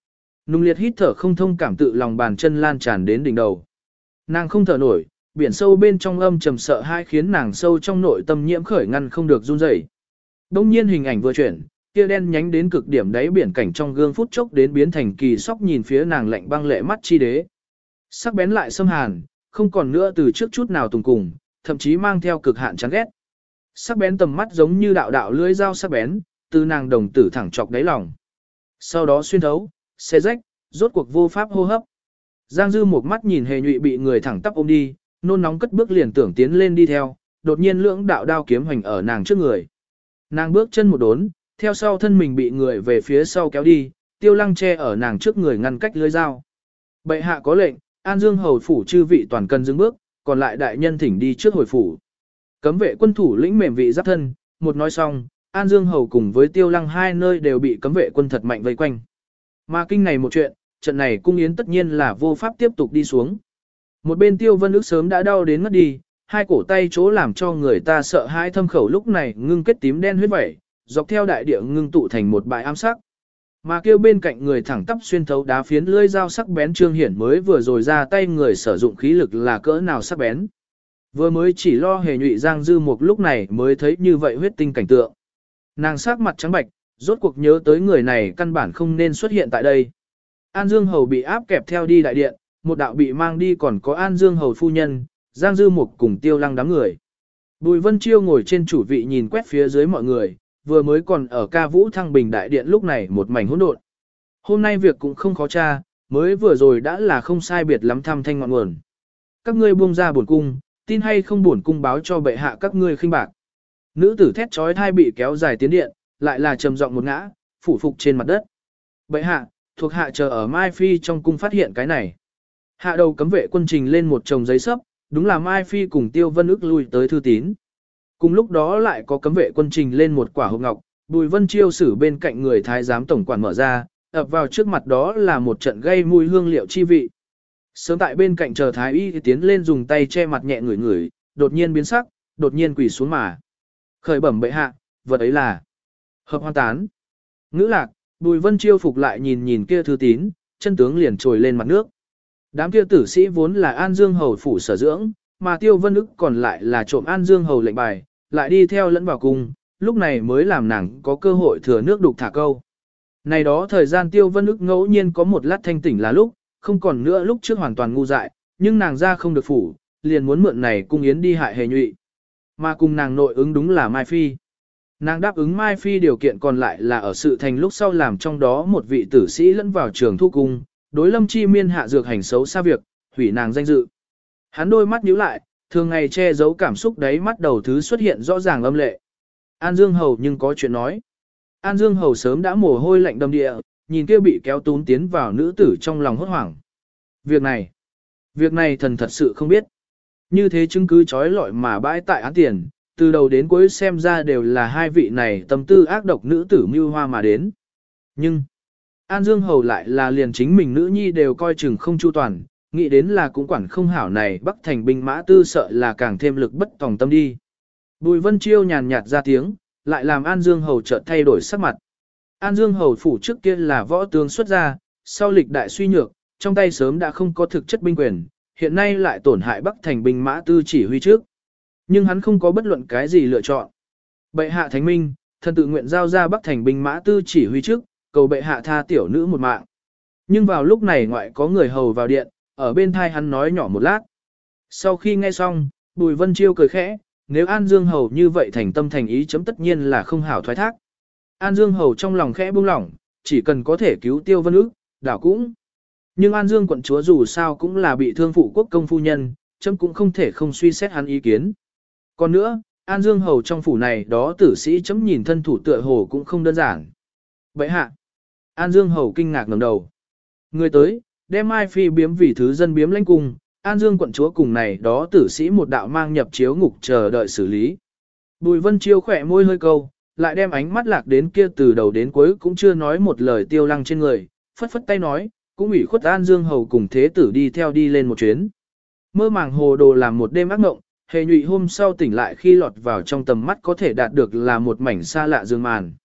Nung liệt hít thở không thông cảm tự lòng bàn chân lan tràn đến đỉnh đầu. Nàng không thở nổi, biển sâu bên trong âm trầm sợ hãi khiến nàng sâu trong nội tâm nhiễm khởi ngăn không được run rẩy. Đông nhiên hình ảnh vừa chuyển, kia đen nhánh đến cực điểm đáy biển cảnh trong gương phút chốc đến biến thành kỳ sóc nhìn phía nàng lạnh băng lệ mắt chi đế. Sắc bén lại xâm hàn, không còn nữa từ trước chút nào tùng cùng, thậm chí mang theo cực hạn chán ghét. Sắc bén tầm mắt giống như đạo đạo lưỡi dao sắc bén, từ nàng đồng tử thẳng chọc đáy lòng. Sau đó xuyên thấu, xé rách, rốt cuộc vô pháp hô hấp. Giang Dư một mắt nhìn Hề Nhụy bị người thẳng tắp ôm đi, nôn nóng cất bước liền tưởng tiến lên đi theo, đột nhiên lưỡng đạo đao kiếm hoành ở nàng trước người. Nàng bước chân một đốn, theo sau thân mình bị người về phía sau kéo đi, Tiêu Lăng che ở nàng trước người ngăn cách lưỡi dao. Bệ hạ có lệnh, An Dương hầu phủ chư vị toàn cần dừng bước, còn lại đại nhân thỉnh đi trước hồi phủ. Cấm vệ quân thủ lĩnh mềm vị giáp thân, một nói xong, An Dương hầu cùng với Tiêu Lăng hai nơi đều bị cấm vệ quân thật mạnh vây quanh. Mà kinh này một chuyện, trận này cung yến tất nhiên là vô pháp tiếp tục đi xuống. Một bên Tiêu Vân Ước sớm đã đau đến ngất đi, hai cổ tay chỗ làm cho người ta sợ hãi thâm khẩu lúc này ngưng kết tím đen huyết vẩy, dọc theo đại địa ngưng tụ thành một bãi ám sắc. Mà kêu bên cạnh người thẳng tắp xuyên thấu đá phiến lưỡi dao sắc bén trương hiển mới vừa rồi ra tay người sử dụng khí lực là cỡ nào sắc bén. Vừa mới chỉ lo Hề Nhụy Giang Dư một lúc này mới thấy như vậy huyết tinh cảnh tượng. Nàng sắc mặt trắng bạch, rốt cuộc nhớ tới người này căn bản không nên xuất hiện tại đây. An Dương hầu bị áp kẹp theo đi đại điện, một đạo bị mang đi còn có An Dương hầu phu nhân, Giang Dư Mục cùng Tiêu Lăng đám người. Bùi Vân Chiêu ngồi trên chủ vị nhìn quét phía dưới mọi người, vừa mới còn ở ca vũ thăng bình đại điện lúc này một mảnh hỗn độn. Hôm nay việc cũng không khó tra, mới vừa rồi đã là không sai biệt lắm thăm thanh ngọn nguồn. Các ngươi buông ra bổn cung, tin hay không bổn cung báo cho bệ hạ các ngươi khinh bạc. Nữ tử thét trói thai bị kéo dài tiến điện, lại là trầm giọng một ngã, phủ phục trên mặt đất. Bệ hạ, thuộc hạ chờ ở Mai Phi trong cung phát hiện cái này. Hạ đầu cấm vệ quân trình lên một chồng giấy sấp, đúng là Mai Phi cùng Tiêu Vân Ước lui tới thư tín. Cùng lúc đó lại có cấm vệ quân trình lên một quả hộp ngọc, Bùi Vân Chiêu xử bên cạnh người thái giám tổng quản mở ra, ập vào trước mặt đó là một trận gây mùi hương liệu chi vị. Sớm tại bên cạnh chờ thái y thì tiến lên dùng tay che mặt nhẹ ngửi ngửi, đột nhiên biến sắc, đột nhiên quỳ xuống mà. Khởi bẩm bệ hạ, vật ấy là hợp hoan tán. Ngữ lạc, Bùi Vân Chiêu phục lại nhìn nhìn kia thư tín, chân tướng liền trồi lên mặt nước. Đám kia tử sĩ vốn là An Dương hầu phủ sở dưỡng, mà Tiêu Vân Ức còn lại là trộm An Dương hầu lệnh bài, lại đi theo lẫn vào cung, lúc này mới làm nàng có cơ hội thừa nước đục thả câu. Này đó thời gian Tiêu Vân Ức ngẫu nhiên có một lát thanh tỉnh là lúc, không còn nữa lúc trước hoàn toàn ngu dại, nhưng nàng ra không được phủ, liền muốn mượn này cung yến đi hại Hề Nhụy. Mà cùng nàng nội ứng đúng là Mai Phi. Nàng đáp ứng Mai Phi điều kiện còn lại là ở sự thành lúc sau làm trong đó một vị tử sĩ lẫn vào trường thu cung, đối Lâm Chi Miên hạ dược hành xấu xa việc, hủy nàng danh dự. Hắn đôi mắt nhíu lại, thường ngày che giấu cảm xúc đấy mắt đầu thứ xuất hiện rõ ràng âm lệ. An Dương hầu nhưng có chuyện nói. An Dương hầu sớm đã mồ hôi lạnh đầm địa, nhìn kia bị kéo tún tiến vào nữ tử trong lòng hốt hoảng. Việc này thần thật sự không biết. Như thế chứng cứ trói lọi mà bãi tại án tiền, từ đầu đến cuối xem ra đều là hai vị này tâm tư ác độc nữ tử mưu hoa mà đến. Nhưng, An Dương hầu lại là liền chính mình nữ nhi đều coi chừng không chu toàn, nghĩ đến là cũng quản không hảo này Bắc thành binh mã tư sợ là càng thêm lực bất tòng tâm đi. Bùi Vân Chiêu nhàn nhạt ra tiếng, lại làm An Dương hầu chợt thay đổi sắc mặt. An Dương hầu phủ trước kia là võ tướng xuất gia, sau lịch đại suy nhược, trong tay sớm đã không có thực chất binh quyền, hiện nay lại tổn hại Bắc thành binh mã tư chỉ huy trước. Nhưng hắn không có bất luận cái gì lựa chọn. Bệ hạ thánh minh, thần tự nguyện giao ra Bắc thành binh mã tư chỉ huy trước, cầu bệ hạ tha tiểu nữ một mạng. Nhưng vào lúc này ngoại có người hầu vào điện, ở bên thai hắn nói nhỏ một lát. Sau khi nghe xong, Bùi Vân Chiêu cười khẽ, nếu An Dương hầu như vậy thành tâm thành ý chấm tất nhiên là không hảo thoái thác. An Dương hầu trong lòng khẽ buông lỏng, chỉ cần có thể cứu Tiêu Vân Ức, đảo cũng. Nhưng An Dương quận chúa dù sao cũng là bị thương phụ quốc công phu nhân, chấm cũng không thể không suy xét hắn ý kiến. Còn nữa, An Dương hầu trong phủ này đó tử sĩ chấm nhìn thân thủ tựa hồ cũng không đơn giản. Vậy hạ, An Dương hầu kinh ngạc ngẩng đầu. Người tới, đem Mai Phi biếm vì thứ dân biếm lãnh cung, An Dương quận chúa cùng này đó tử sĩ một đạo mang nhập chiếu ngục chờ đợi xử lý. Bùi Vân Chiêu khỏe môi hơi câu, lại đem ánh mắt lạc đến kia từ đầu đến cuối cũng chưa nói một lời Tiêu Lăng trên người, phất phất tay nói, cũng ủy khuất An Dương hầu cùng thế tử đi theo đi lên một chuyến. Mơ màng hồ đồ làm một đêm ác mộng, Hề Nhụy hôm sau tỉnh lại khi lọt vào trong tầm mắt có thể đạt được là một mảnh xa lạ dương màn.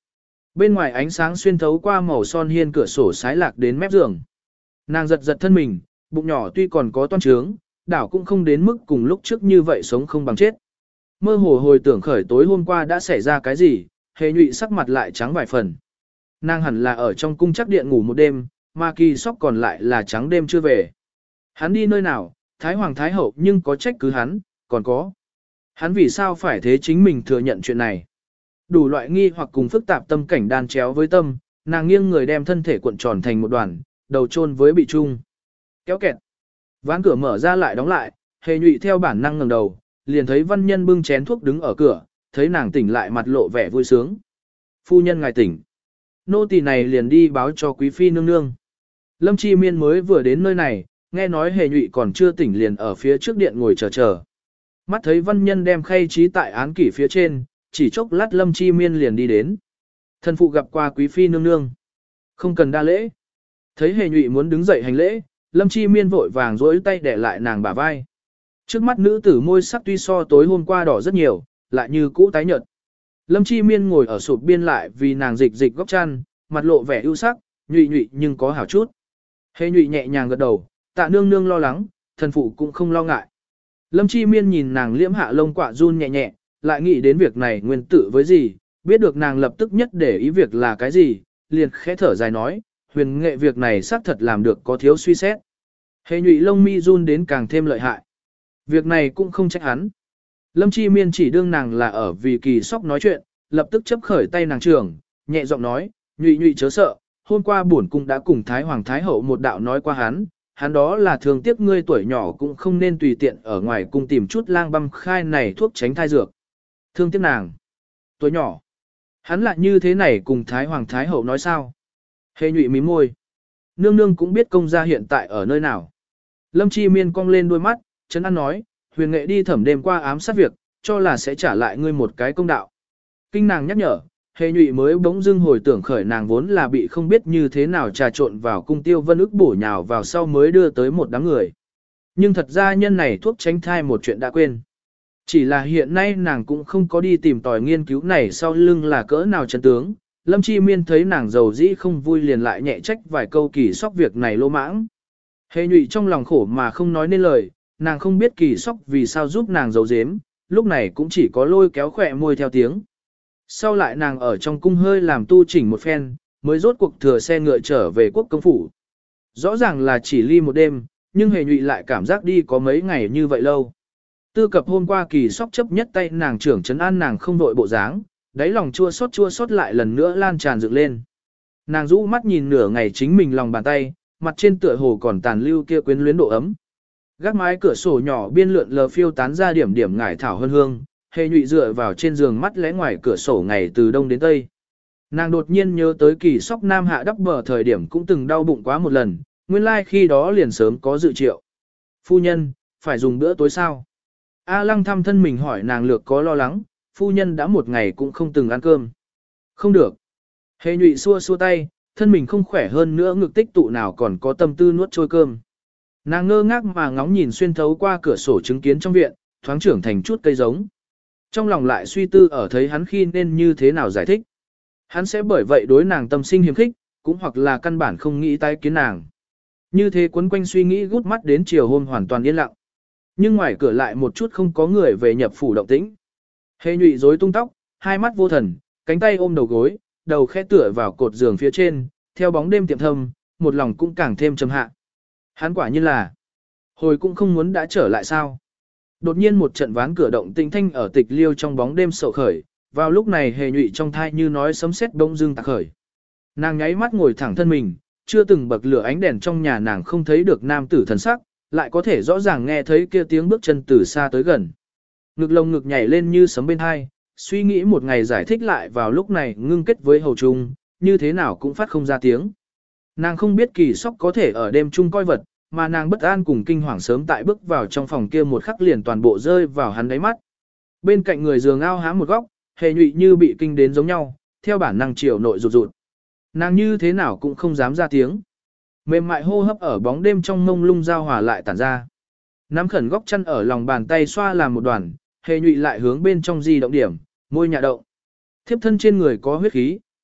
Bên ngoài ánh sáng xuyên thấu qua màu son hiên cửa sổ sái lạc đến mép giường. Nàng giật giật thân mình, bụng nhỏ tuy còn có toan trướng, đảo cũng không đến mức cùng lúc trước như vậy sống không bằng chết. Mơ hồ hồi tưởng khởi tối hôm qua đã xảy ra cái gì, Hề Nhụy sắc mặt lại trắng vài phần. Nàng hẳn là ở trong cung chắc điện ngủ một đêm, mà Kỳ Sóc còn lại là trắng đêm chưa về. Hắn đi nơi nào, Thái Hoàng Thái Hậu nhưng có trách cứ hắn, còn có. Hắn vì sao phải thế chính mình thừa nhận chuyện này. Đủ loại nghi hoặc cùng phức tạp tâm cảnh đan chéo với tâm, nàng nghiêng người đem thân thể cuộn tròn thành một đoàn, đầu chôn với bị trung. Kéo kẹt. Ván cửa mở ra lại đóng lại, Hề Nhụy theo bản năng ngẩng đầu, liền thấy văn nhân bưng chén thuốc đứng ở cửa, thấy nàng tỉnh lại mặt lộ vẻ vui sướng. Phu nhân ngài tỉnh. Nô tỳ này liền đi báo cho quý phi nương nương. Lâm Chi Miên mới vừa đến nơi này, nghe nói Hề Nhụy còn chưa tỉnh liền ở phía trước điện ngồi chờ. Mắt thấy văn nhân đem khay trí tại án kỷ phía trên, chỉ chốc lát Lâm Chi Miên liền đi đến. Thân phụ gặp qua quý phi nương nương. Không cần đa lễ. Thấy Hề Nhụy muốn đứng dậy hành lễ, Lâm Chi Miên vội vàng dối tay để lại nàng bả vai. Trước mắt nữ tử môi sắc tuy so tối hôm qua đỏ rất nhiều, lại như cũ tái nhợt. Lâm Chi Miên ngồi ở sụp biên lại vì nàng dịch dịch góc chăn, mặt lộ vẻ ưu sắc, Nhụy Nhụy nhưng có hảo chút. Hề Nhụy nhẹ nhàng gật đầu, tạ nương nương lo lắng, thần phụ cũng không lo ngại. Lâm Chi Miên nhìn nàng liễm hạ lông quạ run nhẹ nhẹ, lại nghĩ đến việc này nguyên tử với gì, biết được nàng lập tức nhất để ý việc là cái gì, liền khẽ thở dài nói, huyền nghệ việc này xác thật làm được có thiếu suy xét. Hề Nhụy lông mi run đến càng thêm lợi hại. Việc này cũng không trách hắn. Lâm Chi Miên chỉ đương nàng là ở vì Kỳ Sóc nói chuyện, lập tức chấp khởi tay nàng trưởng, nhẹ giọng nói, Nhụy Nhụy chớ sợ, hôm qua bổn cung đã cùng Thái Hoàng Thái Hậu một đạo nói qua hắn đó là thường tiếc ngươi tuổi nhỏ cũng không nên tùy tiện ở ngoài cung tìm chút lang băm khai này thuốc tránh thai dược. Thương tiếc nàng. Tuổi nhỏ. Hắn lại như thế này cùng Thái Hoàng Thái Hậu nói sao? Hề Nhụy mím môi. Nương nương cũng biết công gia hiện tại ở nơi nào. Lâm Chi Miên cong lên đôi mắt, Trấn An nói, huyền nghệ đi thẩm đêm qua ám sát việc, cho là sẽ trả lại ngươi một cái công đạo. Kinh nàng nhắc nhở, Hề Nhụy mới bỗng dưng hồi tưởng khởi nàng vốn là bị không biết như thế nào trà trộn vào cung tiêu vân ức bổ nhào vào sau mới đưa tới một đám người. Nhưng thật ra nhân này thuốc tránh thai một chuyện đã quên. Chỉ là hiện nay nàng cũng không có đi tìm tòi nghiên cứu này sau lưng là cỡ nào chân tướng. Lâm Chi Miên thấy nàng giàu dĩ không vui liền lại nhẹ trách vài câu Kỳ Sóc việc này lô mãng. Hề Nhụy trong lòng khổ mà không nói nên lời, nàng không biết Kỳ Sóc vì sao giúp nàng giấu giếm, lúc này cũng chỉ có lôi kéo khỏe môi theo tiếng. Sau lại nàng ở trong cung hơi làm tu chỉnh một phen, mới rốt cuộc thừa xe ngựa trở về quốc công phủ. Rõ ràng là chỉ ly một đêm, nhưng Hề Nhụy lại cảm giác đi có mấy ngày như vậy lâu. Tư cập hôm qua Kỳ Sóc chấp nhất tay nàng trưởng trấn an nàng không đội bộ dáng, đáy lòng chua xót lại lần nữa lan tràn dựng lên. Nàng rũ mắt nhìn nửa ngày chính mình lòng bàn tay, mặt trên tựa hồ còn tàn lưu kia quyến luyến độ ấm. Gác mái cửa sổ nhỏ biên lượn lờ phiêu tán ra điểm điểm ngải thảo hương hương, Hề Nhụy dựa vào trên giường mắt lẽ ngoài cửa sổ ngày từ đông đến tây. Nàng đột nhiên nhớ tới Kỳ Sóc nam hạ đắp bờ thời điểm cũng từng đau bụng quá một lần, nguyên lai khi đó liền sớm có dự triệu. Phu nhân, phải dùng bữa tối sao? A Lăng thăm thân mình hỏi nàng lược có lo lắng, phu nhân đã một ngày cũng không từng ăn cơm. Không được. Hề Nhụy xua xua tay, thân mình không khỏe hơn nữa ngực tích tụ nào còn có tâm tư nuốt trôi cơm. Nàng ngơ ngác mà ngóng nhìn xuyên thấu qua cửa sổ chứng kiến trong viện, thoáng trưởng thành chút cây giống. Trong lòng lại suy tư ở thấy hắn khi nên như thế nào giải thích. Hắn sẽ bởi vậy đối nàng tâm sinh hiềm khích, cũng hoặc là căn bản không nghĩ tái kiến nàng. Như thế quấn quanh suy nghĩ gút mắt đến chiều hôm hoàn toàn yên lặng. Nhưng ngoài cửa lại một chút không có người về nhập phủ động tĩnh. Hề Nhụy rối tung tóc, hai mắt vô thần, cánh tay ôm đầu gối, đầu khẽ tựa vào cột giường phía trên, theo bóng đêm tiệm thâm, một lòng cũng càng thêm trầm hạ. Hắn quả nhiên là, hồi cũng không muốn đã trở lại sao. Đột nhiên một trận ván cửa động tĩnh thanh ở tịch liêu trong bóng đêm sầu khởi, vào lúc này Hề Nhụy trong thai như nói sấm sét bỗng dưng tạc khởi. Nàng nháy mắt ngồi thẳng thân mình, chưa từng bậc lửa ánh đèn trong nhà nàng không thấy được nam tử thần sắc, lại có thể rõ ràng nghe thấy kia tiếng bước chân từ xa tới gần. Ngực lồng ngực nhảy lên như sấm bên hai, suy nghĩ một ngày giải thích lại vào lúc này ngưng kết với hầu trung, như thế nào cũng phát không ra tiếng. Nàng không biết Kỳ Sóc có thể ở đêm chung coi vật, mà nàng bất an cùng kinh hoàng sớm tại bước vào trong phòng kia một khắc liền toàn bộ rơi vào hắn đáy mắt. Bên cạnh người giường ao hám một góc, Hề Nhụy như bị kinh đến giống nhau, theo bản năng chiều nội rụt rụt. Nàng như thế nào cũng không dám ra tiếng. Mềm mại hô hấp ở bóng đêm trong mông lung giao hòa lại tản ra. Nắm khẩn góc chân ở lòng bàn tay xoa làm một đoàn, Hề Nhụy lại hướng bên trong di động điểm, môi nhạ động. Thiếp thân trên người có huyết khí,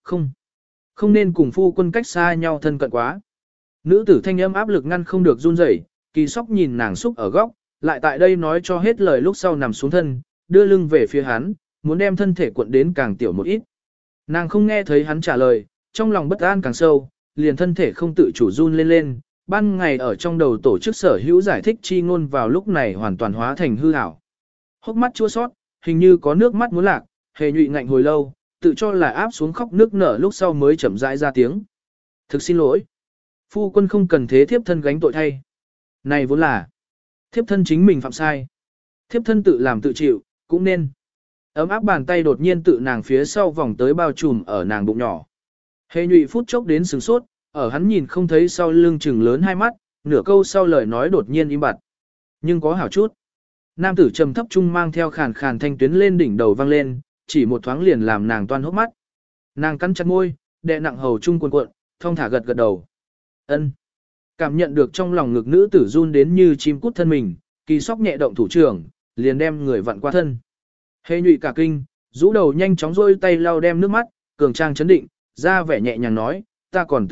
không nên cùng phu quân cách xa nhau thân cận quá. Nữ tử thanh âm áp lực ngăn không được run rẩy, Kỳ Sóc nhìn nàng xúc ở góc, lại tại đây nói cho hết lời lúc sau nằm xuống thân, đưa lưng về phía hắn, muốn đem thân thể cuộn đến càng tiểu một ít. Nàng không nghe thấy hắn trả lời, trong lòng bất an càng sâu, liền thân thể không tự chủ run lên lên, ban ngày ở trong đầu tổ chức sở hữu giải thích chi ngôn vào lúc này hoàn toàn hóa thành hư ảo. Hốc mắt chua sót, hình như có nước mắt muốn lạc, Hề Nhụy ngạnh hồi lâu, tự cho là áp xuống khóc nước nở lúc sau mới chậm rãi ra tiếng. Thực xin lỗi. Phu quân không cần thế thiếp thân gánh tội thay. Này vốn là thiếp thân chính mình phạm sai. Thiếp thân tự làm tự chịu, cũng nên. Ấm áp bàn tay đột nhiên tự nàng phía sau vòng tới bao trùm ở nàng bụng nhỏ. Hề Nhụy phút chốc đến sửng sốt, ở hắn nhìn không thấy sau lưng trừng lớn hai mắt, nửa câu sau lời nói đột nhiên im bặt. Nhưng có hảo chút. Nam tử trầm thấp trung mang theo khàn khàn thanh tuyến lên đỉnh đầu vang lên, chỉ một thoáng liền làm nàng toan hốc mắt. Nàng cắn chặt môi, đè nặng hầu trung cuộn cuộn, thong thả gật gật đầu. Ân. Cảm nhận được trong lòng ngực nữ tử run đến như chim cút thân mình, Kỳ Sóc nhẹ động thủ trưởng, liền đem người vặn qua thân. Hề Nhụy cả kinh, rũ đầu nhanh chóng rôi tay lau đem nước mắt, cường trang chấn định, ra vẻ nhẹ nhàng nói, ta còn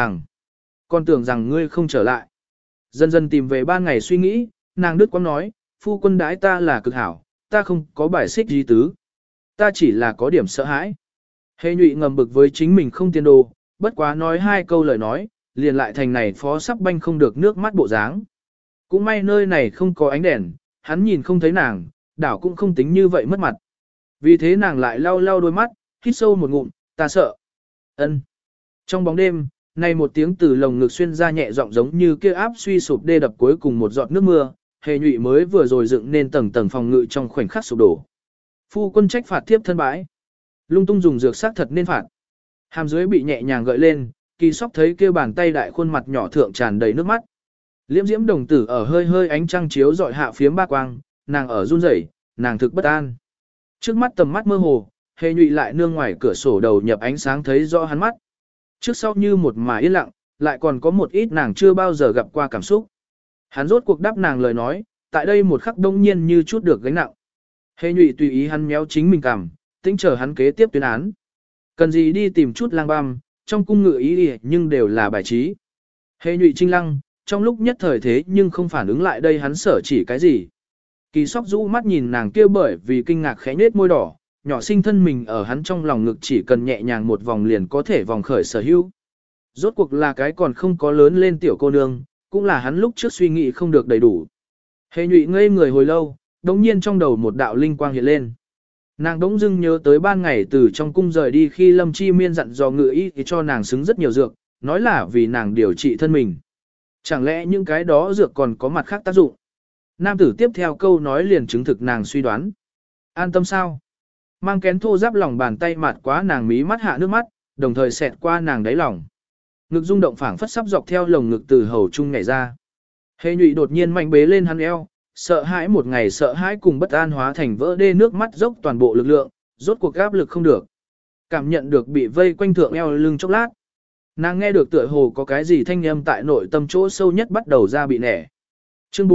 tưởng rằng ngươi không trở lại. Dần dần tìm về ban ngày suy nghĩ, nàng đứt quãng nói, phu quân đãi ta là cực hảo, ta không có bài xích gì tứ. Ta chỉ là có điểm sợ hãi. Hề Nhụy ngầm bực với chính mình không tiên đồ, bất quá nói hai câu lời nói, liền lại thành này phó sắp banh không được nước mắt bộ dáng. Cũng may nơi này không có ánh đèn, hắn nhìn không thấy nàng, đảo cũng không tính như vậy mất mặt. Vì thế nàng lại lau lau đôi mắt, hít sâu một ngụm, ta sợ. Ân. Trong bóng đêm, này một tiếng từ lồng ngực xuyên ra nhẹ giọng giống như kia áp suy sụp đê đập cuối cùng một giọt nước mưa, Hề Nhụy mới vừa rồi dựng nên tầng tầng phòng ngự trong khoảnh khắc sụp đổ. Phu quân trách phạt thiếp thân bãi. Lung tung dùng dược sắc thật nên phạt. Hàm dưới bị nhẹ nhàng gợi lên, Kỳ Sóc thấy kia bàn tay đại khuôn mặt nhỏ thượng tràn đầy nước mắt. Liễm diễm đồng tử ở hơi hơi ánh trăng chiếu dọi hạ phiếm ba quang, nàng ở run rẩy, nàng thực bất an. Trước mắt tầm mắt mơ hồ, Hề Nhụy lại nương ngoài cửa sổ đầu nhập ánh sáng thấy rõ hắn mắt. Trước sau như một mà yên lặng, lại còn có một ít nàng chưa bao giờ gặp qua cảm xúc. Hắn rốt cuộc đáp nàng lời nói, tại đây một khắc đông nhiên như chút được gánh nặng. Hề Nhụy tùy ý hắn méo chính mình cảm, tính chờ hắn kế tiếp tuyên án. Cần gì đi tìm chút lang băm, trong cung ngự ý nhưng đều là bài trí. Hề Nhụy trinh lăng, trong lúc nhất thời thế nhưng không phản ứng lại đây hắn sở chỉ cái gì. Kỳ Sóc rũ mắt nhìn nàng kia bởi vì kinh ngạc khẽ nết môi đỏ, nhỏ sinh thân mình ở hắn trong lòng ngực chỉ cần nhẹ nhàng một vòng liền có thể vòng khởi sở hữu. Rốt cuộc là cái còn không có lớn lên tiểu cô nương, cũng là hắn lúc trước suy nghĩ không được đầy đủ. Hề Nhụy ngây người hồi lâu, đống nhiên trong đầu một đạo linh quang hiện lên. Nàng đống dưng nhớ tới ban ngày từ trong cung rời đi khi Lâm Chi Miên dặn dò ngự y thì cho nàng xứng rất nhiều dược, nói là vì nàng điều trị thân mình. Chẳng lẽ những cái đó dược còn có mặt khác tác dụng? Nam tử tiếp theo câu nói liền chứng thực nàng suy đoán. An tâm sao? Mang kén thô giáp lòng bàn tay mạt quá nàng mí mắt hạ nước mắt, đồng thời xẹt qua nàng đáy lòng. Ngực rung động phảng phất sắp dọc theo lồng ngực từ hầu trung nhảy ra. Hề Nhụy đột nhiên mạnh bế lên hắn eo, sợ hãi một ngày sợ hãi cùng bất an hóa thành vỡ đê nước mắt dốc toàn bộ lực lượng, rốt cuộc áp lực không được. Cảm nhận được bị vây quanh thượng eo lưng chốc lát. Nàng nghe được tựa hồ có cái gì thanh âm tại nội tâm chỗ sâu nhất bắt đầu ra bị nẻ. Chương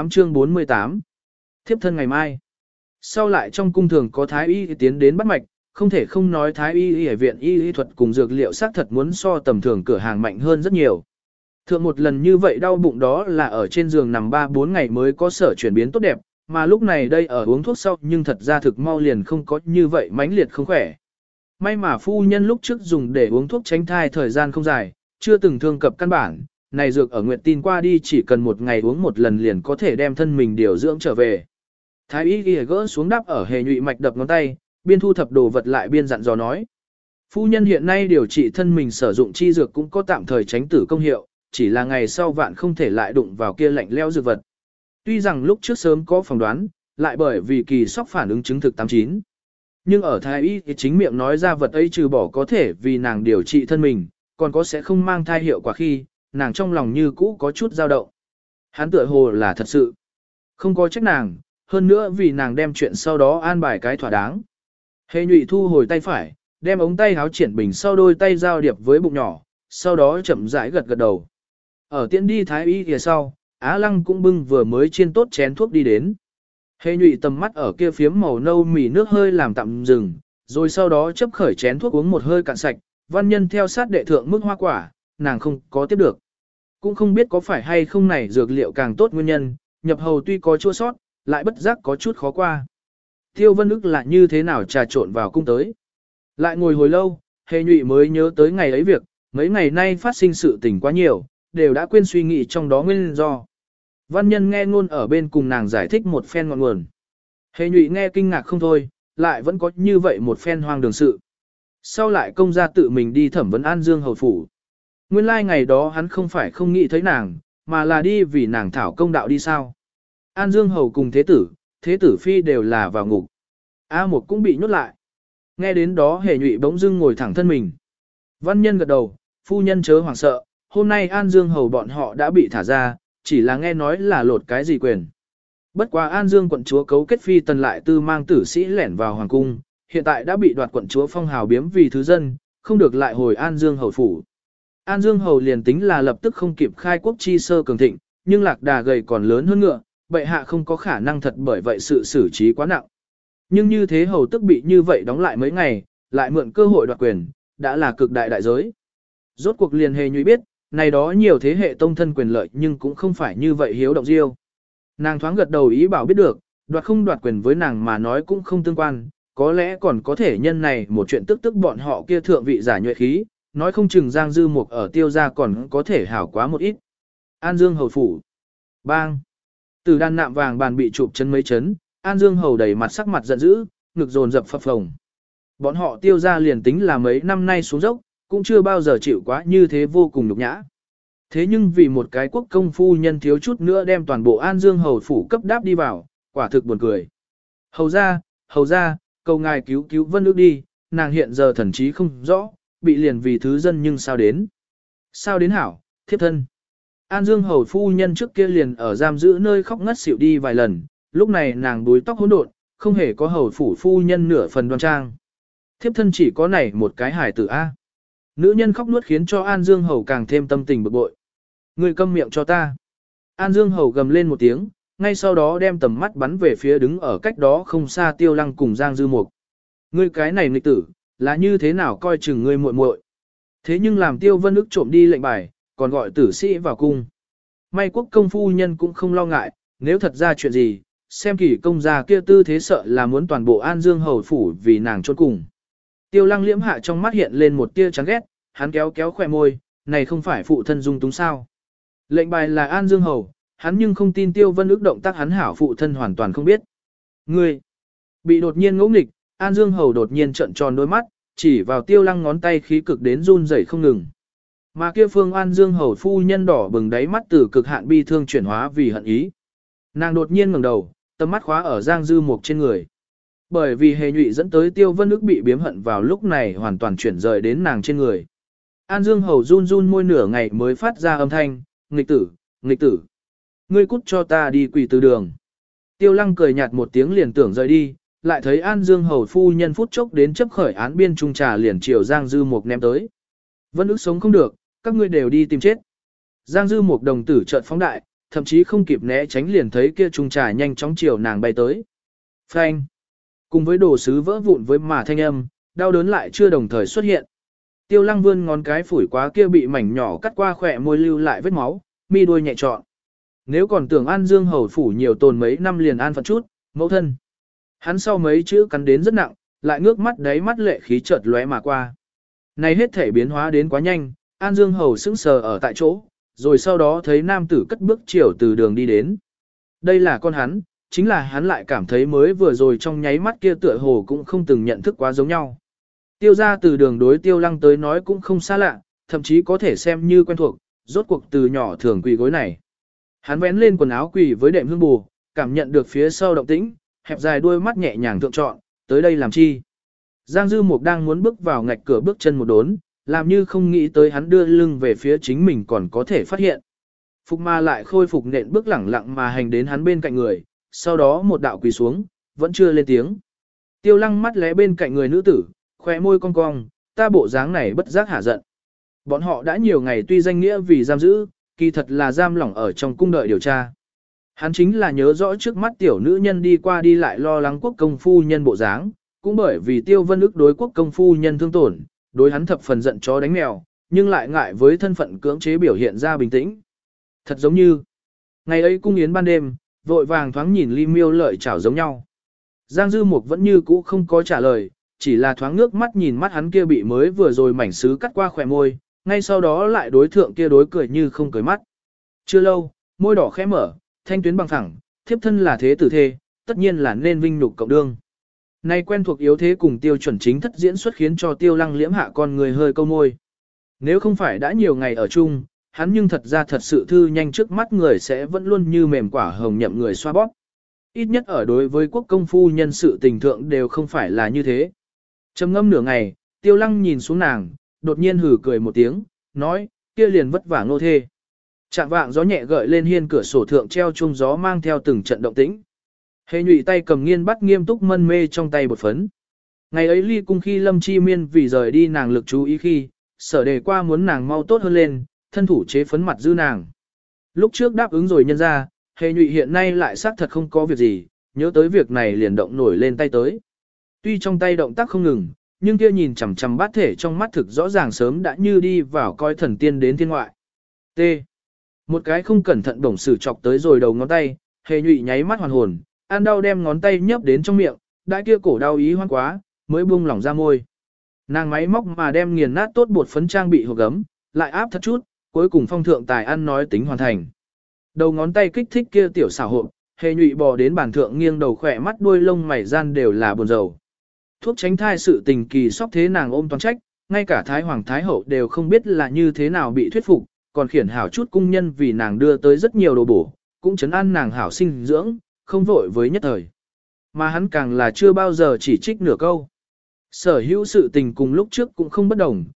48 Thiếp thân ngày mai. Sau lại trong cung thường có thái y tiến đến bắt mạch, không thể không nói thái y ở viện y thuật cùng dược liệu xác thật muốn so tầm thường cửa hàng mạnh hơn rất nhiều. Thượng một lần như vậy đau bụng đó là ở trên giường nằm 3-4 ngày mới có sở chuyển biến tốt đẹp, mà lúc này đây ở uống thuốc sau nhưng thật ra thực mau liền không có như vậy mãnh liệt không khỏe. May mà phu nhân lúc trước dùng để uống thuốc tránh thai thời gian không dài, chưa từng thương cập căn bản, này dược ở Nguyệt tin qua đi chỉ cần một ngày uống một lần liền có thể đem thân mình điều dưỡng trở về. Thái y ghi gỡ xuống đắp ở Hề Nhụy mạch đập ngón tay, biên thu thập đồ vật lại biên dặn dò nói. Phu nhân hiện nay điều trị thân mình sử dụng chi dược cũng có tạm thời tránh tử công hiệu, chỉ là ngày sau vạn không thể lại đụng vào kia lạnh leo dược vật. Tuy rằng lúc trước sớm có phỏng đoán, lại bởi vì Kỳ Sóc phản ứng chứng thực 89. Nhưng ở thái y thì chính miệng nói ra vật ấy trừ bỏ có thể vì nàng điều trị thân mình, còn có sẽ không mang thai hiệu quả khi, nàng trong lòng như cũ có chút dao động. Hắn tựa hồ là thật sự. Không có trách nàng, hơn nữa vì nàng đem chuyện sau đó an bài cái thỏa đáng. Hề Nhụy thu hồi tay phải, đem ống tay háo triển bình sau đôi tay giao điệp với bụng nhỏ, sau đó chậm rãi gật gật đầu. Ở tiễn đi thái y phía sau, Á Lăng cũng bưng vừa mới chiên tốt chén thuốc đi đến. Hề Nhụy tầm mắt ở kia phiếm màu nâu mì nước hơi làm tạm dừng, rồi sau đó chấp khởi chén thuốc uống một hơi cạn sạch, văn nhân theo sát đệ thượng mức hoa quả, nàng không có tiếp được. Cũng không biết có phải hay không này dược liệu càng tốt nguyên nhân, nhập hầu tuy có chua sót, lại bất giác có chút khó qua. Tiêu Vân ức là như thế nào trà trộn vào cung tới. Lại ngồi hồi lâu, Hề Nhụy mới nhớ tới ngày ấy việc, mấy ngày nay phát sinh sự tình quá nhiều, đều đã quên suy nghĩ trong đó nguyên do. Văn nhân nghe ngôn ở bên cùng nàng giải thích một phen ngọn nguồn. Hề Nhụy nghe kinh ngạc không thôi, lại vẫn có như vậy một phen hoang đường sự. Sau lại công gia tự mình đi thẩm vấn An Dương hầu phủ. Nguyên lai ngày đó hắn không phải không nghĩ thấy nàng, mà là đi vì nàng thảo công đạo đi sao. An Dương hầu cùng thế tử phi đều là vào ngục. A Mục cũng bị nhốt lại. Nghe đến đó Hề Nhụy bỗng dưng ngồi thẳng thân mình. Văn nhân gật đầu, phu nhân chớ hoảng sợ, hôm nay An Dương hầu bọn họ đã bị thả ra, chỉ là nghe nói là lột cái gì quyền. Bất quá An Dương quận chúa cấu kết phi tần lại tư mang tử sĩ lẻn vào hoàng cung, hiện tại đã bị đoạt quận chúa phong hào biếm vì thứ dân, không được lại hồi An Dương hầu phủ. An Dương hầu liền tính là lập tức không kịp khai quốc chi sơ cường thịnh, nhưng lạc đà gầy còn lớn hơn ngựa, bệ hạ không có khả năng thật bởi vậy sự xử trí quá nặng. Nhưng như thế hầu tức bị như vậy đóng lại mấy ngày, lại mượn cơ hội đoạt quyền, đã là cực đại đại giới. Rốt cuộc liền Hề Nhụy biết, này đó nhiều thế hệ tông thân quyền lợi nhưng cũng không phải như vậy hiếu động diêu. Nàng thoáng gật đầu ý bảo biết được, đoạt không đoạt quyền với nàng mà nói cũng không tương quan, có lẽ còn có thể nhân này một chuyện tức bọn họ kia thượng vị giả nhuệ khí, nói không chừng Giang Dư Mục ở Tiêu gia còn có thể hảo quá một ít. An Dương hầu phủ. Bang. Từ đàn nạm vàng bàn bị chụp chân mấy chấn, An Dương hầu đầy mặt sắc mặt giận dữ, ngực dồn dập phập phồng. Bọn họ Tiêu gia liền tính là mấy năm nay xuống dốc, cũng chưa bao giờ chịu quá như thế vô cùng nhục nhã. Thế nhưng vì một cái quốc công phu nhân thiếu chút nữa đem toàn bộ An Dương hầu phủ cấp đáp đi vào, quả thực buồn cười. Hầu ra, cầu ngài cứu cứu Vân Ước đi, nàng hiện giờ thần trí không rõ, bị liền vì thứ dân nhưng sao đến. Sao đến hảo, thiếp thân. An Dương hầu phu nhân trước kia liền ở giam giữ nơi khóc ngất xỉu đi vài lần, lúc này nàng búi tóc hỗn độn, không hề có hầu phủ phu nhân nửa phần đoan trang. Thiếp thân chỉ có này một cái hài tử A. Nữ nhân khóc nuốt khiến cho An Dương hầu càng thêm tâm tình bực bội. Ngươi câm miệng cho ta. An Dương hầu gầm lên một tiếng, ngay sau đó đem tầm mắt bắn về phía đứng ở cách đó không xa Tiêu Lăng cùng Giang Dư Mục. Ngươi cái này nghịch tử, là như thế nào coi chừng ngươi muội muội? Thế nhưng làm Tiêu Vân Ức trộm đi lệnh bài, còn gọi tử sĩ vào cung. May quốc công phu nhân cũng không lo ngại, nếu thật ra chuyện gì, xem kỷ công gia kia tư thế sợ là muốn toàn bộ An Dương hầu phủ vì nàng chôn cùng. Tiêu Lăng liễm hạ trong mắt hiện lên một tia chán ghét, hắn kéo kéo khỏe môi, này không phải phụ thân dung túng sao. Lệnh bài là An Dương hầu, hắn nhưng không tin Tiêu Vân Ức động tác hắn hảo phụ thân hoàn toàn không biết. Ngươi, bị đột nhiên ngỗ nghịch, An Dương hầu đột nhiên trợn tròn đôi mắt, chỉ vào Tiêu Lăng ngón tay khí cực đến run rẩy không ngừng. Mà kia phương An Dương hầu phu nhân đỏ bừng đáy mắt từ cực hạn bi thương chuyển hóa vì hận ý. Nàng đột nhiên ngẩng đầu, tầm mắt khóa ở Giang Dư Mục trên người. Bởi vì Hề Nhụy dẫn tới Tiêu Vân Ức bị biếm hận vào lúc này hoàn toàn chuyển rời đến nàng trên người. An Dương hầu run run môi nửa ngày mới phát ra âm thanh, nghịch tử, nghịch tử. Ngươi cút cho ta đi quỳ từ đường. Tiêu Lăng cười nhạt một tiếng liền tưởng rời đi, lại thấy An Dương hầu phu nhân phút chốc đến chấp khởi án biên trung trà liền chiều Giang Dư Mục ném tới. Vân Ức sống không được, các ngươi đều đi tìm chết. Giang Dư Mục đồng tử chợt phóng đại, thậm chí không kịp né tránh liền thấy kia trung trà nhanh chóng chiều nàng bay tới. Phanh. Cùng với đồ sứ vỡ vụn với mà thanh âm, đau đớn lại chưa đồng thời xuất hiện. Tiêu Lăng vươn ngón cái phủi quá kia bị mảnh nhỏ cắt qua khỏe môi lưu lại vết máu, mi đuôi nhẹ trọn. Nếu còn tưởng An Dương hầu phủ nhiều tồn mấy năm liền an phận chút, mẫu thân. Hắn sau mấy chữ cắn đến rất nặng, lại ngước mắt đáy mắt lệ khí chợt lóe mà qua. Này hết thể biến hóa đến quá nhanh, An Dương hầu sững sờ ở tại chỗ, rồi sau đó thấy nam tử cất bước chiều từ đường đi đến. Đây là con hắn, chính là hắn lại cảm thấy mới vừa rồi trong nháy mắt kia tựa hồ cũng không từng nhận thức quá giống nhau. Tiêu ra từ đường đối Tiêu Lăng tới nói cũng không xa lạ, thậm chí có thể xem như quen thuộc, rốt cuộc từ nhỏ thường quỳ gối này. Hắn vén lên quần áo quỳ với đệm hương bù, cảm nhận được phía sau động tĩnh, hẹp dài đuôi mắt nhẹ nhàng thượng trọn, tới đây làm chi. Giang Dư Mục đang muốn bước vào ngạch cửa bước chân một đốn, làm như không nghĩ tới hắn đưa lưng về phía chính mình còn có thể phát hiện. Phục ma lại khôi phục nện bước lẳng lặng mà hành đến hắn bên cạnh người, sau đó một đạo quỳ xuống, vẫn chưa lên tiếng. Tiêu Lăng mắt lé bên cạnh người nữ tử, khóe môi cong cong, ta bộ dáng này bất giác hả giận. Bọn họ đã nhiều ngày tuy danh nghĩa vì giam giữ, kỳ thật là giam lỏng ở trong cung đợi điều tra. Hắn chính là nhớ rõ trước mắt tiểu nữ nhân đi qua đi lại lo lắng quốc công phu nhân bộ dáng, cũng bởi vì Tiêu Vân Ức đối quốc công phu nhân thương tổn, đối hắn thập phần giận chó đánh mèo, nhưng lại ngại với thân phận cưỡng chế biểu hiện ra bình tĩnh. Thật giống như, ngày ấy cung yến ban đêm, vội vàng thoáng nhìn ly miêu lợi chảo giống nhau. Giang Dư Mục vẫn như cũ không có trả lời, chỉ là thoáng ngước mắt nhìn mắt hắn kia bị mới vừa rồi mảnh sứ cắt qua khỏe môi, ngay sau đó lại đối thượng kia đối cười như không cười mắt. Chưa lâu, môi đỏ khẽ mở, thanh tuyến bằng thẳng, thiếp thân là thế tử thê, tất nhiên là nên vinh nhục cộng đương. Nay quen thuộc yếu thế cùng tiêu chuẩn chính thất diễn xuất khiến cho Tiêu Lăng liễm hạ con người hơi câu môi. Nếu không phải đã nhiều ngày ở chung, hắn nhưng thật ra thật sự thư nhanh trước mắt người sẽ vẫn luôn như mềm quả hồng nhậm người xoa bóp. Ít nhất ở đối với quốc công phu nhân sự tình thượng đều không phải là như thế. Trầm ngâm nửa ngày, Tiêu Lăng nhìn xuống nàng, đột nhiên hừ cười một tiếng, nói, kia liền vất vả Ngô thê. Chạm vạng gió nhẹ gợi lên hiên cửa sổ thượng treo chuông gió mang theo từng trận động tĩnh. Hề nhụy tay cầm nghiên bắt nghiêm túc mân mê trong tay bột phấn. Ngày ấy ly cung khi Lâm Chi Miên vì rời đi nàng lực chú ý khi, sở đề qua muốn nàng mau tốt hơn lên, thân thủ chế phấn mặt dư nàng. Lúc trước đáp ứng rồi nhân ra, hề nhụy hiện nay lại xác thật không có việc gì, nhớ tới việc này liền động nổi lên tay tới. Tuy trong tay động tác không ngừng, nhưng kia nhìn chằm chằm bát thể trong mắt thực rõ ràng sớm đã như đi vào coi thần tiên đến thiên ngoại. T. Một cái không cẩn thận bổng sử chọc tới rồi đầu ngón tay, hề nhụy nháy mắt hoàn hồn, ăn đau đem ngón tay nhấp đến trong miệng, đại kia cổ đau ý hoan quá, mới buông lỏng ra môi. Nàng máy móc mà đem nghiền nát tốt bột phấn trang bị hộp gấm, lại áp thật chút, cuối cùng phong thượng tài ăn nói tính hoàn thành. Đầu ngón tay kích thích kia tiểu xảo hộp, hề nhụy bò đến bàn thượng nghiêng đầu khỏe mắt đuôi lông mày gian đều là buồn rầu. Thuốc tránh thai sự tình kỳ sóc thế nàng ôm toán trách, ngay cả Thái Hoàng Thái Hậu đều không biết là như thế nào bị thuyết phục, còn khiển hảo chút cung nhân vì nàng đưa tới rất nhiều đồ bổ, cũng chấn an nàng hảo sinh dưỡng, không vội với nhất thời. Mà hắn càng là chưa bao giờ chỉ trích nửa câu. Sở hữu sự tình cùng lúc trước cũng không bất đồng,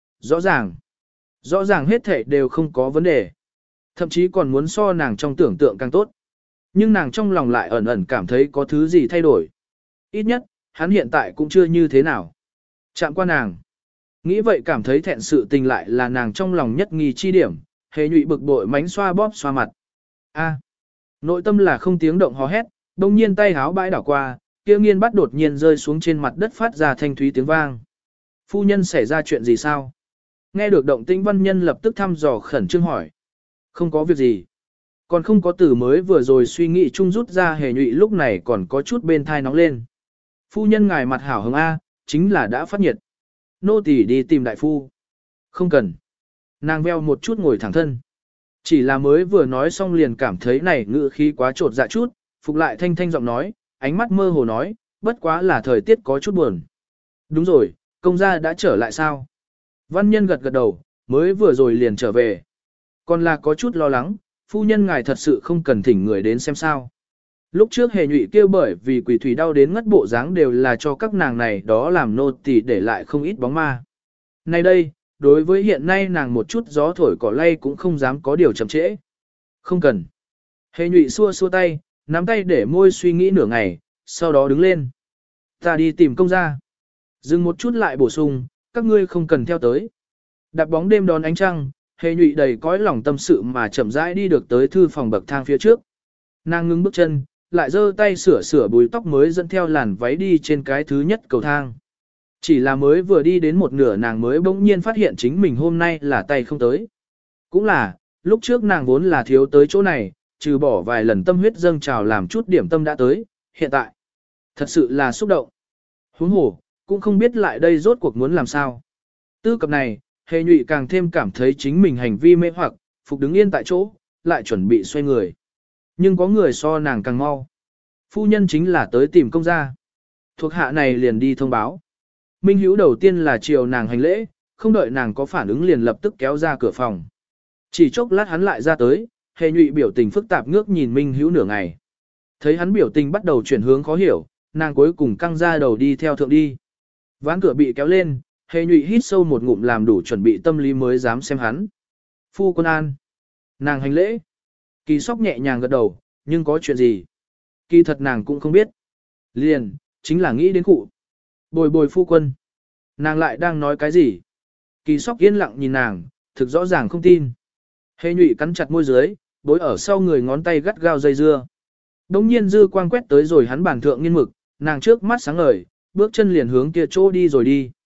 rõ ràng hết thảy đều không có vấn đề. Thậm chí còn muốn so nàng trong tưởng tượng càng tốt. Nhưng nàng trong lòng lại ẩn ẩn cảm thấy có thứ gì thay đổi. Ít nhất, hắn hiện tại cũng chưa như thế nào. Chạm qua nàng. Nghĩ vậy cảm thấy thẹn sự tình lại là nàng trong lòng nhất nghi chi điểm, hề nhụy bực bội mánh xoa bóp xoa mặt. A. Nội tâm là không tiếng động hò hét, đông nhiên tay háo bãi đảo qua, kia nghiên bắt đột nhiên rơi xuống trên mặt đất phát ra thanh thúy tiếng vang. Phu nhân xảy ra chuyện gì sao? Nghe được động tĩnh văn nhân lập tức thăm dò khẩn trương hỏi. Không có việc gì. Còn không có từ mới vừa rồi suy nghĩ chung rút ra hề nhụy lúc này còn có chút bên thai nóng lên. Phu nhân ngài mặt hảo hứng A, chính là đã phát nhiệt. Nô tỳ đi tìm đại phu. Không cần. Nàng veo một chút ngồi thẳng thân. Chỉ là mới vừa nói xong liền cảm thấy này ngữ khí quá trột dạ chút, phục lại thanh thanh giọng nói, ánh mắt mơ hồ nói, bất quá là thời tiết có chút buồn. Đúng rồi, công gia đã trở lại sao? Văn nhân gật gật đầu, mới vừa rồi liền trở về. Còn là có chút lo lắng, phu nhân ngài thật sự không cần thỉnh người đến xem sao. Lúc trước hề nhụy kêu bởi vì quỷ thủy đau đến ngất bộ dáng đều là cho các nàng này đó làm nô tỳ để lại không ít bóng ma. Nay đây, đối với hiện nay nàng một chút gió thổi cỏ lay cũng không dám có điều chậm trễ. Không cần. Hề nhụy xua xua tay, nắm tay để môi suy nghĩ nửa ngày, sau đó đứng lên. Ta đi tìm công gia. Dừng một chút lại bổ sung, các ngươi không cần theo tới. Đạp bóng đêm đón ánh trăng, hề nhụy đầy cõi lòng tâm sự mà chậm rãi đi được tới thư phòng bậc thang phía trước. Nàng ngưng bước chân, lại giơ tay sửa sửa búi tóc mới dẫn theo làn váy đi trên cái thứ nhất cầu thang. Chỉ là mới vừa đi đến một nửa nàng mới bỗng nhiên phát hiện chính mình hôm nay là tay không tới. Cũng là, lúc trước nàng vốn là thiếu tới chỗ này, trừ bỏ vài lần tâm huyết dâng trào làm chút điểm tâm đã tới, hiện tại. Thật sự là xúc động. Huống hồ, cũng không biết lại đây rốt cuộc muốn làm sao. Tư cập này, hề nhụy càng thêm cảm thấy chính mình hành vi mê hoặc, phục đứng yên tại chỗ, lại chuẩn bị xoay người. Nhưng có người so nàng càng mau. Phu nhân chính là tới tìm công gia. Thuộc hạ này liền đi thông báo. Minh Hữu đầu tiên là chiều nàng hành lễ, không đợi nàng có phản ứng liền lập tức kéo ra cửa phòng. Chỉ chốc lát hắn lại ra tới, hề nhụy biểu tình phức tạp ngước nhìn Minh Hữu nửa ngày. Thấy hắn biểu tình bắt đầu chuyển hướng khó hiểu, nàng cuối cùng căng ra đầu đi theo thượng đi. Ván cửa bị kéo lên, hề nhụy hít sâu một ngụm làm đủ chuẩn bị tâm lý mới dám xem hắn. Phu quân an. Nàng hành lễ. Kỳ sóc nhẹ nhàng gật đầu, nhưng có chuyện gì? Kỳ thật nàng cũng không biết. Liền, chính là nghĩ đến cụ. Bồi bồi phu quân. Nàng lại đang nói cái gì? Kỳ sóc yên lặng nhìn nàng, thực rõ ràng không tin. Hề nhụy cắn chặt môi dưới, bối ở sau người ngón tay gắt gao dây dưa. Đống nhiên dư quang quét tới rồi hắn bản thượng nghiên mực, nàng trước mắt sáng ngời, bước chân liền hướng kia chỗ đi rồi đi.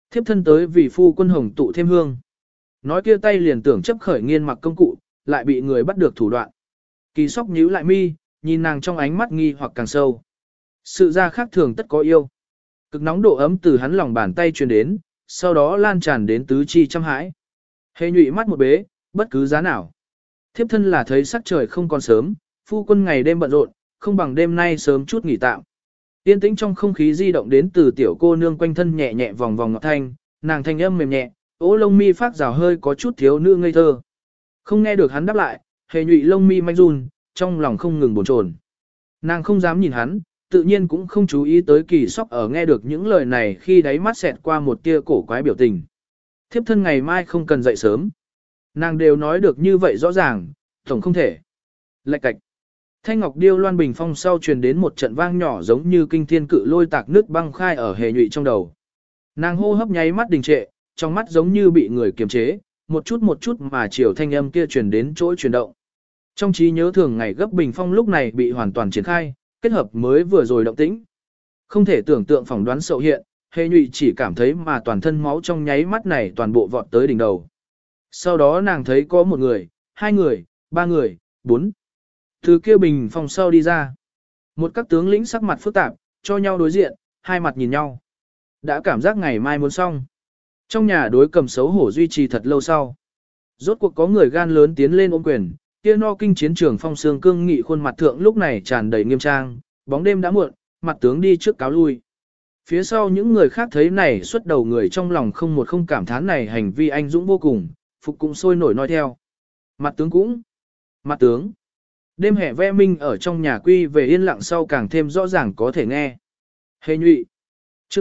Thiếp thân tới vì phu quân hồng tụ thêm hương. Nói kia tay liền tưởng chấp khởi nghiên mặc công cụ, lại bị người bắt được thủ đoạn. Kỳ Sóc nhíu lại mi, nhìn nàng trong ánh mắt nghi hoặc càng sâu. Sự ra khác thường tất có yêu. Cực nóng độ ấm từ hắn lòng bàn tay truyền đến, sau đó lan tràn đến tứ chi trăm hãi. Hề nhụy mắt một bế, bất cứ giá nào. Thiếp thân là thấy sắc trời không còn sớm, phu quân ngày đêm bận rộn, không bằng đêm nay sớm chút nghỉ tạm. Yên tĩnh trong không khí di động đến từ tiểu cô nương quanh thân nhẹ nhẹ vòng vòng ngọt thanh, nàng thanh âm mềm nhẹ, ố lông mi phát rào hơi có chút thiếu nữ ngây thơ. Không nghe được hắn đáp lại, hề nhụy lông mi manh run, trong lòng không ngừng bồn chồn. Nàng không dám nhìn hắn, tự nhiên cũng không chú ý tới Kỳ Sóc ở nghe được những lời này khi đáy mắt xẹt qua một tia cổ quái biểu tình. Thiếp thân ngày mai không cần dậy sớm. Nàng đều nói được như vậy rõ ràng, tổng không thể. Lạch cạch. Thanh ngọc điêu loan bình phong sau truyền đến một trận vang nhỏ giống như kinh thiên cự lôi tạc nước băng khai ở hề nhụy trong đầu. Nàng hô hấp nháy mắt đình trệ, trong mắt giống như bị người kiềm chế, một chút mà chiều thanh âm kia truyền đến chỗ chuyển động. Trong trí nhớ thường ngày gấp bình phong lúc này bị hoàn toàn triển khai, kết hợp mới vừa rồi động tĩnh. Không thể tưởng tượng phỏng đoán sậu hiện, hề nhụy chỉ cảm thấy mà toàn thân máu trong nháy mắt này toàn bộ vọt tới đỉnh đầu. Sau đó nàng thấy có một người, hai người, ba người, bốn. Từ kia bình phong sau đi ra. Một các tướng lĩnh sắc mặt phức tạp, cho nhau đối diện, hai mặt nhìn nhau. Đã cảm giác ngày mai muốn xong. Trong nhà đối cầm xấu hổ duy trì thật lâu sau. Rốt cuộc có người gan lớn tiến lên ôm quyền, kia no kinh chiến trường phong sương cương nghị khuôn mặt thượng lúc này tràn đầy nghiêm trang, bóng đêm đã muộn, mặt tướng đi trước cáo lui. Phía sau những người khác thấy này xuất đầu người trong lòng không cảm thán này hành vi anh dũng vô cùng, phục cũng sôi nổi nói theo. Mặt tướng. Đêm hè ve minh ở trong nhà quy về yên lặng sau càng thêm rõ ràng có thể nghe. Hề nhụy. Chương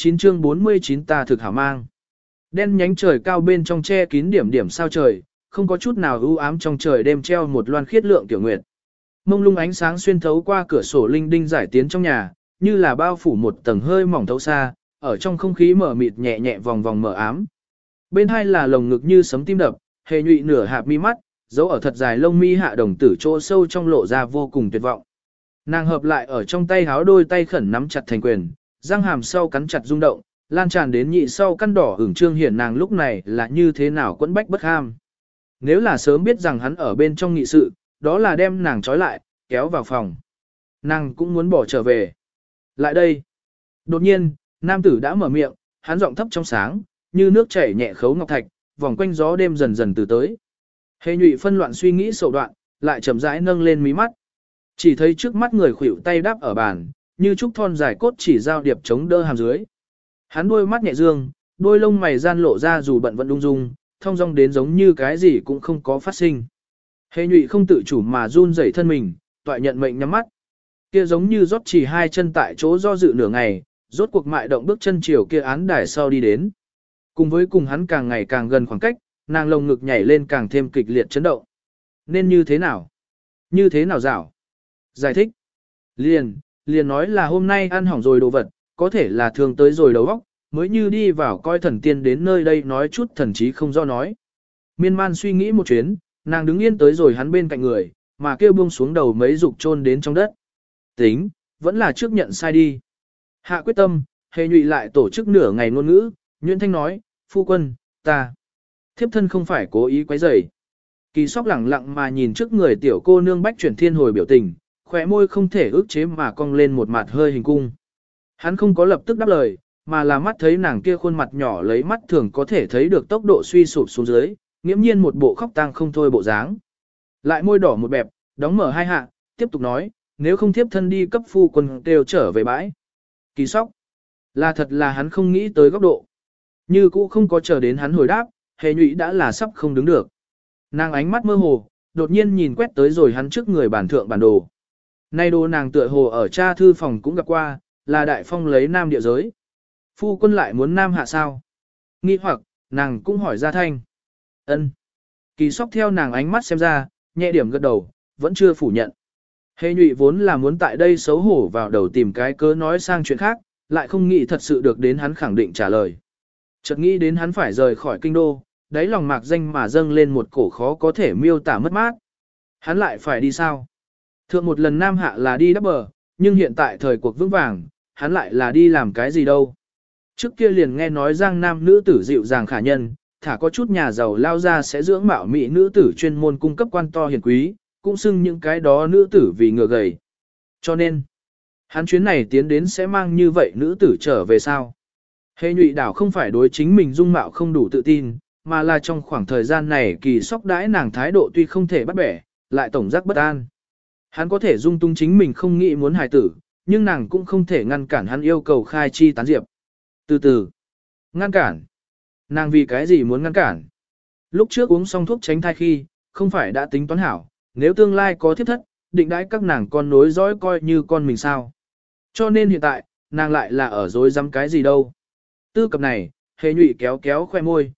49 ta thực hảo mang. Đen nhánh trời cao bên trong che kín điểm điểm sao trời, không có chút nào u ám trong trời đêm treo một loan khiết lượng tiểu nguyệt. Mông lung ánh sáng xuyên thấu qua cửa sổ linh đinh giải tiến trong nhà, như là bao phủ một tầng hơi mỏng thấu xa, ở trong không khí mở mịt nhẹ nhẹ vòng vòng mở ám. Bên hai là lồng ngực như sấm tim đập, hề nhụy nửa hạp mi mắt, dấu ở thật dài lông mi hạ đồng tử chỗ sâu trong lộ ra vô cùng tuyệt vọng. Nàng hợp lại ở trong tay háo đôi tay khẩn nắm chặt thành quyền, răng hàm sau cắn chặt rung động, lan tràn đến nhị sau căn đỏ ửng trương hiển nàng lúc này là như thế nào quẫn bách bất ham. Nếu là sớm biết rằng hắn ở bên trong nghị sự, đó là đem nàng trói lại, kéo vào phòng. Nàng cũng muốn bỏ trở về. Lại đây. Đột nhiên, nam tử đã mở miệng, hắn giọng thấp trong sáng, như nước chảy nhẹ khấu ngọc thạch, vòng quanh gió đêm dần dần từ tới. Hề nhụy phân loạn suy nghĩ sầu đoạn, lại chậm rãi nâng lên mí mắt. Chỉ thấy trước mắt người khuỷu tay đáp ở bàn, như trúc thon dài cốt chỉ giao điệp chống đỡ hàm dưới. Hắn đôi mắt nhẹ dương, đôi lông mày gian lộ ra dù bận vẫn đung dung, thong dong đến giống như cái gì cũng không có phát sinh. Hề nhụy không tự chủ mà run rẩy thân mình, toại nhận mệnh nhắm mắt. Kia giống như rót chỉ hai chân tại chỗ do dự nửa ngày, rốt cuộc mại động bước chân chiều kia án đài sau đi đến. Cùng với cùng hắn càng ngày càng gần khoảng cách, nàng lồng ngực nhảy lên càng thêm kịch liệt chấn động. Nên như thế nào? Như thế nào dảo? Giải thích. Liền nói là hôm nay ăn hỏng rồi đồ vật, có thể là thường tới rồi đầu óc, mới như đi vào coi thần tiên đến nơi đây nói chút thần trí không do nói. Miên man suy nghĩ một chuyến, nàng đứng yên tới rồi hắn bên cạnh người, mà kêu buông xuống đầu mấy dục chôn đến trong đất. Tính, vẫn là trước nhận sai đi. Hạ quyết tâm, hề nhụy lại tổ chức nửa ngày ngôn ngữ, Nguyễn Thanh nói, phu quân, ta. Thiếp thân không phải cố ý quấy rầy. Kỳ Sóc lẳng lặng mà nhìn trước người tiểu cô nương bách chuyển thiên hồi biểu tình, khóe môi không thể ước chế mà cong lên một mặt hơi hình cung. Hắn không có lập tức đáp lời, mà là mắt thấy nàng kia khuôn mặt nhỏ lấy mắt thường có thể thấy được tốc độ suy sụp xuống dưới, nghiễm nhiên một bộ khóc tang không thôi bộ dáng. Lại môi đỏ một bẹp, đóng mở hai hạ, tiếp tục nói, nếu không thiếp thân đi cấp phu quân đều trở về bãi. Kỳ Sóc. Là thật là hắn không nghĩ tới góc độ. Như cũ không có chờ đến hắn hồi đáp, hề nhụy đã là sắp không đứng được. Nàng ánh mắt mơ hồ, đột nhiên nhìn quét tới rồi hắn trước người bản thượng bản đồ. Nay đồ nàng tựa hồ ở cha thư phòng cũng gặp qua, là đại phong lấy nam địa giới. Phu quân lại muốn nam hạ sao? Nghi hoặc, nàng cũng hỏi ra thanh. Ân. Kỳ Sóc theo nàng ánh mắt xem ra, nhẹ điểm gật đầu, vẫn chưa phủ nhận. Hề nhụy vốn là muốn tại đây xấu hổ vào đầu tìm cái cớ nói sang chuyện khác, lại không nghĩ thật sự được đến hắn khẳng định trả lời. Chợt nghĩ đến hắn phải rời khỏi kinh đô, đáy lòng mạc danh mà dâng lên một cổ khó có thể miêu tả mất mát. Hắn lại phải đi sao? Thượng một lần nam hạ là đi đắp bờ, nhưng hiện tại thời cuộc vững vàng, hắn lại là đi làm cái gì đâu? Trước kia liền nghe nói Giang Nam nữ tử dịu dàng khả nhân, thả có chút nhà giàu lao ra sẽ dưỡng mạo mỹ nữ tử chuyên môn cung cấp quan to hiền quý, cũng xưng những cái đó nữ tử vì ngựa gầy. Cho nên, hắn chuyến này tiến đến sẽ mang như vậy nữ tử trở về sao? Hề nhụy đảo không phải đối chính mình dung mạo không đủ tự tin, mà là trong khoảng thời gian này Kỳ Sóc đãi nàng thái độ tuy không thể bắt bẻ, lại tổng giác bất an. Hắn có thể dung tung chính mình không nghĩ muốn hài tử, nhưng nàng cũng không thể ngăn cản hắn yêu cầu khai chi tán diệp. Từ từ, ngăn cản. Nàng vì cái gì muốn ngăn cản? Lúc trước uống xong thuốc tránh thai khi, không phải đã tính toán hảo, nếu tương lai có thiếp thất, định đãi các nàng con nối dõi coi như con mình sao. Cho nên hiện tại, nàng lại là ở dối dám cái gì đâu. Tư cập này, Hề nhụy kéo kéo khoe môi,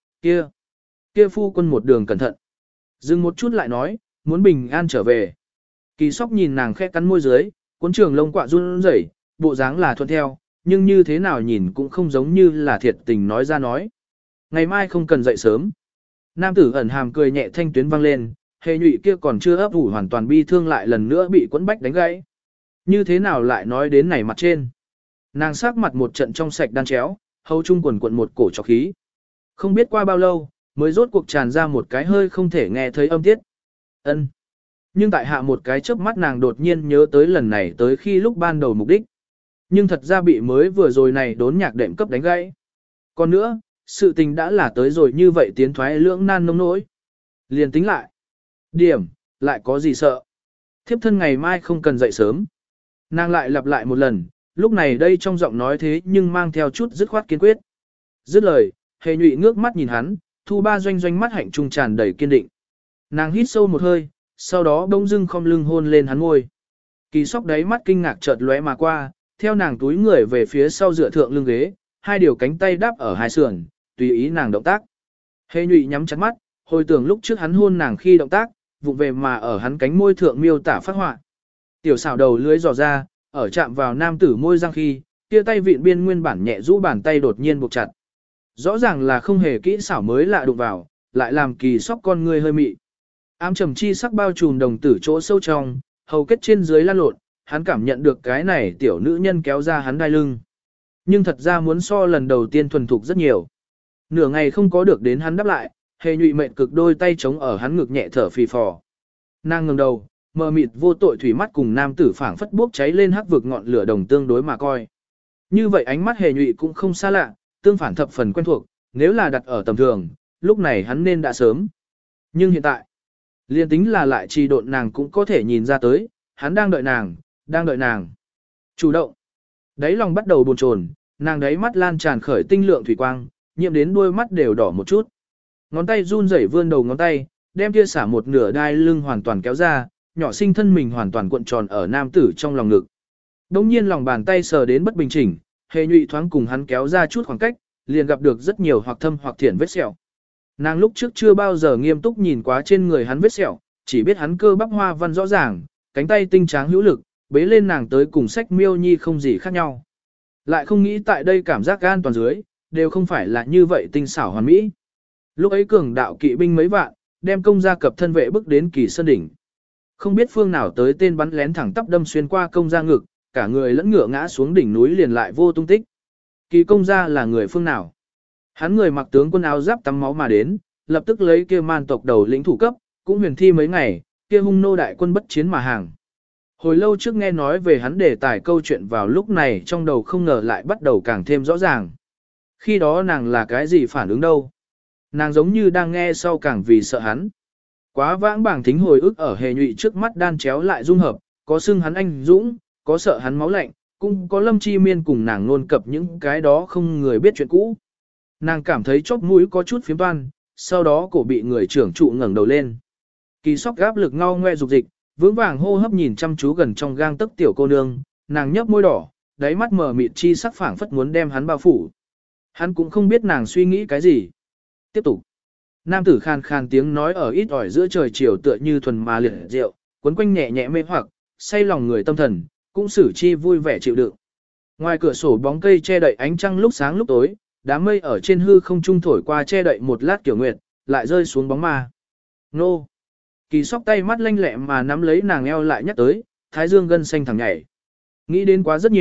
kia phu quân một đường cẩn thận. Dừng một chút lại nói, muốn bình an trở về. Kỳ Sóc nhìn nàng khẽ cắn môi dưới, cuốn trường lông quạ run rẩy, bộ dáng là thuận theo, nhưng như thế nào nhìn cũng không giống như là thiệt tình nói ra nói. Ngày mai không cần dậy sớm. Nam tử ẩn hàm cười nhẹ thanh tuyến vang lên, Hề nhụy kia còn chưa ấp ủ hoàn toàn bi thương lại lần nữa bị quấn bách đánh gãy. Như thế nào lại nói đến này mặt trên. Nàng sắc mặt một trận trong sạch đan chéo, hầu trung quần quận một cổ trọc khí. Không biết qua bao lâu, mới rốt cuộc tràn ra một cái hơi không thể nghe thấy âm tiết. Ân. Nhưng tại hạ một cái chớp mắt nàng đột nhiên nhớ tới lần này tới khi lúc ban đầu mục đích. Nhưng thật ra bị mới vừa rồi này đốn nhạc đệm cấp đánh gãy. Còn nữa, sự tình đã là tới rồi như vậy tiến thoái lưỡng nan nông nỗi. Liền tính lại. Điểm, lại có gì sợ. Thiếp thân ngày mai không cần dậy sớm. Nàng lại lặp lại một lần, lúc này đây trong giọng nói thế nhưng mang theo chút dứt khoát kiên quyết. Dứt lời, Hề nhụy ngước mắt nhìn hắn, thu ba doanh doanh mắt hạnh trung tràn đầy kiên định. Nàng hít sâu một hơi, sau đó bỗng dưng khom lưng hôn lên hắn ngôi. Kỳ Sóc đáy mắt kinh ngạc chợt lóe mà qua, theo nàng túi người về phía sau dựa thượng lưng ghế, hai điều cánh tay đáp ở hai sườn, tùy ý nàng động tác. Hề nhụy nhắm chặt mắt, hồi tưởng lúc trước hắn hôn nàng khi động tác, vụng về mà ở hắn cánh môi thượng miêu tả phát họa. Tiểu xảo đầu lưới dò ra, ở chạm vào nam tử môi răng khi, kia tay vịn biên nguyên bản nhẹ rũ bàn tay đột nhiên buộc chặt. Rõ ràng là không hề kỹ xảo mới lạ đụng vào, lại làm Kỳ Sóc con người hơi mị. Ám trầm chi sắc bao trùm đồng tử chỗ sâu trong, hầu kết trên dưới lan lộn, hắn cảm nhận được cái này tiểu nữ nhân kéo ra hắn đai lưng. Nhưng thật ra muốn so lần đầu tiên thuần thục rất nhiều. Nửa ngày không có được đến hắn đáp lại, Hề nhụy mệnh cực đôi tay chống ở hắn ngực nhẹ thở phì phò. Nàng ngẩng đầu, mờ mịt vô tội thủy mắt cùng nam tử phảng phất bốc cháy lên hắc vực ngọn lửa đồng tương đối mà coi. Như vậy ánh mắt Hề nhụy cũng không xa lạ, tương phản thập phần quen thuộc, nếu là đặt ở tầm thường, lúc này hắn nên đã sớm. Nhưng hiện tại, liên tính là lại trì độn nàng cũng có thể nhìn ra tới, hắn đang đợi nàng, đang đợi nàng. Chủ động. Đáy lòng bắt đầu bồn chồn, nàng đáy mắt lan tràn khởi tinh lượng thủy quang, nhiễm đến đôi mắt đều đỏ một chút. Ngón tay run rẩy vươn đầu ngón tay, đem kia xả một nửa đai lưng hoàn toàn kéo ra, nhỏ sinh thân mình hoàn toàn cuộn tròn ở nam tử trong lòng ngực. Đông nhiên lòng bàn tay sờ đến bất bình chỉnh, Hề nhụy thoáng cùng hắn kéo ra chút khoảng cách, liền gặp được rất nhiều hoặc thâm hoặc thiện vết sẹo. Nàng lúc trước chưa bao giờ nghiêm túc nhìn quá trên người hắn vết sẹo, chỉ biết hắn cơ bắp hoa văn rõ ràng, cánh tay tinh tráng hữu lực, bế lên nàng tới cùng sách miêu nhi không gì khác nhau. Lại không nghĩ tại đây cảm giác an toàn dưới, đều không phải là như vậy tinh xảo hoàn mỹ. Lúc ấy cường đạo kỵ binh mấy vạn, đem công gia cập thân vệ bước đến Kỳ Sơn đỉnh. Không biết phương nào tới tên bắn lén thẳng tắp đâm xuyên qua công gia ngực, cả người lẫn ngựa ngã xuống đỉnh núi liền lại vô tung tích. Kỳ công gia là người phương nào? Hắn người mặc tướng quân áo giáp tắm máu mà đến, lập tức lấy kia man tộc đầu lĩnh thủ cấp, cũng huyền thi mấy ngày, kia hung nô đại quân bất chiến mà hàng. Hồi lâu trước nghe nói về hắn đề tài câu chuyện vào lúc này trong đầu không ngờ lại bắt đầu càng thêm rõ ràng. Khi đó nàng là cái gì phản ứng đâu? Nàng giống như đang nghe sau càng vì sợ hắn. Quá vãng bảng thính hồi ức ở Hề nhụy trước mắt đan chéo lại dung hợp, có xưng hắn anh dũng, có sợ hắn máu lạnh, cũng có Lâm Chi Miên cùng nàng nôn cập những cái đó không người biết chuyện cũ. Nàng cảm thấy chóp mũi có chút phiếm toan, sau đó cổ bị người trưởng trụ ngẩng đầu lên. Kỳ Sóc gáp lực ngao ngoe dục dịch, vững vàng hô hấp nhìn chăm chú gần trong gang tấc tiểu cô nương, nàng nhấp môi đỏ, đáy mắt mờ mịt chi sắc phảng phất muốn đem hắn bao phủ. Hắn cũng không biết nàng suy nghĩ cái gì. Tiếp tục. Nam tử khàn khàn tiếng nói ở ít ỏi giữa trời chiều tựa như thuần mà liệt rượu, quấn quanh nhẹ nhẹ mê hoặc, say lòng người tâm thần, cũng xử chi vui vẻ chịu đựng. Ngoài cửa sổ bóng cây che đậy ánh trăng lúc sáng lúc tối, đám mây ở trên hư không trung thổi qua che đậy một lát kiểu nguyệt, lại rơi xuống bóng ma. Nô! Kỳ Sóc tay mắt lanh lẹ mà nắm lấy nàng eo lại nhắc tới, thái dương gân xanh thẳng nhảy. Nghĩ đến quá rất nhiều,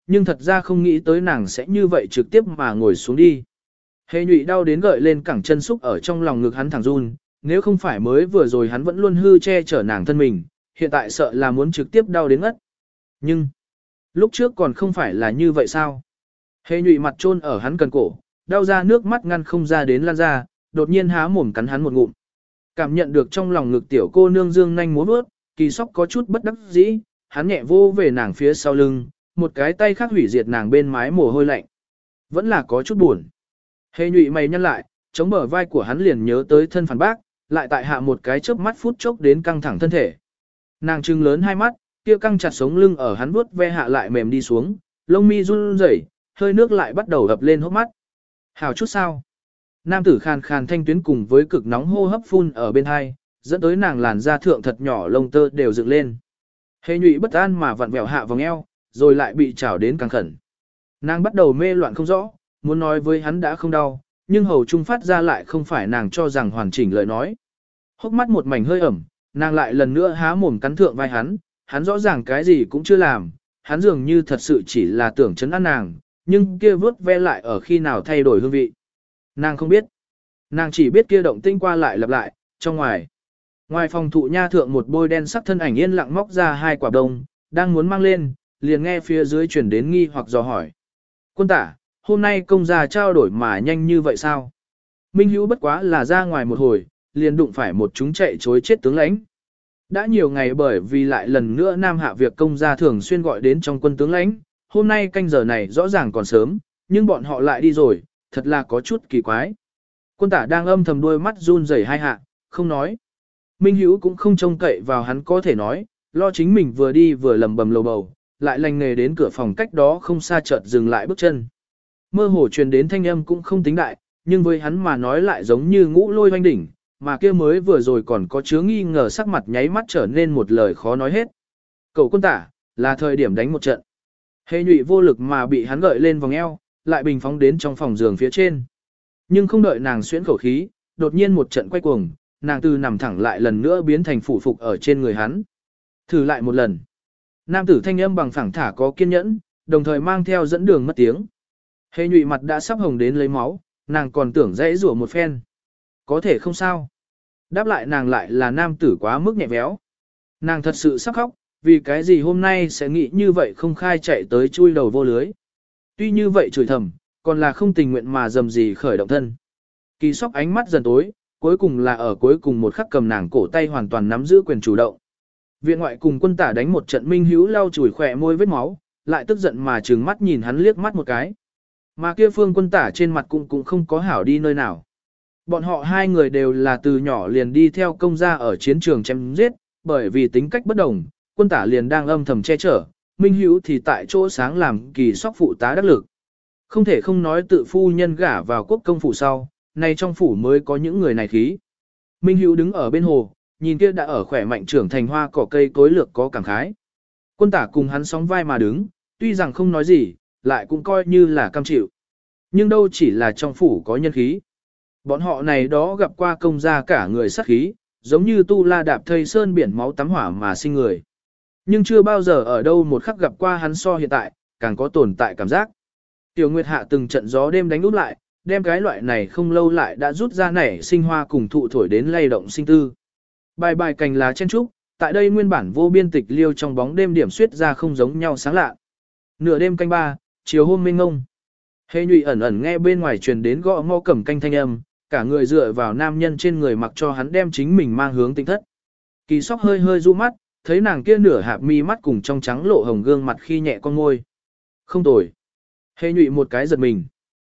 Nhưng thật ra không nghĩ tới nàng sẽ như vậy trực tiếp mà ngồi xuống đi. Hề nhụy đau đến gợi lên cẳng chân xúc ở trong lòng ngực hắn thẳng run, nếu không phải mới vừa rồi hắn vẫn luôn hư che chở nàng thân mình, hiện tại sợ là muốn trực tiếp đau đến ngất. Nhưng, lúc trước còn không phải là như vậy sao? Hề nhụy mặt chôn ở hắn cần cổ, đau ra nước mắt ngăn không ra đến lan ra, đột nhiên há mồm cắn hắn một ngụm. Cảm nhận được trong lòng ngực tiểu cô nương dương nhanh múa bước, Kỳ Sóc có chút bất đắc dĩ, hắn nhẹ vô về nàng phía sau lưng, một cái tay khác hủy diệt nàng bên mái mồ hôi lạnh. Vẫn là có chút buồn. Hề nhụy mày nhăn lại, chống bờ vai của hắn liền nhớ tới thân phản bác, lại tại hạ một cái chớp mắt phút chốc đến căng thẳng thân thể. Nàng trừng lớn hai mắt, kia căng chặt sống lưng ở hắn vuốt ve hạ lại mềm đi xuống, lông mi run rẩy, hơi nước lại bắt đầu ập lên hốc mắt. Hảo chút sao? Nam tử khàn khàn thanh tuyến cùng với cực nóng hô hấp phun ở bên hai, dẫn tới nàng làn da thượng thật nhỏ lông tơ đều dựng lên. Hề nhụy bất an mà vặn vẹo hạ vòng eo, rồi lại bị chảo đến càng khẩn. Nàng bắt đầu mê loạn không rõ, muốn nói với hắn đã không đau, nhưng hầu trung phát ra lại không phải nàng cho rằng hoàn chỉnh lời nói. Hốc mắt một mảnh hơi ẩm, nàng lại lần nữa há mồm cắn thượng vai hắn rõ ràng cái gì cũng chưa làm, hắn dường như thật sự chỉ là tưởng chấn an nàng, nhưng kia vớt ve lại ở khi nào thay đổi hương vị. Nàng không biết. Nàng chỉ biết kia động tinh qua lại lặp lại, trong ngoài. Ngoài phòng thụ nha thượng một bôi đen sắc thân ảnh yên lặng móc ra hai quả đông, đang muốn mang lên, liền nghe phía dưới chuyển đến nghi hoặc dò hỏi. Quân tả, hôm nay công gia trao đổi mà nhanh như vậy sao? Minh Hữu bất quá là ra ngoài một hồi, liền đụng phải một chúng chạy chối chết tướng lãnh. Đã nhiều ngày bởi vì lại lần nữa Nam Hạ việc công gia thường xuyên gọi đến trong quân tướng lãnh, hôm nay canh giờ này rõ ràng còn sớm, nhưng bọn họ lại đi rồi, thật là có chút kỳ quái. Quân tả đang âm thầm đôi mắt run rẩy hai hạ, không nói. Minh Hữu cũng không trông cậy vào hắn có thể nói, lo chính mình vừa đi vừa lầm bầm lầu bầu, lại lành nghề đến cửa phòng cách đó không xa chợt dừng lại bước chân. Mơ hồ truyền đến thanh âm cũng không tính đại, nhưng với hắn mà nói lại giống như ngũ lôi hoanh đỉnh, mà kia mới vừa rồi còn có chứa nghi ngờ sắc mặt nháy mắt trở nên một lời khó nói hết. Cầu quân tả, là thời điểm đánh một trận. Hề nhụy vô lực mà bị hắn gợi lên vòng eo, lại bình phóng đến trong phòng giường phía trên. Nhưng không đợi nàng xuyễn khẩu khí, đột nhiên một trận quay cuồng, nàng từ nằm thẳng lại lần nữa biến thành phủ phục ở trên người hắn. Thử lại một lần. Nam tử thanh âm bằng phẳng thả có kiên nhẫn, đồng thời mang theo dẫn đường mất tiếng. Hề nhụy mặt đã sắp hồng đến lấy máu, nàng còn tưởng dãy rủa một phen. Có thể không sao. Đáp lại nàng lại là nam tử quá mức nhẹ véo. Nàng thật sự sắp khóc, vì cái gì hôm nay sẽ nghĩ như vậy không khai chạy tới chui đầu vô lưới. Tuy như vậy chửi thầm, còn là không tình nguyện mà dầm gì khởi động thân. Kỳ Sóc ánh mắt dần tối, cuối cùng là ở cuối cùng một khắc cầm nàng cổ tay hoàn toàn nắm giữ quyền chủ động. Viện ngoại cùng quân tả đánh một trận Minh Hữu lau chùi khỏe môi vết máu, lại tức giận mà trừng mắt nhìn hắn liếc mắt một cái. Mà kia phương quân tả trên mặt cũng không có hảo đi nơi nào. Bọn họ hai người đều là từ nhỏ liền đi theo công gia ở chiến trường chém giết, bởi vì tính cách bất đồng, quân tả liền đang âm thầm che chở, Minh Hữu thì tại chỗ sáng làm Kỳ Sóc phụ tá đắc lực. Không thể không nói tự phu nhân gả vào quốc công phủ sau, nay trong phủ mới có những người này khí. Minh Hữu đứng ở bên hồ, nhìn kia đã ở khỏe mạnh trưởng thành hoa cỏ cây cối lược có cảm khái. Quân tả cùng hắn sóng vai mà đứng, tuy rằng không nói gì, lại cũng coi như là cam chịu. Nhưng đâu chỉ là trong phủ có nhân khí. Bọn họ này đó gặp qua công gia cả người sát khí, giống như tu la đạp thây sơn biển máu tắm hỏa mà sinh người. Nhưng chưa bao giờ ở đâu một khắc gặp qua hắn so hiện tại, càng có tồn tại cảm giác. Tiểu Nguyệt Hạ từng trận gió đêm đánh úp lại, đem cái loại này không lâu lại đã rút ra nảy sinh hoa cùng thụ thổi đến lay động sinh tư. Bài bài cành lá chen trúc, tại đây nguyên bản vô biên tịch liêu trong bóng đêm điểm suyết ra không giống nhau sáng lạ. Nửa đêm canh ba, chiều hôm minh ngông. Hề nhụy ẩn ẩn nghe bên ngoài truyền đến gõ ngõ cẩm canh thanh âm, cả người dựa vào nam nhân trên người mặc cho hắn đem chính mình mang hướng tinh thất. Kỳ Sóc hơi hơi du mắt, thấy nàng kia nửa hạp mi mắt cùng trong trắng lộ hồng gương mặt khi nhẹ con môi. Không tồi. Hề nhụy một cái giật mình.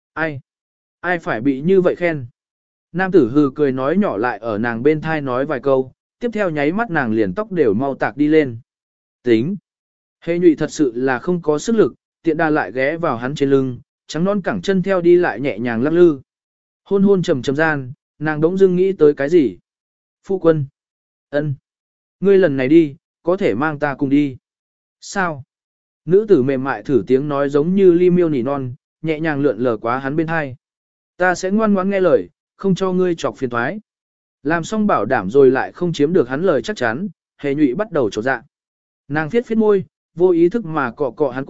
Ai phải bị như vậy khen? Nam tử hừ cười nói nhỏ lại ở nàng bên thai nói vài câu, tiếp theo nháy mắt nàng liền tóc đều mau tạc đi lên. Tính. Hề nhụy thật sự là không có sức lực, tiện đà lại ghé vào hắn trên lưng, trắng non cẳng chân theo đi lại nhẹ nhàng lắc lư. Hôn hôn trầm trầm gian, nàng đống dưng nghĩ tới cái gì? Phu quân. Ân, ngươi lần này đi, có thể mang ta cùng đi. Sao? Nữ tử mềm mại thử tiếng nói giống như ly miêu nỉ non, nhẹ nhàng lượn lờ quá hắn bên hai. Ta sẽ ngoan ngoãn nghe lời, không cho ngươi chọc phiền toái. Làm xong bảo đảm rồi lại không chiếm được hắn lời chắc chắn, Hề nhụy bắt đầu trột dạ. Nàng phiết môi, vô ý thức mà cọ cọ hắn cổ,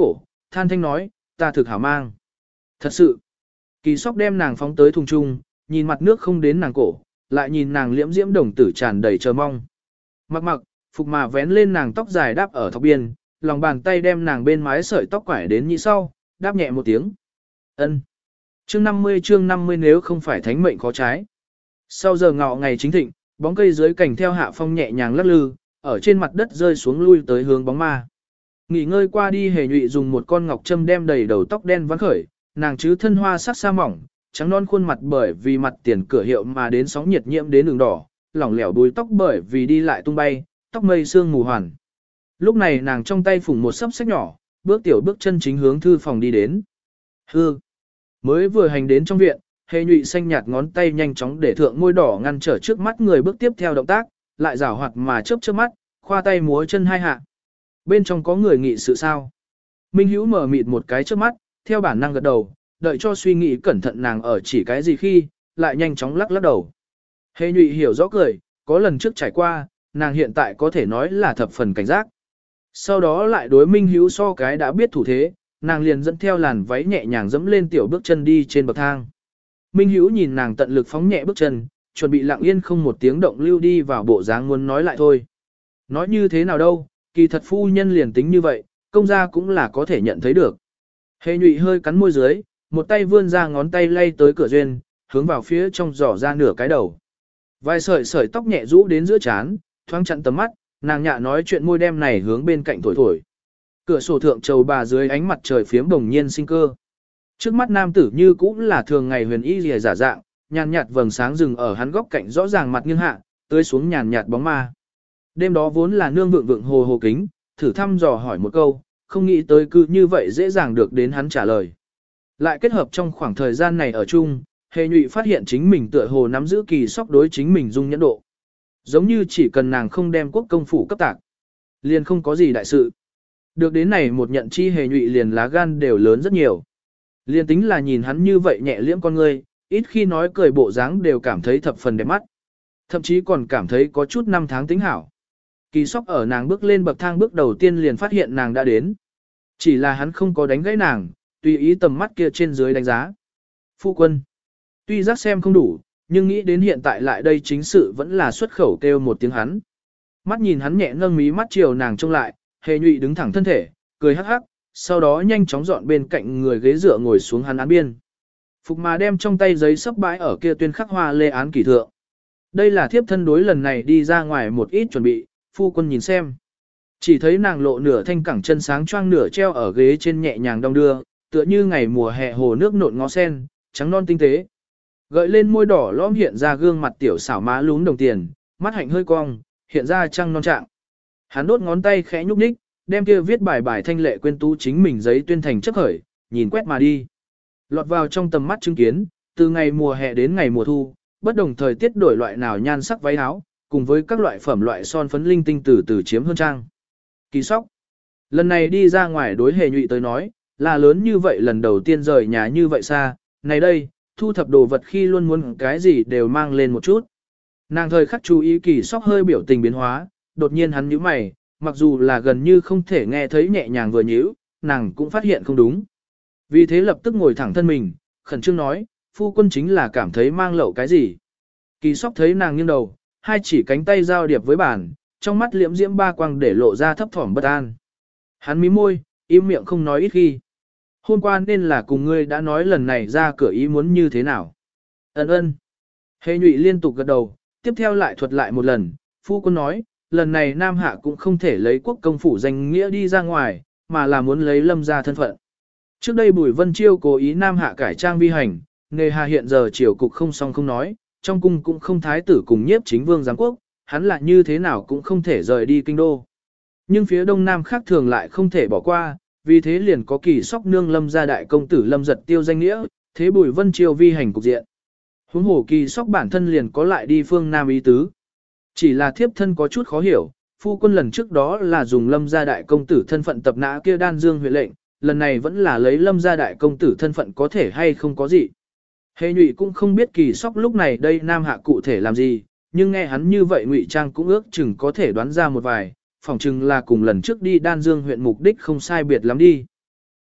than thanh nói, ta thực hảo mang. Thật sự, Kỳ Sóc đem nàng phóng tới thùng trung, nhìn mặt nước không đến nàng cổ, lại nhìn nàng liễm diễm đồng tử tràn đầy chờ mong. Mặc mặc, phục mà vén lên nàng tóc dài đáp ở thọc biên, lòng bàn tay đem nàng bên mái sợi tóc quải đến nhị sau, đáp nhẹ một tiếng. Ân. Chương 50 nếu không phải thánh mệnh khó trái. Sau giờ ngọ ngày chính thịnh, bóng cây dưới cành theo hạ phong nhẹ nhàng lắc lư, ở trên mặt đất rơi xuống lui tới hướng bóng ma. Nghỉ ngơi qua đi Hề Nhụy dùng một con ngọc châm đem đầy đầu tóc đen vắn khởi, nàng chứ thân hoa sắc sa mỏng, trắng non khuôn mặt bởi vì mặt tiền cửa hiệu mà đến sóng nhiệt nhiễm đến đường đỏ, lỏng lẻo đuôi tóc bởi vì đi lại tung bay, tóc mây sương mù hoàn. Lúc này nàng trong tay phủng một sấp sách nhỏ, bước chân chính hướng thư phòng đi đến. Hư. Mới vừa hành đến trong viện, Hề Nhụy xanh nhạt ngón tay nhanh chóng để thượng môi đỏ ngăn trở trước mắt người bước tiếp theo động tác, lại rảo hoạt mà chớp mắt, khoa tay múa chân hai hạ. Bên trong có người nghị sự sao? Minh Hữu mở mịt một cái trước mắt, theo bản năng gật đầu, đợi cho suy nghĩ cẩn thận nàng ở chỉ cái gì khi, lại nhanh chóng lắc đầu. Hề Nhụy hiểu rõ cười, có lần trước trải qua, nàng hiện tại có thể nói là thập phần cảnh giác. Sau đó lại đối Minh Hữu so cái đã biết thủ thế, nàng liền dẫn theo làn váy nhẹ nhàng dẫm lên tiểu bước chân đi trên bậc thang. Minh Hữu nhìn nàng tận lực phóng nhẹ bước chân, chuẩn bị lặng yên không một tiếng động lưu đi vào bộ dáng muốn nói lại thôi. Nói như thế nào đâu, kỳ thật phu nhân liền tính như vậy, công gia cũng là có thể nhận thấy được. Hề Nhụy hơi cắn môi dưới, một tay vươn ra ngón tay lay tới cửa duyên, hướng vào phía trong giỏ ra nửa cái đầu. Vài sợi tóc nhẹ rũ đến giữa trán, thoáng chặn tầm mắt, nàng nhạ nói chuyện môi đem này hướng bên cạnh thổi thổi. Cửa sổ thượng trầu bà dưới ánh mặt trời phiếm đồng nhiên sinh cơ. Trước mắt nam tử như cũng là thường ngày huyền y lìa giả dạng, nhàn nhạt vầng sáng rừng ở hắn góc cạnh rõ ràng mặt nghiêng hạ, tưới xuống nhàn nhạt bóng ma. Đêm đó vốn là nương vượng vượng hồ kính, thử thăm dò hỏi một câu, không nghĩ tới cứ như vậy dễ dàng được đến hắn trả lời. Lại kết hợp trong khoảng thời gian này ở chung, Hề Nhụy phát hiện chính mình tựa hồ nắm giữ Kỳ Sóc đối chính mình dung nhẫn độ. Giống như chỉ cần nàng không đem quốc công phủ cấp tạc, liền không có gì đại sự. Được đến này một nhận chi Hề Nhụy liền lá gan đều lớn rất nhiều. Liền tính là nhìn hắn như vậy nhẹ liễm con ngươi, ít khi nói cười bộ dáng đều cảm thấy thập phần đẹp mắt. Thậm chí còn cảm thấy có chút năm tháng tính hảo. Kỳ Sóc ở nàng bước lên bậc thang bước đầu tiên liền phát hiện nàng đã đến. Chỉ là hắn không có đánh gãy nàng, tùy ý tầm mắt kia trên dưới đánh giá. Phu quân. Tuy giác xem không đủ, nhưng nghĩ đến hiện tại lại đây chính sự vẫn là xuất khẩu kêu một tiếng hắn. Mắt nhìn hắn nhẹ nâng mí mắt chiều nàng trông lại, Hề Nhụy đứng thẳng thân thể, cười hắc hắc, sau đó nhanh chóng dọn bên cạnh người ghế dựa ngồi xuống hắn án biên. Phục mà đem trong tay giấy sấp bãi ở kia tuyên khắc hoa lê án kỷ thượng. Đây là thiếp thân đối lần này đi ra ngoài một ít chuẩn bị, phu quân nhìn xem. Chỉ thấy nàng lộ nửa thanh cẳng chân sáng choang nửa treo ở ghế trên nhẹ nhàng đong đưa, tựa như ngày mùa hè hồ nước nộn ngó sen, trắng non tinh tế. Gợi lên môi đỏ lõm hiện ra gương mặt tiểu xảo má lún đồng tiền, mắt hạnh hơi cong, hiện ra trăng non trạng. Hắn đốt ngón tay khẽ nhúc nhích, đem kia viết bài thanh lệ quên tú chính mình giấy tuyên thành chấp khởi, nhìn quét mà đi. Lọt vào trong tầm mắt chứng kiến, từ ngày mùa hè đến ngày mùa thu, bất đồng thời tiết đổi loại nào nhan sắc váy áo, cùng với các loại phẩm loại son phấn linh tinh từ từ chiếm hơn trang. Kỳ Sóc. Lần này đi ra ngoài đối Hề Nhụy tới nói, là lớn như vậy lần đầu tiên rời nhà như vậy xa, này đây, thu thập đồ vật khi luôn muốn cái gì đều mang lên một chút. Nàng thời khắc chú ý Kỳ Sóc hơi biểu tình biến hóa, đột nhiên hắn nhíu mày, mặc dù là gần như không thể nghe thấy nhẹ nhàng vừa nhíu, nàng cũng phát hiện không đúng. Vì thế lập tức ngồi thẳng thân mình, khẩn trương nói, phu quân chính là cảm thấy mang lậu cái gì. Kỳ Sóc thấy nàng nghiêng đầu, hai chỉ cánh tay giao điệp với bàn, trong mắt liễm diễm ba quang để lộ ra thấp thỏm bất an. Hắn mí môi, im miệng không nói ít khi. Hôm qua nên là cùng ngươi đã nói lần này ra cửa ý muốn như thế nào. Ân. Hề Nhụy liên tục gật đầu, tiếp theo lại thuật lại một lần, phu quân nói, lần này Nam Hạ cũng không thể lấy quốc công phủ danh nghĩa đi ra ngoài, mà là muốn lấy Lâm gia thân phận. Trước đây Bùi Vân Chiêu cố ý Nam Hạ cải trang vi hành, nghề hà hiện giờ triều cục không song không nói, trong cung cũng không thái tử cùng nhiếp chính vương giám quốc, hắn lại như thế nào cũng không thể rời đi kinh đô. Nhưng phía đông nam khác thường lại không thể bỏ qua, vì thế liền có Kỳ Sóc nương Lâm gia đại công tử Lâm Giật tiêu danh nghĩa, thế Bùi Vân Chiêu vi hành cục diện. Huống hồ Kỳ Sóc bản thân liền có lại đi phương nam ý tứ. Chỉ là thiếp thân có chút khó hiểu, phu quân lần trước đó là dùng Lâm gia đại công tử thân phận tập nã kia Đan Dương huyện lệnh, lần này vẫn là lấy Lâm gia đại công tử thân phận có thể hay không có gì. Hề Nhụy cũng không biết Kỳ Sóc lúc này đây Nam Hạ cụ thể làm gì, nhưng nghe hắn như vậy ngụy trang cũng ước chừng có thể đoán ra một vài, phỏng chừng là cùng lần trước đi Đan Dương huyện mục đích không sai biệt lắm đi.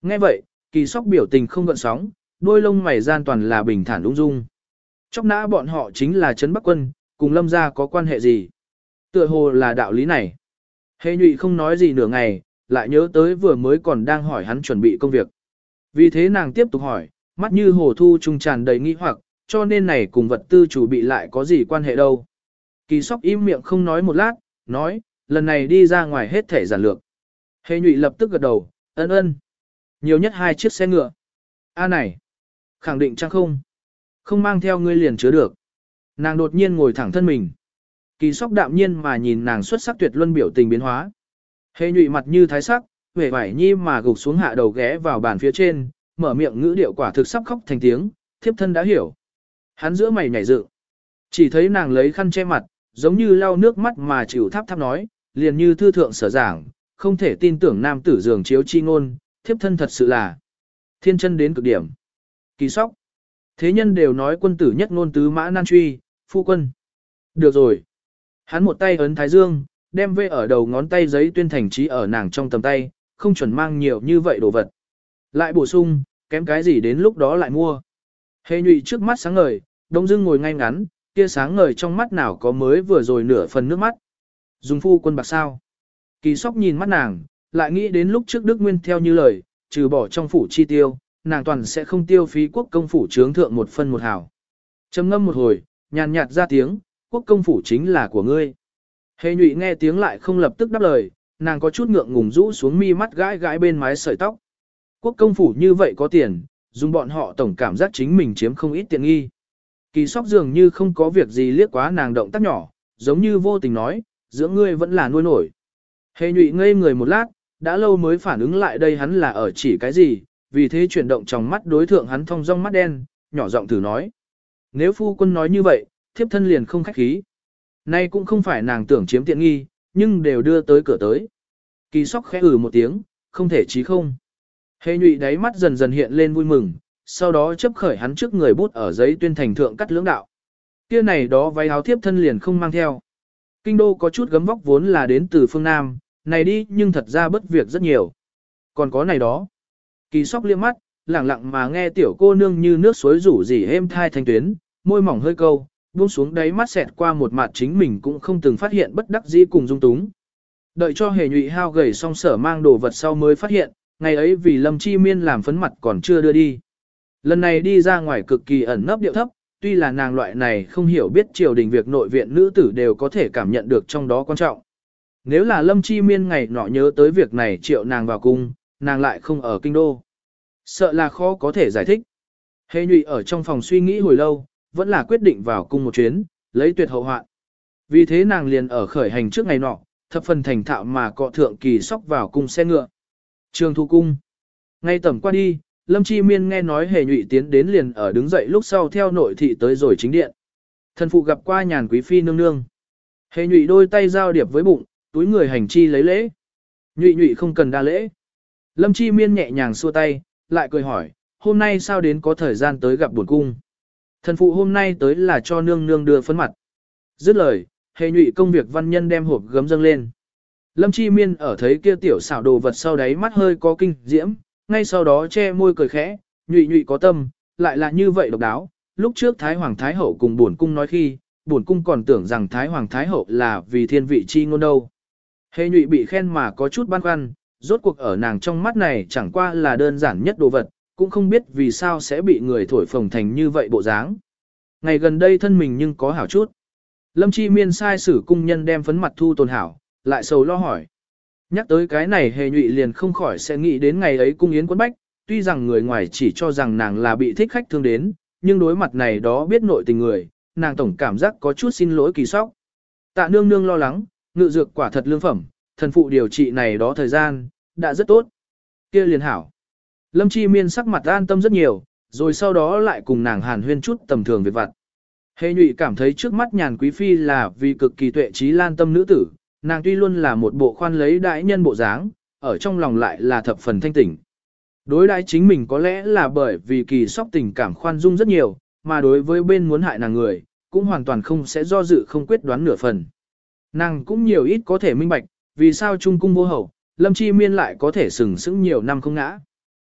Nghe vậy, Kỳ Sóc biểu tình không gợn sóng, đôi lông mày gian toàn là bình thản ung dung. Chóc nã bọn họ chính là Trấn Bắc Quân, cùng Lâm gia có quan hệ gì? Tựa hồ là đạo lý này. Hề Nhụy không nói gì nửa ngày, lại nhớ tới vừa mới còn đang hỏi hắn chuẩn bị công việc. Vì thế nàng tiếp tục hỏi, mắt như hồ thu trung tràn đầy nghi hoặc, cho nên này cùng vật tư chủ bị lại có gì quan hệ đâu. Kỳ Sóc im miệng không nói một lát, nói, lần này đi ra ngoài hết thể giản lược. Hề Nhụy lập tức gật đầu, ân ân. Nhiều nhất 2 chiếc xe ngựa. A này, khẳng định chắc không? Không mang theo ngươi liền chứa được. Nàng đột nhiên ngồi thẳng thân mình. Kỳ Sóc đạm nhiên mà nhìn nàng xuất sắc tuyệt luân biểu tình biến hóa. Hề Nhụy mặt như thái sắc, vẻ vải nhi mà gục xuống hạ đầu ghé vào bàn phía trên, mở miệng ngữ điệu quả thực sắp khóc thành tiếng, thiếp thân đã hiểu. Hắn giữa mày nhảy dựng, chỉ thấy nàng lấy khăn che mặt, giống như lau nước mắt mà chịu tháp tháp nói, liền như thư thượng sở giảng, không thể tin tưởng nam tử giường chiếu chi ngôn, thiếp thân thật sự là thiên chân đến cực điểm. Kỳ Sóc, thế nhân đều nói quân tử nhất ngôn tứ mã nan truy, phu quân. Được rồi. Hắn một tay ấn thái dương, đem vê ở đầu ngón tay giấy tuyên thành trí ở nàng trong tầm tay, không chuẩn mang nhiều như vậy đồ vật. Lại bổ sung, kém cái gì đến lúc đó lại mua. Hề Nhụy trước mắt sáng ngời, đông dưng ngồi ngay ngắn, kia sáng ngời trong mắt nào có mới vừa rồi nửa phần nước mắt. Dùng phu quân bạc sao. Kỳ Sóc nhìn mắt nàng, lại nghĩ đến lúc trước Đức Nguyên theo như lời, trừ bỏ trong phủ chi tiêu, nàng toàn sẽ không tiêu phí quốc công phủ trướng thượng một phân một hào. Trầm ngâm một hồi, nhàn nhạt ra tiếng, quốc công phủ chính là của ngươi. Hề Nhụy nghe tiếng lại không lập tức đáp lời, nàng có chút ngượng ngùng rũ xuống mi mắt gãi gãi bên mái sợi tóc. Quốc công phủ như vậy có tiền, dùng bọn họ tổng cảm giác chính mình chiếm không ít tiện nghi. Kỳ Sóc dường như không có việc gì liếc quá nàng động tác nhỏ, giống như vô tình nói, dưỡng ngươi vẫn là nuôi nổi. Hề Nhụy ngây người một lát, đã lâu mới phản ứng lại đây hắn là ở chỉ cái gì, vì thế chuyển động trong mắt đối thượng hắn thong dong mắt đen, nhỏ giọng thử nói. Nếu phu quân nói như vậy, thiếp thân liền không khách khí. Nay cũng không phải nàng tưởng chiếm tiện nghi, nhưng đều đưa tới cửa tới. Kỳ Sóc khẽ một tiếng, không thể chí không. Hề Nhụy đáy mắt dần dần hiện lên vui mừng, sau đó chấp khởi hắn trước người bút ở giấy tuyên thành thượng cắt lưỡng đạo. Kia này đó váy áo thiếp thân liền không mang theo. Kinh đô có chút gấm vóc vốn là đến từ phương Nam, này đi nhưng thật ra bất việc rất nhiều. Còn có này đó. Kỳ Sóc liếc mắt, lẳng lặng mà nghe tiểu cô nương như nước suối rủ rỉ êm thai thanh tuyến, môi mỏng hơi câu, buông xuống đáy mắt xẹt qua một mặt chính mình cũng không từng phát hiện bất đắc dĩ cùng dung túng. Đợi cho Hề Nhụy hao gầy xong sở mang đồ vật sau mới phát hiện, ngày ấy vì Lâm Chi Miên làm phấn mặt còn chưa đưa đi. Lần này đi ra ngoài cực kỳ ẩn nấp điệu thấp, tuy là nàng loại này không hiểu biết triều đình việc nội viện nữ tử đều có thể cảm nhận được trong đó quan trọng. Nếu là Lâm Chi Miên ngày nọ nhớ tới việc này triệu nàng vào cung, nàng lại không ở kinh đô. Sợ là khó có thể giải thích. Hề Nhụy ở trong phòng suy nghĩ hồi lâu, vẫn là quyết định vào cung một chuyến, lấy tuyệt hậu hoạn. Vì thế nàng liền ở khởi hành trước ngày nọ, thập phần thành thạo mà cọ thượng Kỳ Sóc vào cung xe ngựa. Trường Thu Cung. Ngay tầm qua đi, Lâm Chi Miên nghe nói Hề Nhụy tiến đến liền ở đứng dậy lúc sau theo nội thị tới rồi chính điện. Thần phụ gặp qua Nhàn quý phi nương nương. Hề Nhụy đôi tay giao điệp với bụng, túi người hành chi lấy lễ. Nhụy Nhụy không cần đa lễ. Lâm Chi Miên nhẹ nhàng xua tay, lại cười hỏi, hôm nay sao đến có thời gian tới gặp buồn cung. Thần phụ hôm nay tới là cho nương nương đưa phấn mặt. Dứt lời, Hề Nhụy công việc văn nhân đem hộp gấm dâng lên. Lâm Chi Miên ở thấy kia tiểu xảo đồ vật sau đáy mắt hơi có kinh diễm, ngay sau đó che môi cười khẽ, Nhụy Nhụy có tâm, lại là như vậy độc đáo. Lúc trước Thái Hoàng Thái Hậu cùng bổn cung nói khi, bổn cung còn tưởng rằng Thái Hoàng Thái Hậu là vì thiên vị chi ngôn đâu. Hề Nhụy bị khen mà có chút băn khoăn, rốt cuộc ở nàng trong mắt này chẳng qua là đơn giản nhất đồ vật, cũng không biết vì sao sẽ bị người thổi phồng thành như vậy bộ dáng. Ngày gần đây thân mình nhưng có hảo chút. Lâm Chi Miên sai sử cung nhân đem phấn mặt thu tồn hảo, lại sầu lo hỏi. Nhắc tới cái này Hề Nhụy liền không khỏi sẽ nghĩ đến ngày ấy cung yến quấn bách, tuy rằng người ngoài chỉ cho rằng nàng là bị thích khách thương đến, nhưng đối mặt này đó biết nội tình người, nàng tổng cảm giác có chút xin lỗi Kỳ Sóc. Tạ nương nương lo lắng, ngự dược quả thật lương phẩm, thần phụ điều trị này đó thời gian, đã rất tốt. Kia liền hảo. Lâm Chi Miên sắc mặt an tâm rất nhiều, rồi sau đó lại cùng nàng hàn huyên chút tầm thường việc vặt. Hề Nhụy cảm thấy trước mắt Nhàn quý phi là vì cực kỳ tuệ trí lan tâm nữ tử, nàng tuy luôn là một bộ khoan lấy đại nhân bộ dáng, ở trong lòng lại là thập phần thanh tỉnh. Đối đãi chính mình có lẽ là bởi vì Kỳ Sóc tình cảm khoan dung rất nhiều, mà đối với bên muốn hại nàng người, cũng hoàn toàn không sẽ do dự không quyết đoán nửa phần. Nàng cũng nhiều ít có thể minh bạch, vì sao trung cung vô hậu, Lâm Chi Miên lại có thể sừng sững nhiều năm không ngã.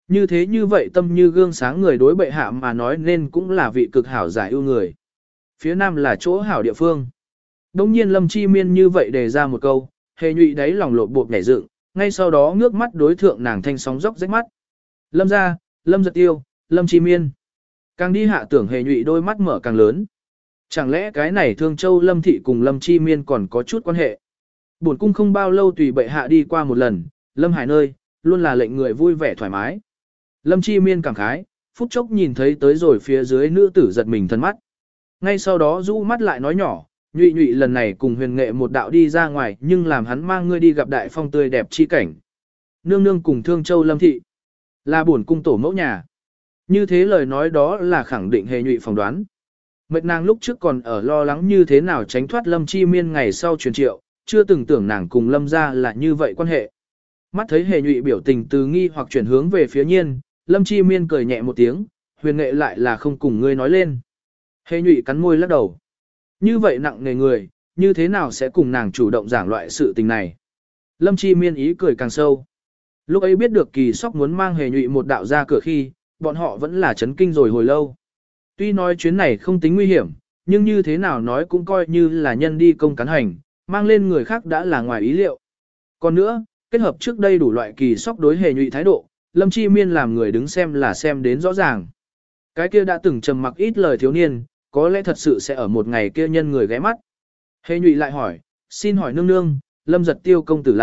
Như vậy tâm như gương sáng người đối bệ hạ mà nói nên cũng là vị cực hảo giải ưu người. Phía nam là chỗ hảo địa phương. Đông nhiên Lâm Chi Miên như vậy đề ra một câu, hề nhụy đáy lòng lột bột nhảy dựng, ngay sau đó ngước mắt đối thượng nàng thanh sóng dốc rách mắt. Lâm gia, Lâm Giật Tiêu, Lâm Chi Miên. Càng đi hạ tưởng hề nhụy đôi mắt mở càng lớn. Chẳng lẽ cái này Thương Châu Lâm Thị cùng Lâm Chi Miên còn có chút quan hệ? Bổn cung không bao lâu tùy bệ hạ đi qua một lần, Lâm Hải nơi, luôn là lệnh người vui vẻ thoải mái. Lâm Chi Miên cảm khái, phút chốc nhìn thấy tới rồi phía dưới nữ tử giật mình thân mắt. Ngay sau đó rũ mắt lại nói nhỏ, nhụy nhụy lần này cùng huyền nghệ một đạo đi ra ngoài nhưng làm hắn mang ngươi đi gặp đại phong tươi đẹp chi cảnh. Nương nương cùng Thương Châu Lâm Thị, là bổn cung tổ mẫu nhà. Như thế lời nói đó là khẳng định hề nhụy phỏng đoán. Mệt nàng lúc trước còn ở lo lắng như thế nào tránh thoát Lâm Chi Miên ngày sau truyền triệu, chưa từng tưởng nàng cùng Lâm gia là như vậy quan hệ. Mắt thấy hề nhụy biểu tình từ nghi hoặc chuyển hướng về phía nhiên, Lâm Chi Miên cười nhẹ một tiếng, huyền nghệ lại là không cùng ngươi nói lên. Hề nhụy cắn môi lắc đầu. Như vậy nặng nề người, như thế nào sẽ cùng nàng chủ động giảng loại sự tình này. Lâm Chi Miên ý cười càng sâu. Lúc ấy biết được Kỳ Sóc muốn mang hề nhụy một đạo ra cửa khi, bọn họ vẫn là chấn kinh rồi hồi lâu. Tuy nói chuyến này không tính nguy hiểm, nhưng như thế nào nói cũng coi như là nhân đi công cán hành, mang lên người khác đã là ngoài ý liệu. Còn nữa, kết hợp trước đây đủ loại Kỳ Sóc đối hề nhụy thái độ, Lâm Chi Miên làm người đứng xem là xem đến rõ ràng. Cái kia đã từng trầm mặc ít lời thiếu niên, có lẽ thật sự sẽ ở một ngày kia nhân người ghé mắt. Hề nhụy lại hỏi, xin hỏi nương nương, Lâm Giật Tiêu công tử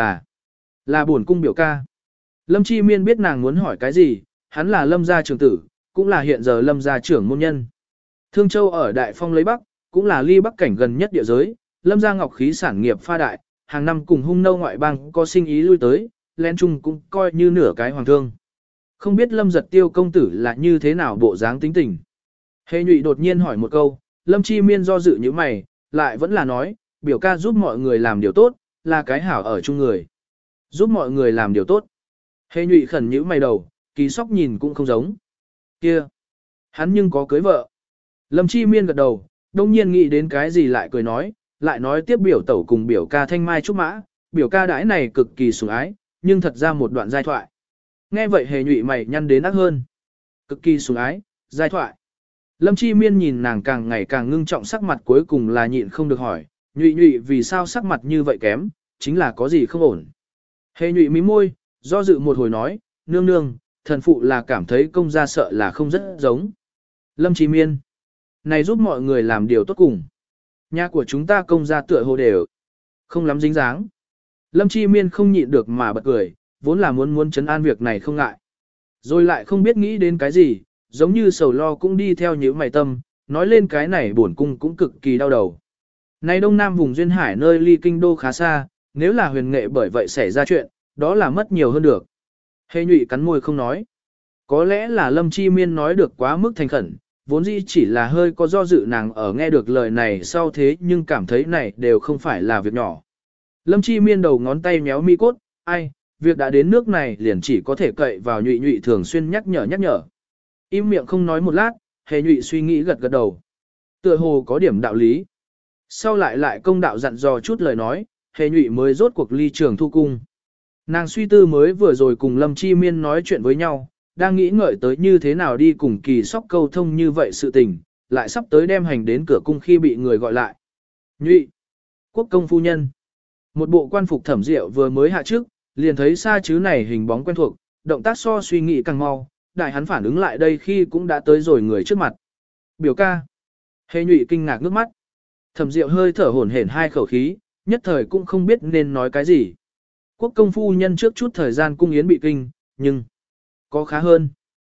là bổn cung biểu ca. Lâm Chi Miên biết nàng muốn hỏi cái gì, hắn là Lâm gia trưởng tử, cũng là hiện giờ Lâm gia trưởng môn nhân. Thương Châu ở Đại Phong lấy Bắc, cũng là ly Bắc cảnh gần nhất địa giới, Lâm gia ngọc khí sản nghiệp pha đại, hàng năm cùng hung nâu ngoại bang có sinh ý lui tới, lén chung cũng coi như nửa cái hoàng thương. Không biết Lâm Giật Tiêu công tử là như thế nào bộ dáng tính tình. Hề nhụy đột nhiên hỏi một câu, Lâm Chi Miên do dự như mày, lại vẫn là nói, biểu ca giúp mọi người làm điều tốt, là cái hảo ở chung người. Giúp mọi người làm điều tốt. Hề nhụy khẩn nhíu mày đầu, Kỳ Sóc nhìn cũng không giống. Kia, hắn nhưng có cưới vợ. Lâm Chi Miên gật đầu, đông nhiên nghĩ đến cái gì lại cười lại nói tiếp biểu tẩu cùng biểu ca thanh mai trúc mã, biểu ca đãi này cực kỳ sủng ái, nhưng thật ra một đoạn giai thoại. Nghe vậy hề nhụy mày nhăn đến ác hơn. Cực kỳ sủng ái, giai thoại. Lâm Chi Miên nhìn nàng càng ngày càng ngưng trọng sắc mặt cuối cùng là nhịn không được hỏi, nhụy nhụy vì sao sắc mặt như vậy kém, chính là có gì không ổn. Hề nhụy mím môi, do dự một hồi nói, nương nương, thần phụ là cảm thấy công gia sợ là không rất giống. Lâm Chi Miên, này giúp mọi người làm điều tốt cùng. Nhà của chúng ta công gia tựa hồ đều không lắm dính dáng. Lâm Chi Miên không nhịn được mà bật cười, vốn là muốn trấn an việc này không ngại. Rồi lại không biết nghĩ đến cái gì, giống như sầu lo cũng đi theo những mày tâm, nói lên cái này bổn cung cũng cực kỳ đau đầu. Này đông nam vùng duyên hải nơi ly kinh đô khá xa, nếu là huyền nghệ bởi vậy xảy ra chuyện, đó là mất nhiều hơn được. Hề nhụy cắn môi không nói. Có lẽ là Lâm Chi Miên nói được quá mức thành khẩn, vốn dĩ chỉ là hơi có do dự nàng ở nghe được lời này sau thế nhưng cảm thấy này đều không phải là việc nhỏ. Lâm Chi Miên đầu ngón tay méo mi cốt, ai, việc đã đến nước này liền chỉ có thể cậy vào nhụy nhụy thường xuyên nhắc nhở. Im miệng không nói một lát, hề nhụy suy nghĩ gật đầu. Tựa hồ có điểm đạo lý. Sau lại công đạo dặn dò chút lời nói, hề nhụy mới rốt cuộc ly trường thu cung. Nàng suy tư mới vừa rồi cùng Lâm Chi Miên nói chuyện với nhau, đang nghĩ ngợi tới như thế nào đi cùng Kỳ Sóc câu thông như vậy sự tình, lại sắp tới đem hành đến cửa cung khi bị người gọi lại. Nhụy, quốc công phu nhân. Một bộ quan phục thẩm diệu vừa mới hạ trước, liền thấy xa chứ này hình bóng quen thuộc, động tác so suy nghĩ càng mau, đại hắn phản ứng lại đây khi cũng đã tới rồi người trước mặt. Biểu ca. Hề nhụy kinh ngạc nước mắt. Thẩm diệu hơi thở hổn hển hai khẩu khí, nhất thời cũng không biết nên nói cái gì. Quốc công phu nhân trước chút thời gian cung yến bị kinh, nhưng có khá hơn.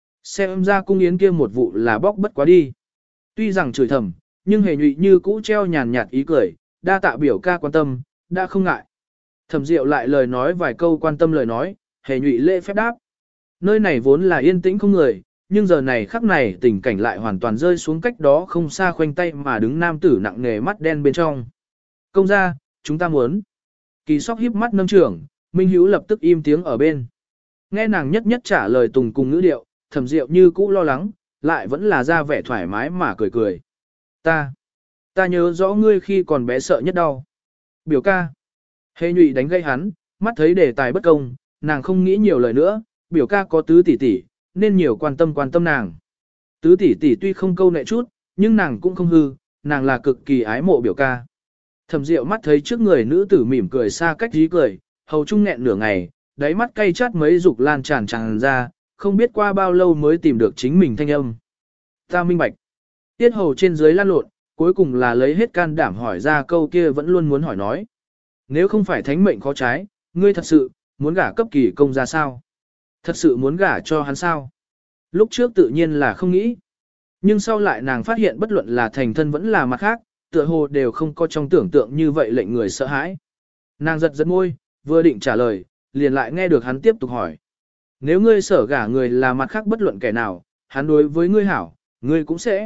Xem ra cung yến kia một vụ là bóc bất quá đi. Tuy rằng chửi thầm, nhưng hề nhụy như cũ treo nhàn nhạt ý cười, đa tạ biểu ca quan tâm, đã không ngại. Thẩm diệu lại lời nói vài câu quan tâm lời nói, hề nhụy lễ phép đáp. Nơi này vốn là yên tĩnh không người, nhưng giờ này khắc này tình cảnh lại hoàn toàn rơi xuống cách đó không xa khoanh tay mà đứng nam tử nặng nề mắt đen bên trong. Công gia, chúng ta muốn. Kỳ Sóc híp mắt nâng trưởng, Minh Hữu lập tức im tiếng ở bên. Nghe nàng nhất nhất trả lời tùng cùng ngữ điệu, Thẩm diệu như cũ lo lắng, lại vẫn là ra vẻ thoải mái mà cười cười. Ta nhớ rõ ngươi khi còn bé sợ nhất đau. Biểu ca. Hề nhụy đánh gây hắn, mắt thấy đề tài bất công, nàng không nghĩ nhiều lời nữa, biểu ca có tứ tỷ tỷ, nên nhiều quan tâm nàng. Tứ tỷ tỷ tuy không câu nệ chút, nhưng nàng cũng không hư, nàng là cực kỳ ái mộ biểu ca. Thẩm Diệu mắt thấy trước người nữ tử mỉm cười xa cách dí cười, hầu trung nghẹn nửa ngày, đáy mắt cay chát mấy dục lan tràn ra, không biết qua bao lâu mới tìm được chính mình thanh âm. Ta minh bạch. Tiết hầu trên dưới lan lộn, cuối cùng là lấy hết can đảm hỏi ra câu kia vẫn luôn muốn hỏi nói. Nếu không phải thánh mệnh khó trái, ngươi thật sự, muốn gả cấp kỳ công ra sao? Thật sự muốn gả cho hắn sao? Lúc trước tự nhiên là không nghĩ. Nhưng sau lại nàng phát hiện bất luận là thành thân vẫn là mặt khác, tựa hồ đều không có trong tưởng tượng như vậy lệnh người sợ hãi. Nàng giật môi, vừa định trả lời, liền lại nghe được hắn tiếp tục hỏi. Nếu ngươi sở gả người là mặt khác bất luận kẻ nào, hắn đối với ngươi hảo, ngươi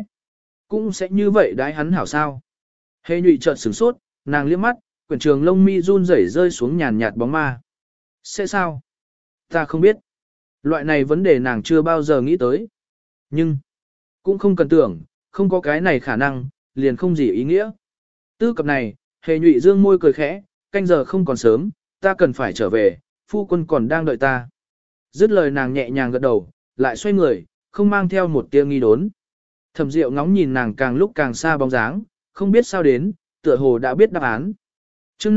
cũng sẽ như vậy đái hắn hảo sao? Hề nhụy chợt sửng sốt, nàng liếc mắt, quyển trường lông mi run rẩy rơi xuống nhàn nhạt bóng ma. Sẽ sao? Ta không biết. Loại này vấn đề nàng chưa bao giờ nghĩ tới. Nhưng, cũng không cần tưởng, không có cái này khả năng, liền không gì ý nghĩa. Tư cập này, hề nhụy dương môi cười khẽ, canh giờ không còn sớm, ta cần phải trở về, phu quân còn đang đợi ta. Dứt lời nàng nhẹ nhàng gật đầu, lại xoay người, không mang theo một tia nghi đốn. Thẩm Diệu ngóng nhìn nàng càng lúc càng xa bóng dáng, không biết sao đến, tựa hồ đã biết đáp án. Chương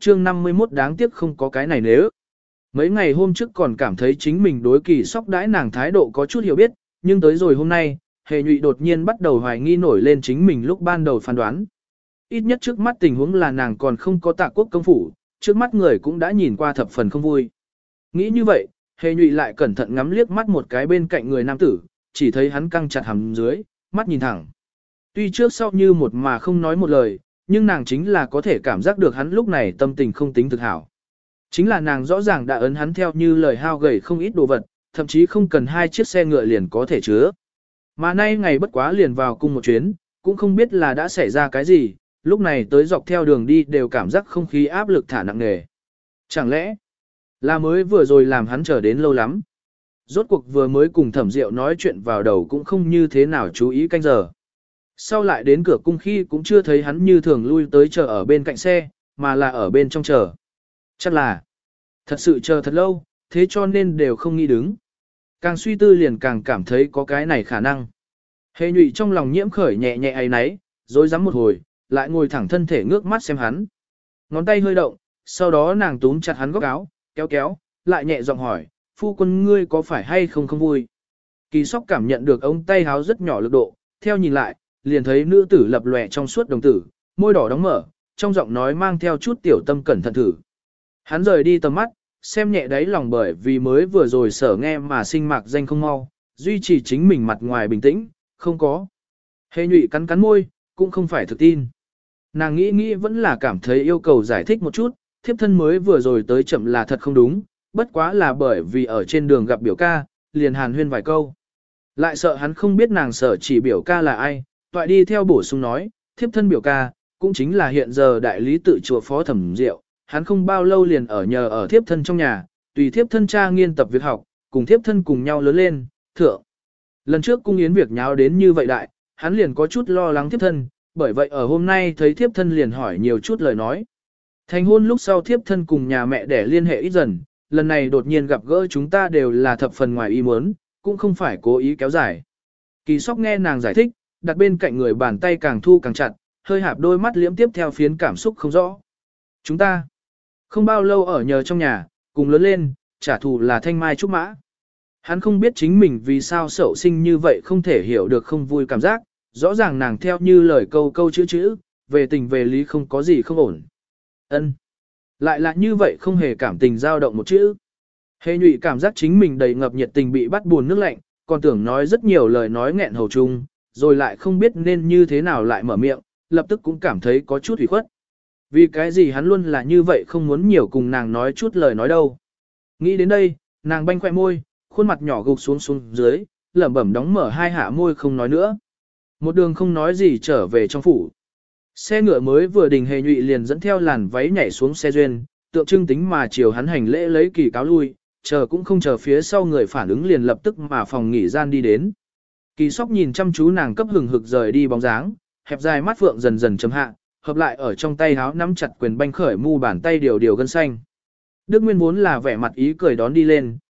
51 đáng tiếc không có cái này nếu. Mấy ngày hôm trước còn cảm thấy chính mình đối Kỳ Sóc đãi nàng thái độ có chút hiểu biết, nhưng tới rồi hôm nay, hề nhụy đột nhiên bắt đầu hoài nghi nổi lên chính mình lúc ban đầu phán đoán. Ít nhất trước mắt tình huống là nàng còn không có Tạ Quốc công phủ, trước mắt người cũng đã nhìn qua thập phần không vui. Nghĩ như vậy, hề nhụy lại cẩn thận ngắm liếc mắt một cái bên cạnh người nam tử, chỉ thấy hắn căng chặt hàm dưới, mắt nhìn thẳng. Tuy trước sau như một mà không nói một lời, nhưng nàng chính là có thể cảm giác được hắn lúc này tâm tình không tính thực hảo. Chính là nàng rõ ràng đã ấn hắn theo như lời hao gầy không ít đồ vật, thậm chí không cần 2 chiếc xe ngựa liền có thể chứa. Mà nay ngày bất quá liền vào cung một chuyến, cũng không biết là đã xảy ra cái gì, lúc này tới dọc theo đường đi đều cảm giác không khí áp lực thả nặng nề. Chẳng lẽ là mới vừa rồi làm hắn chờ đến lâu lắm? Rốt cuộc vừa mới cùng Thẩm Diệu nói chuyện vào đầu cũng không như thế nào chú ý canh giờ. Sau lại đến cửa cung khi cũng chưa thấy hắn như thường lui tới chờ ở bên cạnh xe, mà là ở bên trong chờ. Chắc là thật sự chờ thật lâu, thế cho nên đều không nghĩ đứng. Càng suy tư liền càng cảm thấy có cái này khả năng. Hề nhụy trong lòng nhiễm khởi nhẹ nhẹ ấy náy, rồi dám một hồi, lại ngồi thẳng thân thể ngước mắt xem hắn. Ngón tay hơi động, sau đó nàng túm chặt hắn góc áo, kéo, lại nhẹ giọng hỏi, phu quân ngươi có phải hay không vui? Kỳ Sóc cảm nhận được ống tay háo rất nhỏ lực độ, theo nhìn lại, liền thấy nữ tử lập lòe trong suốt đồng tử, môi đỏ đóng mở, trong giọng nói mang theo chút tiểu tâm cẩn thận thử. Hắn rời đi tầm mắt, xem nhẹ đáy lòng bởi vì mới vừa rồi sở nghe mà sinh mạc danh không mau, duy trì chính mình mặt ngoài bình tĩnh, không có. Hề nhụy cắn môi, cũng không phải thực tin. Nàng nghĩ vẫn là cảm thấy yêu cầu giải thích một chút, thiếp thân mới vừa rồi tới chậm là thật không đúng, bất quá là bởi vì ở trên đường gặp biểu ca, liền hàn huyên vài câu. Lại sợ hắn không biết nàng sợ chỉ biểu ca là ai, toại đi theo bổ sung nói, thiếp thân biểu ca, cũng chính là hiện giờ đại lý tự chùa Phó Thẩm Diệu, hắn không bao lâu liền ở nhờ ở thiếp thân trong nhà, tùy thiếp thân cha nghiên tập việc học, cùng thiếp thân cùng nhau lớn lên, thượng. Lần trước cung yến việc nháo đến như vậy đại, hắn liền có chút lo lắng thiếp thân, bởi vậy ở hôm nay thấy thiếp thân liền hỏi nhiều chút lời nói. Thành hôn lúc sau thiếp thân cùng nhà mẹ để liên hệ ít dần, lần này đột nhiên gặp gỡ chúng ta đều là thập phần ngoài ý muốn, cũng không phải cố ý kéo dài. Kỳ Sóc nghe nàng giải thích, đặt bên cạnh người bàn tay càng thu càng chặt, hơi hạp đôi mắt liễm tiếp theo phiến cảm xúc không rõ. Chúng ta không bao lâu ở nhờ trong nhà, cùng lớn lên, trả thù là thanh mai trúc mã. Hắn không biết chính mình vì sao sậu sinh như vậy không thể hiểu được không vui cảm giác, rõ ràng nàng theo như lời câu chữ, về tình về lý không có gì không ổn. Ân, lại là như vậy không hề cảm tình dao động một chữ. Hề nhụy cảm giác chính mình đầy ngập nhiệt tình bị bắt buồn nước lạnh, còn tưởng nói rất nhiều lời nói nghẹn hầu chung, rồi lại không biết nên như thế nào lại mở miệng, lập tức cũng cảm thấy có chút ủy khuất. Vì cái gì hắn luôn là như vậy không muốn nhiều cùng nàng nói chút lời nói đâu. Nghĩ đến đây, nàng banh khoe môi, khuôn mặt nhỏ gục xuống dưới, lẩm bẩm đóng mở 2 hạ môi không nói nữa. Một đường không nói gì trở về trong phủ. Xe ngựa mới vừa đình hề nhụy liền dẫn theo làn váy nhảy xuống xe duyên, tượng trưng tính mà chiều hắn hành lễ lấy kỳ cáo lui, chờ cũng không chờ phía sau người phản ứng liền lập tức mà phòng nghỉ gian đi đến. Kỳ Sóc nhìn chăm chú nàng cấp hừng hực rời đi bóng dáng, hẹp dài mắt phượng dần dần chấm hạ, hợp lại ở trong tay háo nắm chặt quyền banh khởi mu bàn tay điều gân xanh. Đức Nguyên vốn là vẻ mặt ý cười đón đi lên,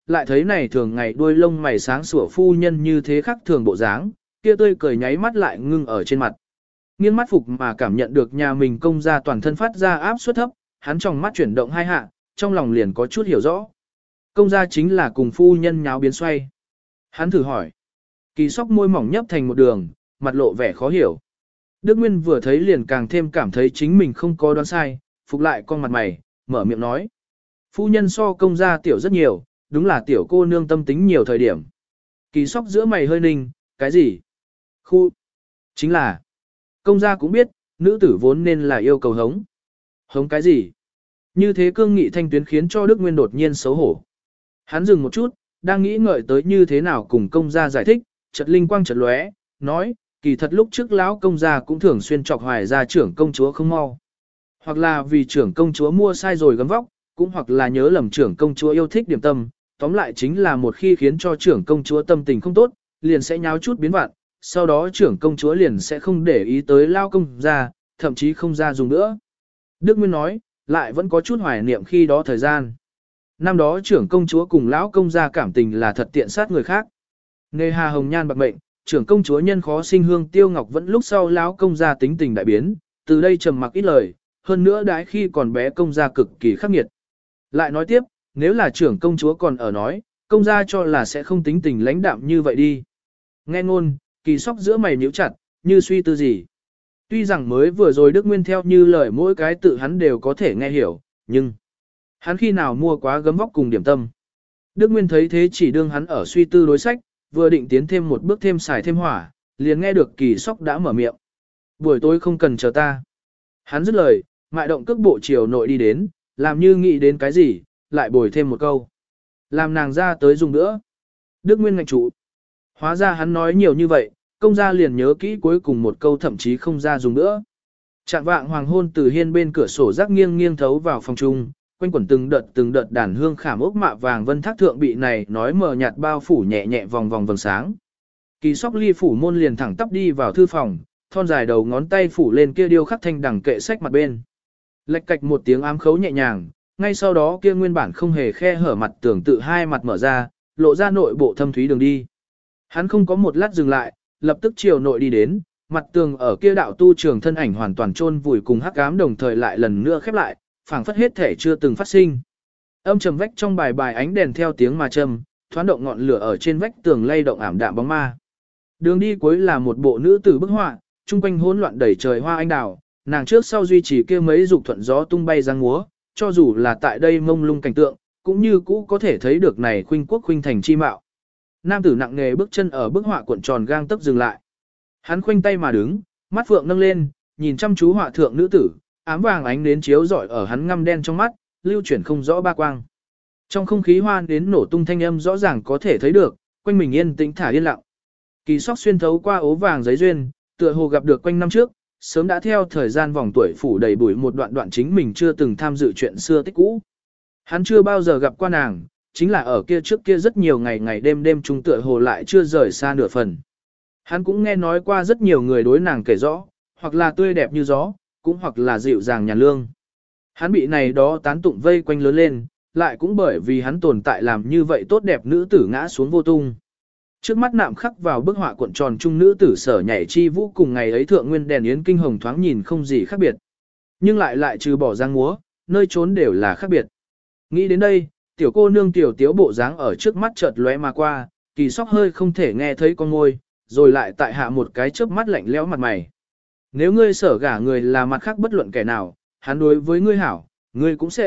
lại thấy này thường ngày đuôi lông mày sáng sủa phu nhân như thế khắc thường bộ dáng, kia tươi cười nháy mắt lại ngưng ở trên mặt. Nghiêng mắt phục mà cảm nhận được nhà mình công gia toàn thân phát ra áp suất thấp, hắn trong mắt chuyển động hai hạ, trong lòng liền có chút hiểu rõ. Công gia chính là cùng phu nhân nháo biến xoay. Hắn thử hỏi. Kỳ Sóc môi mỏng nhấp thành một đường, mặt lộ vẻ khó hiểu. Đức Nguyên vừa thấy liền càng thêm cảm thấy chính mình không có đoán sai, phục lại con mặt mày, mở miệng nói. Phu nhân so công gia tiểu rất nhiều, đúng là tiểu cô nương tâm tính nhiều thời điểm. Kỳ Sóc giữa mày hơi ninh, cái gì? Khu. Chính là. Công gia cũng biết, nữ tử vốn nên là yêu cầu hống. Hống cái gì? Như thế cương nghị thanh tuyến khiến cho Đức Nguyên đột nhiên xấu hổ. Hắn dừng một chút, đang nghĩ ngợi tới như thế nào cùng công gia giải thích, chợt linh quang chợt lóe, nói, kỳ thật lúc trước lão công gia cũng thường xuyên chọc hoài ra trưởng công chúa không mau. Hoặc là vì trưởng công chúa mua sai rồi gấm vóc, cũng hoặc là nhớ lầm trưởng công chúa yêu thích điểm tâm, tóm lại chính là một khi khiến cho trưởng công chúa tâm tình không tốt, liền sẽ nháo chút biến vạn, sau đó trưởng công chúa liền sẽ không để ý tới lao công gia, thậm chí không ra dùng nữa. Đức Nguyên nói, lại vẫn có chút hoài niệm khi đó thời gian. Năm đó trưởng công chúa cùng lão công gia cảm tình là thật tiện sát người khác. Nề hà hồng nhan bạc mệnh, trưởng công chúa nhân khó sinh hương tiêu ngọc vẫn lúc sau lão công gia tính tình đại biến, từ đây trầm mặc ít lời, hơn nữa đãi khi còn bé công gia cực kỳ khắc nghiệt. Lại nói tiếp, nếu là trưởng công chúa còn ở nói, công gia cho là sẽ không tính tình lãnh đạm như vậy đi. Nghe ngôn, Kỳ Sóc giữa mày nhíu chặt, như suy tư gì. Tuy rằng mới vừa rồi Đức Nguyên theo như lời mỗi cái tự hắn đều có thể nghe hiểu, nhưng hắn khi nào mua quá gấm vóc cùng điểm tâm. Đức Nguyên thấy thế chỉ đương hắn ở suy tư đối sách, vừa định tiến thêm một bước thêm xài thêm hỏa, liền nghe được Kỳ Sóc đã mở miệng. Buổi tối không cần chờ ta. Hắn dứt lời, mại động cước bộ chiều nội đi đến, làm như nghĩ đến cái gì, lại bồi thêm một câu. Làm nàng ra tới dùng nữa. Đức Nguyên ngạch trụ. Hóa ra hắn nói nhiều như vậy, công gia liền nhớ kỹ cuối cùng một câu thậm chí không ra dùng nữa. Trạng vạng hoàng hôn từ hiên bên cửa sổ rác nghiêng nghiêng thấu vào phòng trung, quanh quẩn từng đợt đàn hương khảm ốc mạ vàng vân thác thượng bị này nói mờ nhạt bao phủ nhẹ nhẹ vòng vòng vầng sáng. Kỳ Sóc ly phủ môn liền thẳng tắp đi vào thư phòng, thon dài đầu ngón tay phủ lên kia điêu khắc thanh đẳng kệ sách mặt bên. Lệch cạch một tiếng ám khấu nhẹ nhàng, ngay sau đó kia nguyên bản không hề khe hở mặt tường tự hai mặt mở ra, lộ ra nội bộ thâm thúy đường đi. Hắn không có một lát dừng lại, lập tức chiều nội đi đến, mặt tường ở kia đạo tu trường thân ảnh hoàn toàn chôn vùi cùng hắc ám đồng thời lại lần nữa khép lại, phảng phất hết thể chưa từng phát sinh. Âm trầm vách trong bài ánh đèn theo tiếng mà châm, thoáng động ngọn lửa ở trên vách tường lay động ảm đạm bóng ma. Đường đi cuối là một bộ nữ tử bức họa, trung quanh hỗn loạn đầy trời hoa anh đào, nàng trước sau duy trì kia mấy dục thuận gió tung bay giang múa, cho dù là tại đây mông lung cảnh tượng, cũng như cũ có thể thấy được này khuynh quốc khuynh thành chi mạo. Nam tử nặng nề bước chân ở bức họa cuộn tròn gang tấc dừng lại. Hắn khoanh tay mà đứng, mắt phượng nâng lên, nhìn chăm chú họa thượng nữ tử, ám vàng ánh đến chiếu rọi ở hắn ngăm đen trong mắt, lưu chuyển không rõ ba quang. Trong không khí hoan đến nổ tung thanh âm rõ ràng có thể thấy được, quanh mình yên tĩnh thả yên lặng. Kỳ Sóc xuyên thấu qua ố vàng giấy duyên, tựa hồ gặp được quanh năm trước, sớm đã theo thời gian vòng tuổi phủ đầy bụi một đoạn chính mình chưa từng tham dự chuyện xưa tích cũ. Hắn chưa bao giờ gặp qua nàng, chính là ở kia trước kia rất nhiều ngày đêm chung tựa hồ lại chưa rời xa nửa phần. Hắn cũng nghe nói qua rất nhiều người đối nàng kể rõ, hoặc là tươi đẹp như gió, cũng hoặc là dịu dàng nhàn lương. Hắn bị này đó tán tụng vây quanh lớn lên, lại cũng bởi vì hắn tồn tại làm như vậy tốt đẹp nữ tử ngã xuống vô tung. Trước mắt nạm khắc vào bức họa cuộn tròn trung nữ tử sở nhảy chi vũ cùng ngày ấy thượng nguyên đèn yến kinh hồng thoáng nhìn không gì khác biệt. Nhưng lại trừ bỏ giang múa, nơi trốn đều là khác biệt. Nghĩ đến đây, tiểu cô nương tiểu tiếu bộ dáng ở trước mắt chợt lóe mà qua, Kỳ Sóc hơi không thể nghe thấy con ngôi, rồi lại tại hạ một cái chớp mắt lạnh lẽo mặt mày. Nếu ngươi sở gả người là mặt khác bất luận kẻ nào, hắn đối với ngươi hảo, ngươi cũng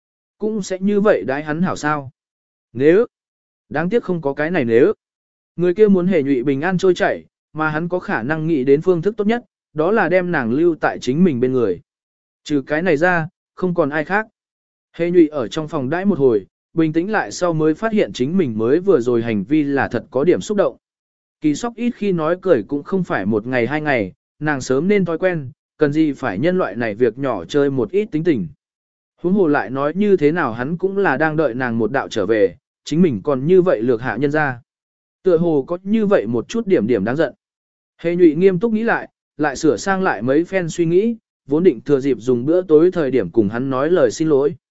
sẽ như vậy đái hắn hảo sao? Nếu, đáng tiếc không có cái này nếu. Người kia muốn hề nhụy bình an trôi chảy, mà hắn có khả năng nghĩ đến phương thức tốt nhất, đó là đem nàng lưu tại chính mình bên người. Trừ cái này ra, không còn ai khác. Hề nhụy ở trong phòng đãi một hồi, bình tĩnh lại sau mới phát hiện chính mình mới vừa rồi hành vi là thật có điểm xúc động. Kỳ Sóc ít khi nói cười cũng không phải một ngày hai ngày, nàng sớm nên thói quen, cần gì phải nhân loại này việc nhỏ chơi một ít tính tình. Huống hồ lại nói như thế nào hắn cũng là đang đợi nàng một đạo trở về, chính mình còn như vậy lược hạ nhân ra. Tựa hồ có như vậy một chút điểm đáng giận. Hề nhụy nghiêm túc nghĩ lại sửa sang lại mấy phen suy nghĩ, vốn định thừa dịp dùng bữa tối thời điểm cùng hắn nói lời xin lỗi.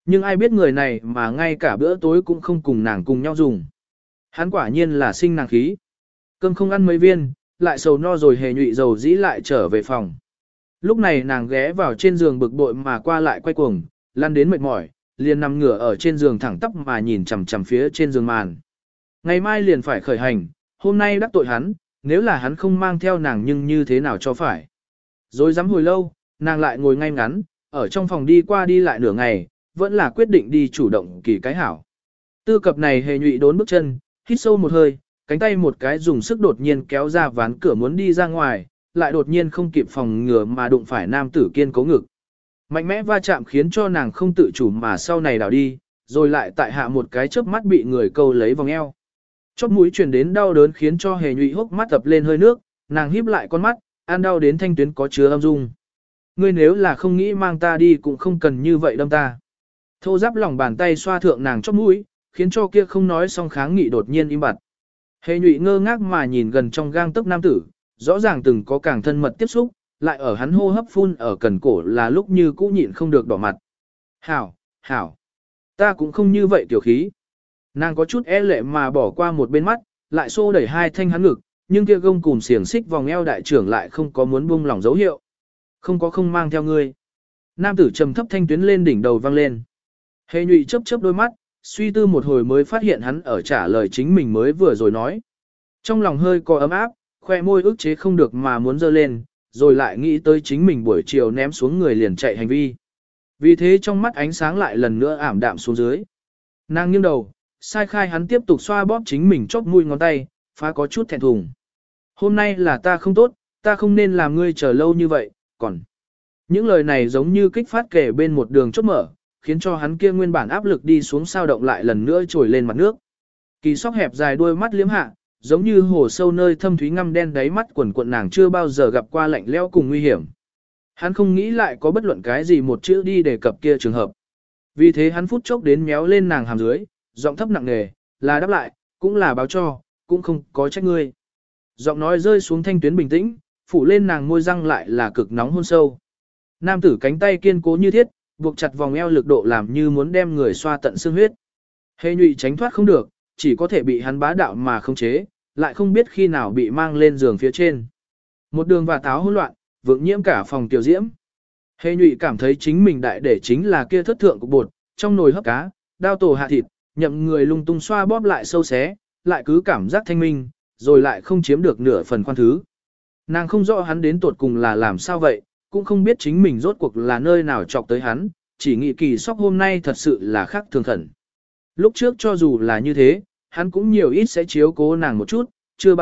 Nhưng ai biết người này mà ngay cả bữa tối cũng không cùng nàng cùng nhau dùng. Hắn quả nhiên là sinh nàng khí. Cơm không ăn mấy viên, lại sầu no rồi hề nhụy dầu dĩ lại trở về phòng. Lúc này nàng ghé vào trên giường bực bội mà qua lại quay cuồng, lăn đến mệt mỏi, liền nằm ngửa ở trên giường thẳng tắp mà nhìn chằm chằm phía trên giường màn. Ngày mai liền phải khởi hành, hôm nay đắc tội hắn, nếu là hắn không mang theo nàng nhưng như thế nào cho phải. Rồi dám hồi lâu, nàng lại ngồi ngay ngắn, ở trong phòng đi qua đi lại nửa ngày, vẫn là quyết định đi chủ động kỳ cái hảo. Tư cập này hề nhụy đốn bước chân, hít sâu một hơi, cánh tay một cái dùng sức đột nhiên kéo ra ván cửa muốn đi ra ngoài, lại đột nhiên không kịp phòng ngừa mà đụng phải nam tử kiên cố ngực. Mạnh mẽ va chạm khiến cho nàng không tự chủ mà sau này đảo đi, rồi lại tại hạ một cái chớp mắt bị người câu lấy vòng eo. Chóp mũi truyền đến đau đớn khiến cho hề nhụy hốc mắt tập lên hơi nước, nàng híp lại con mắt, ăn đau đến thanh tuyến có chứa âm dung. Ngươi nếu là không nghĩ mang ta đi cũng không cần như vậy đâm ta. Thô giáp lòng bàn tay xoa thượng nàng chóp mũi, khiến cho kia không nói xong kháng nghị đột nhiên im bặt. Hề nhụy ngơ ngác mà nhìn gần trong gang tấc nam tử, rõ ràng từng có càng thân mật tiếp xúc, lại ở hắn hô hấp phun ở cần cổ là lúc như cũ nhịn không được đỏ mặt. Hảo, hảo, ta cũng không như vậy tiểu khí. Nàng có chút e lệ mà bỏ qua một bên mắt, lại xô đẩy hai thanh hắn ngực, nhưng kia gông cùm xiềng xích vòng eo đại trưởng lại không có muốn buông lỏng dấu hiệu. Không có không mang theo ngươi. Nam tử trầm thấp thanh tuyến lên đỉnh đầu vang lên. Hề nhụy chớp chớp đôi mắt, suy tư một hồi mới phát hiện hắn ở trả lời chính mình mới vừa rồi nói. Trong lòng hơi có ấm áp, khoe môi ức chế không được mà muốn dơ lên, rồi lại nghĩ tới chính mình buổi chiều ném xuống người liền chạy hành vi. Vì thế trong mắt ánh sáng lại lần nữa ảm đạm xuống dưới. Nàng nghiêng đầu, sai khai hắn tiếp tục xoa bóp chính mình chóp mũi ngón tay, phá có chút thẹn thùng. Hôm nay là ta không tốt, ta không nên làm ngươi chờ lâu như vậy, còn. Những lời này giống như kích phát kể bên một đường chốt mở, khiến cho hắn kia nguyên bản áp lực đi xuống sao động lại lần nữa trồi lên mặt nước. Kỳ sóc hẹp dài đuôi mắt liếm hạ, giống như hồ sâu nơi thâm thúy ngăm đen đáy mắt quần cuộn nàng chưa bao giờ gặp qua lạnh lẽo cùng nguy hiểm. Hắn không nghĩ lại có bất luận cái gì một chữ đi đề cập kia trường hợp. Vì thế hắn phút chốc đến méo lên nàng hàm dưới, giọng thấp nặng nề, là đáp lại, cũng là báo cho, cũng không có trách ngươi. Giọng nói rơi xuống thanh tuyến bình tĩnh, phủ lên nàng môi răng lại là cực nóng hôn sâu. Nam tử cánh tay kiên cố như thiết, buộc chặt vòng eo lực độ làm như muốn đem người xoa tận xương huyết. Hề nhụy tránh thoát không được, chỉ có thể bị hắn bá đạo mà không chế, lại không biết khi nào bị mang lên giường phía trên. Một đường và táo hỗn loạn, vượng nhiễm cả phòng tiểu diễm. Hề nhụy cảm thấy chính mình đại để chính là kia thất thượng của bột, trong nồi hấp cá, đao tổ hạ thịt, nhậm người lung tung xoa bóp lại sâu xé, lại cứ cảm giác thanh minh, rồi lại không chiếm được nửa phần khoan thứ. Nàng không rõ hắn đến tột cùng là làm sao vậy, cũng không biết chính mình rốt cuộc là nơi nào chọc tới hắn, chỉ nghĩ Kỳ Sóc hôm nay thật sự là khác thường khẩn. Lúc trước cho dù là như thế, hắn cũng nhiều ít sẽ chiếu cố nàng một chút, chưa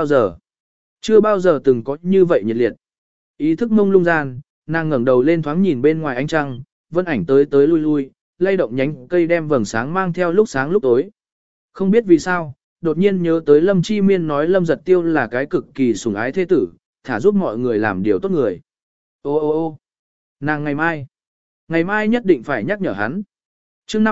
bao giờ từng có như vậy nhiệt liệt. Ý thức mông lung gian, nàng ngẩng đầu lên thoáng nhìn bên ngoài ánh trăng, vân ảnh tới tới lui lui, lay động nhánh cây đem vầng sáng mang theo lúc sáng lúc tối. Không biết vì sao, đột nhiên nhớ tới Lâm Chi Miên nói Lâm Giật Tiêu là cái cực kỳ sủng ái thế tử, thả giúp mọi người làm điều tốt người. Ô, nàng ngày mai nhất định phải nhắc nhở hắn. Chương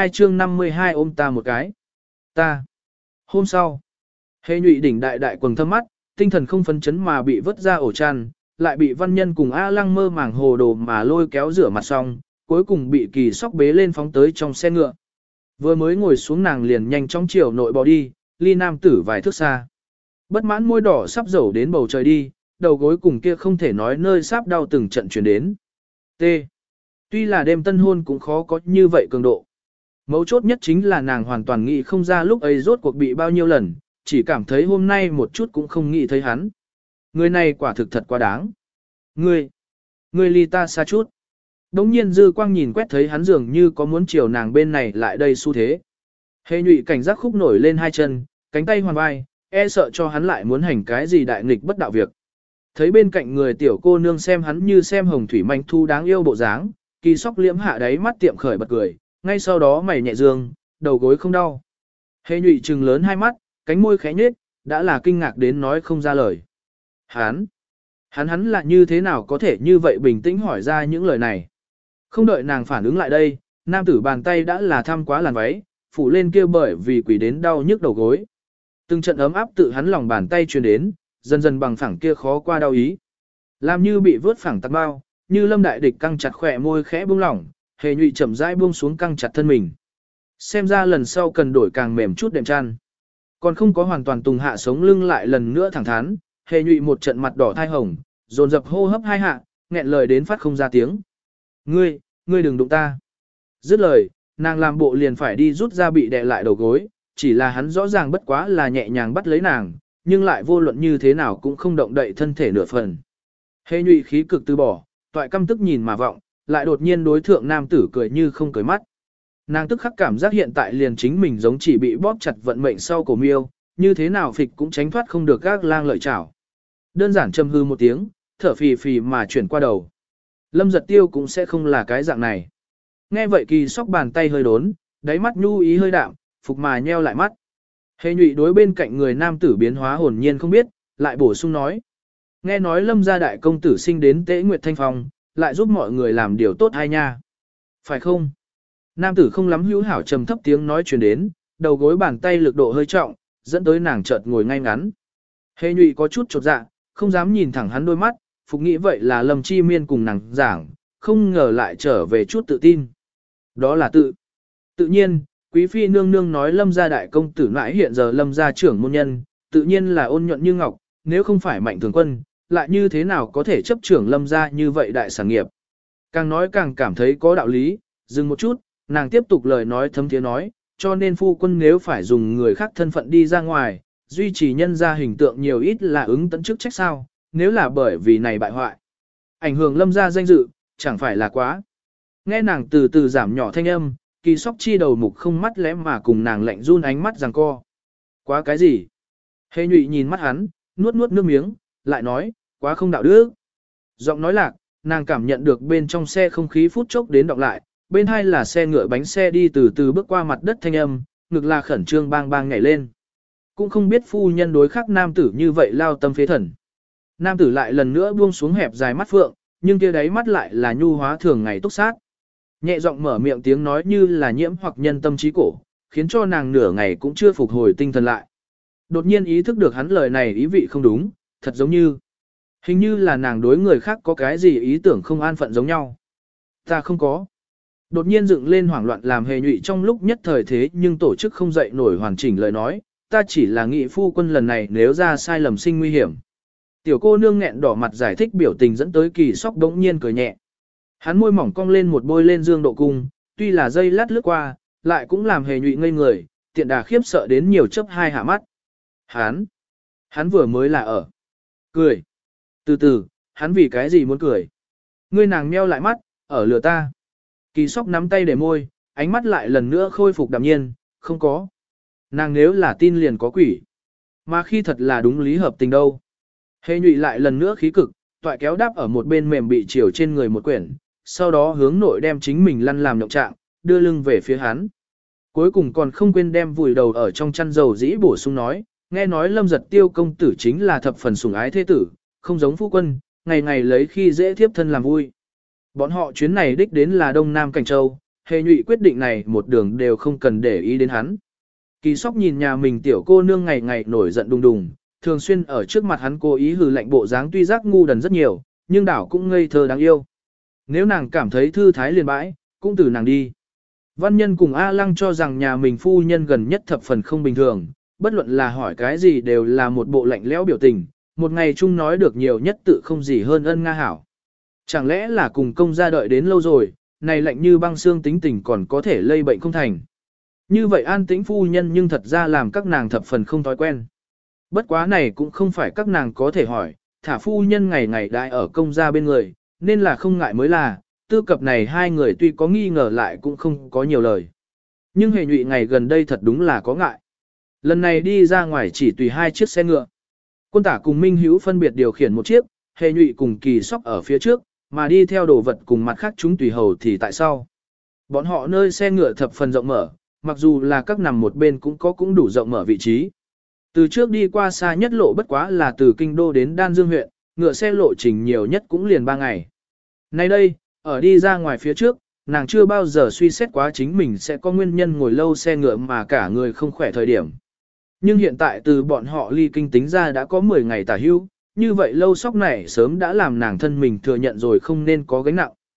52 ôm ta một cái. Ta. Hôm sau, Hề nhụy đỉnh đại quầng thâm mắt, tinh thần không phấn chấn mà bị vứt ra ổ chăn, lại bị Văn Nhân cùng A Lăng mơ màng hồ đồ mà lôi kéo rửa mặt xong, cuối cùng bị Kỳ Sóc bế lên phóng tới trong xe ngựa. Vừa mới ngồi xuống nàng liền nhanh chóng chiều nội bỏ đi, ly nam tử vài thước xa. Bất mãn môi đỏ sắp dầu đến bầu trời đi, đầu gối cùng kia không thể nói nơi sáp đau từng trận chuyển đến. T. Tuy là đêm tân hôn cũng khó có như vậy cường độ. Mấu chốt nhất chính là nàng hoàn toàn nghĩ không ra lúc ấy rốt cuộc bị bao nhiêu lần, chỉ cảm thấy hôm nay một chút cũng không nghĩ thấy hắn. Người này quả thực thật quá đáng. Ngươi ly ta xa chút. Đống nhiên dư quang nhìn quét thấy hắn dường như có muốn chiều nàng bên này lại đây xu thế. Hề nhụy cảnh giác khúc nổi lên hai chân, cánh tay hoàn vai, e sợ cho hắn lại muốn hành cái gì đại nghịch bất đạo việc. Thấy bên cạnh người tiểu cô nương xem hắn như xem hồng thủy manh thu đáng yêu bộ dáng, Kỳ Sóc liễm hạ đáy mắt tiệm khởi bật cười, ngay sau đó mày nhẹ dương, đầu gối không đau. Hề nhụy trừng lớn hai mắt, cánh môi khẽ nhếch, đã là kinh ngạc đến nói không ra lời. Hắn là như thế nào có thể như vậy bình tĩnh hỏi ra những lời này. Không đợi nàng phản ứng lại đây, nam tử bàn tay đã là thăm quá làn váy, phủ lên kia bởi vì quỷ đến đau nhức đầu gối. Từng trận ấm áp tự hắn lòng bàn tay truyền đến, dần dần bằng phẳng kia khó qua đau ý. Làm như bị vớt phẳng tắc bao, như lâm đại địch căng chặt khỏe môi khẽ buông lỏng, Hề Nhụy chậm rãi buông xuống căng chặt thân mình. Xem ra lần sau cần đổi càng mềm chút đệm chăn. Còn không có hoàn toàn tùng hạ sống lưng lại lần nữa thẳng thắn, Hề Nhụy một trận mặt đỏ thai hồng, dồn dập hô hấp hai hạ, nghẹn lời đến phát không ra tiếng. Ngươi đừng đụng ta. Dứt lời, nàng làm bộ liền phải đi rút ra bị đè lại đầu gối, chỉ là hắn rõ ràng bất quá là nhẹ nhàng bắt lấy nàng, nhưng lại vô luận như thế nào cũng không động đậy thân thể nửa phần. Hề Nhụy khí cực từ bỏ, toại căm tức nhìn mà vọng, lại đột nhiên đối thượng nam tử cười như không cười mắt. Nàng tức khắc cảm giác hiện tại liền chính mình giống chỉ bị bóp chặt vận mệnh sau cổ miêu, như thế nào phịch cũng tránh thoát không được các lang lợi chảo. Đơn giản châm hư một tiếng, thở phì phì mà chuyển qua đầu. Lâm Giật Tiêu cũng sẽ không là cái dạng này. Nghe vậy Kỳ Sóc bàn tay hơi đốn, đáy mắt nhu ý hơi đạm, phục mà nheo lại mắt. Hề Nhụy đối bên cạnh người nam tử biến hóa hồn nhiên không biết, lại bổ sung nói. Nghe nói Lâm gia đại công tử sinh đến Tế Nguyệt Thanh Phong, lại giúp mọi người làm điều tốt hay nha. Phải không? Nam tử không lắm hữu hảo trầm thấp tiếng nói truyền đến, đầu gối bàn tay lực độ hơi trọng, dẫn tới nàng chợt ngồi ngay ngắn. Hề Nhụy có chút chột dạ, không dám nhìn thẳng hắn đôi mắt, phục nghĩ vậy là Lâm Chi Miên cùng nàng giảng, không ngờ lại trở về chút tự tin. Đó là tự nhiên, quý phi nương nương nói Lâm gia đại công tử mãi hiện giờ Lâm gia trưởng môn nhân, tự nhiên là ôn nhuận như ngọc, nếu không phải Mạnh Thường Quân, lại như thế nào có thể chấp trưởng Lâm gia như vậy đại sản nghiệp. Càng nói càng cảm thấy có đạo lý, dừng một chút, nàng tiếp tục lời nói thấm thiế nói, cho nên phu quân nếu phải dùng người khác thân phận đi ra ngoài, duy trì nhân gia hình tượng nhiều ít là ứng tận chức trách sao, nếu là bởi vì này bại hoại. Ảnh hưởng Lâm gia danh dự, chẳng phải là quá. Nghe nàng từ từ giảm nhỏ thanh âm, Kỳ Sóc chi đầu mục không mắt lẽ mà cùng nàng lạnh run ánh mắt giằng co. Quá cái gì? Hề Nhụy nhìn mắt hắn, nuốt nước miếng, lại nói, quá không đạo đức. Giọng nói lạc, nàng cảm nhận được bên trong xe không khí phút chốc đến đọc lại, bên hai là xe ngựa bánh xe đi từ từ bước qua mặt đất thanh âm, ngực là khẩn trương bang bang nhảy lên. Cũng không biết phu nhân đối khắc nam tử như vậy lao tâm phế thần. Nam tử lại lần nữa buông xuống hẹp dài mắt phượng, nhưng kia đáy mắt lại là nhu hóa thường ngày túc sát. Nhẹ giọng mở miệng tiếng nói như là nhiễm hoặc nhân tâm trí cổ, khiến cho nàng nửa ngày cũng chưa phục hồi tinh thần lại. Đột nhiên ý thức được hắn lời này ý vị không đúng, thật giống như hình như là nàng đối người khác có cái gì ý tưởng không an phận giống nhau. Ta không có. Đột nhiên dựng lên hoảng loạn làm Hề Nhụy trong lúc nhất thời thế nhưng tổ chức không dậy nổi hoàn chỉnh lời nói, ta chỉ là nghị phu quân lần này nếu ra sai lầm sinh nguy hiểm. Tiểu cô nương nghẹn đỏ mặt giải thích biểu tình dẫn tới Kỳ Sóc đống nhiên cười nhẹ. Hắn môi mỏng cong lên một bôi lên dương độ cung, tuy là dây lát lướt qua, lại cũng làm Hề Nhụy ngây người, tiện đà khiếp sợ đến nhiều chớp hai hạ mắt. Hắn vừa mới là ở cười. Từ từ, hắn vì cái gì muốn cười? Ngươi nàng meo lại mắt, ở lừa ta. Kỳ Sóc nắm tay để môi, ánh mắt lại lần nữa khôi phục đạm nhiên, không có. Nàng nếu là tin liền có quỷ. Mà khi thật là đúng lý hợp tình đâu. Hề Nhụy lại lần nữa khí cực, toại kéo đáp ở một bên mềm bị chiều trên người một quyển, sau đó hướng nội đem chính mình lăn làm động trạng, đưa lưng về phía hắn. Cuối cùng còn không quên đem vùi đầu ở trong chăn dầu dĩ bổ sung nói, nghe nói Lâm Giật Tiêu công tử chính là thập phần sủng ái thế tử, không giống phu quân, ngày ngày lấy khi dễ thiếp thân làm vui. Bọn họ chuyến này đích đến là Đông Nam Cảnh Châu, Hề Nhụy quyết định này một đường đều không cần để ý đến hắn. Kỳ Sóc nhìn nhà mình tiểu cô nương ngày ngày nổi giận đùng đùng, thường xuyên ở trước mặt hắn cố ý hừ lạnh bộ dáng tuy giác ngu đần rất nhiều, nhưng đảo cũng ngây thơ đáng yêu. Nếu nàng cảm thấy thư thái liền bãi, cũng từ nàng đi. Văn Nhân cùng A Lăng cho rằng nhà mình phu nhân gần nhất thập phần không bình thường, bất luận là hỏi cái gì đều là một bộ lạnh lẽo biểu tình, một ngày chung nói được nhiều nhất tự không gì hơn ân nga hảo. Chẳng lẽ là cùng công gia đợi đến lâu rồi, này lạnh như băng xương tính tình còn có thể lây bệnh không thành. Như vậy an tĩnh phu nhân nhưng thật ra làm các nàng thập phần không thói quen. Bất quá này cũng không phải các nàng có thể hỏi, thả phu nhân ngày ngày đại ở công gia bên người, nên là không ngại mới là, tư cập này hai người tuy có nghi ngờ lại cũng không có nhiều lời. Nhưng Hề Nhụy ngày gần đây thật đúng là có ngại. Lần này đi ra ngoài chỉ tùy hai chiếc xe ngựa. Quân tả cùng Minh Hữu phân biệt điều khiển một chiếc, Hề Nhụy cùng Kỳ Sóc ở phía trước, mà đi theo đồ vật cùng mặt khác chúng tùy hầu thì tại sau. Bọn họ nơi xe ngựa thập phần rộng mở, mặc dù là các nằm một bên cũng đủ rộng mở vị trí. Từ trước đi qua xa nhất lộ bất quá là từ Kinh Đô đến Đan Dương huyện, ngựa xe lộ trình nhiều nhất cũng liền 3 ngày. Nay đây, ở đi ra ngoài phía trước, nàng chưa bao giờ suy xét quá chính mình sẽ có nguyên nhân ngồi lâu xe ngựa mà cả người không khỏe thời điểm. Nhưng hiện tại từ bọn họ ly kinh tính ra đã có 10 ngày tả hưu, như vậy lâu sóc này sớm đã làm nàng thân mình thừa nhận rồi không nên có gánh nặng.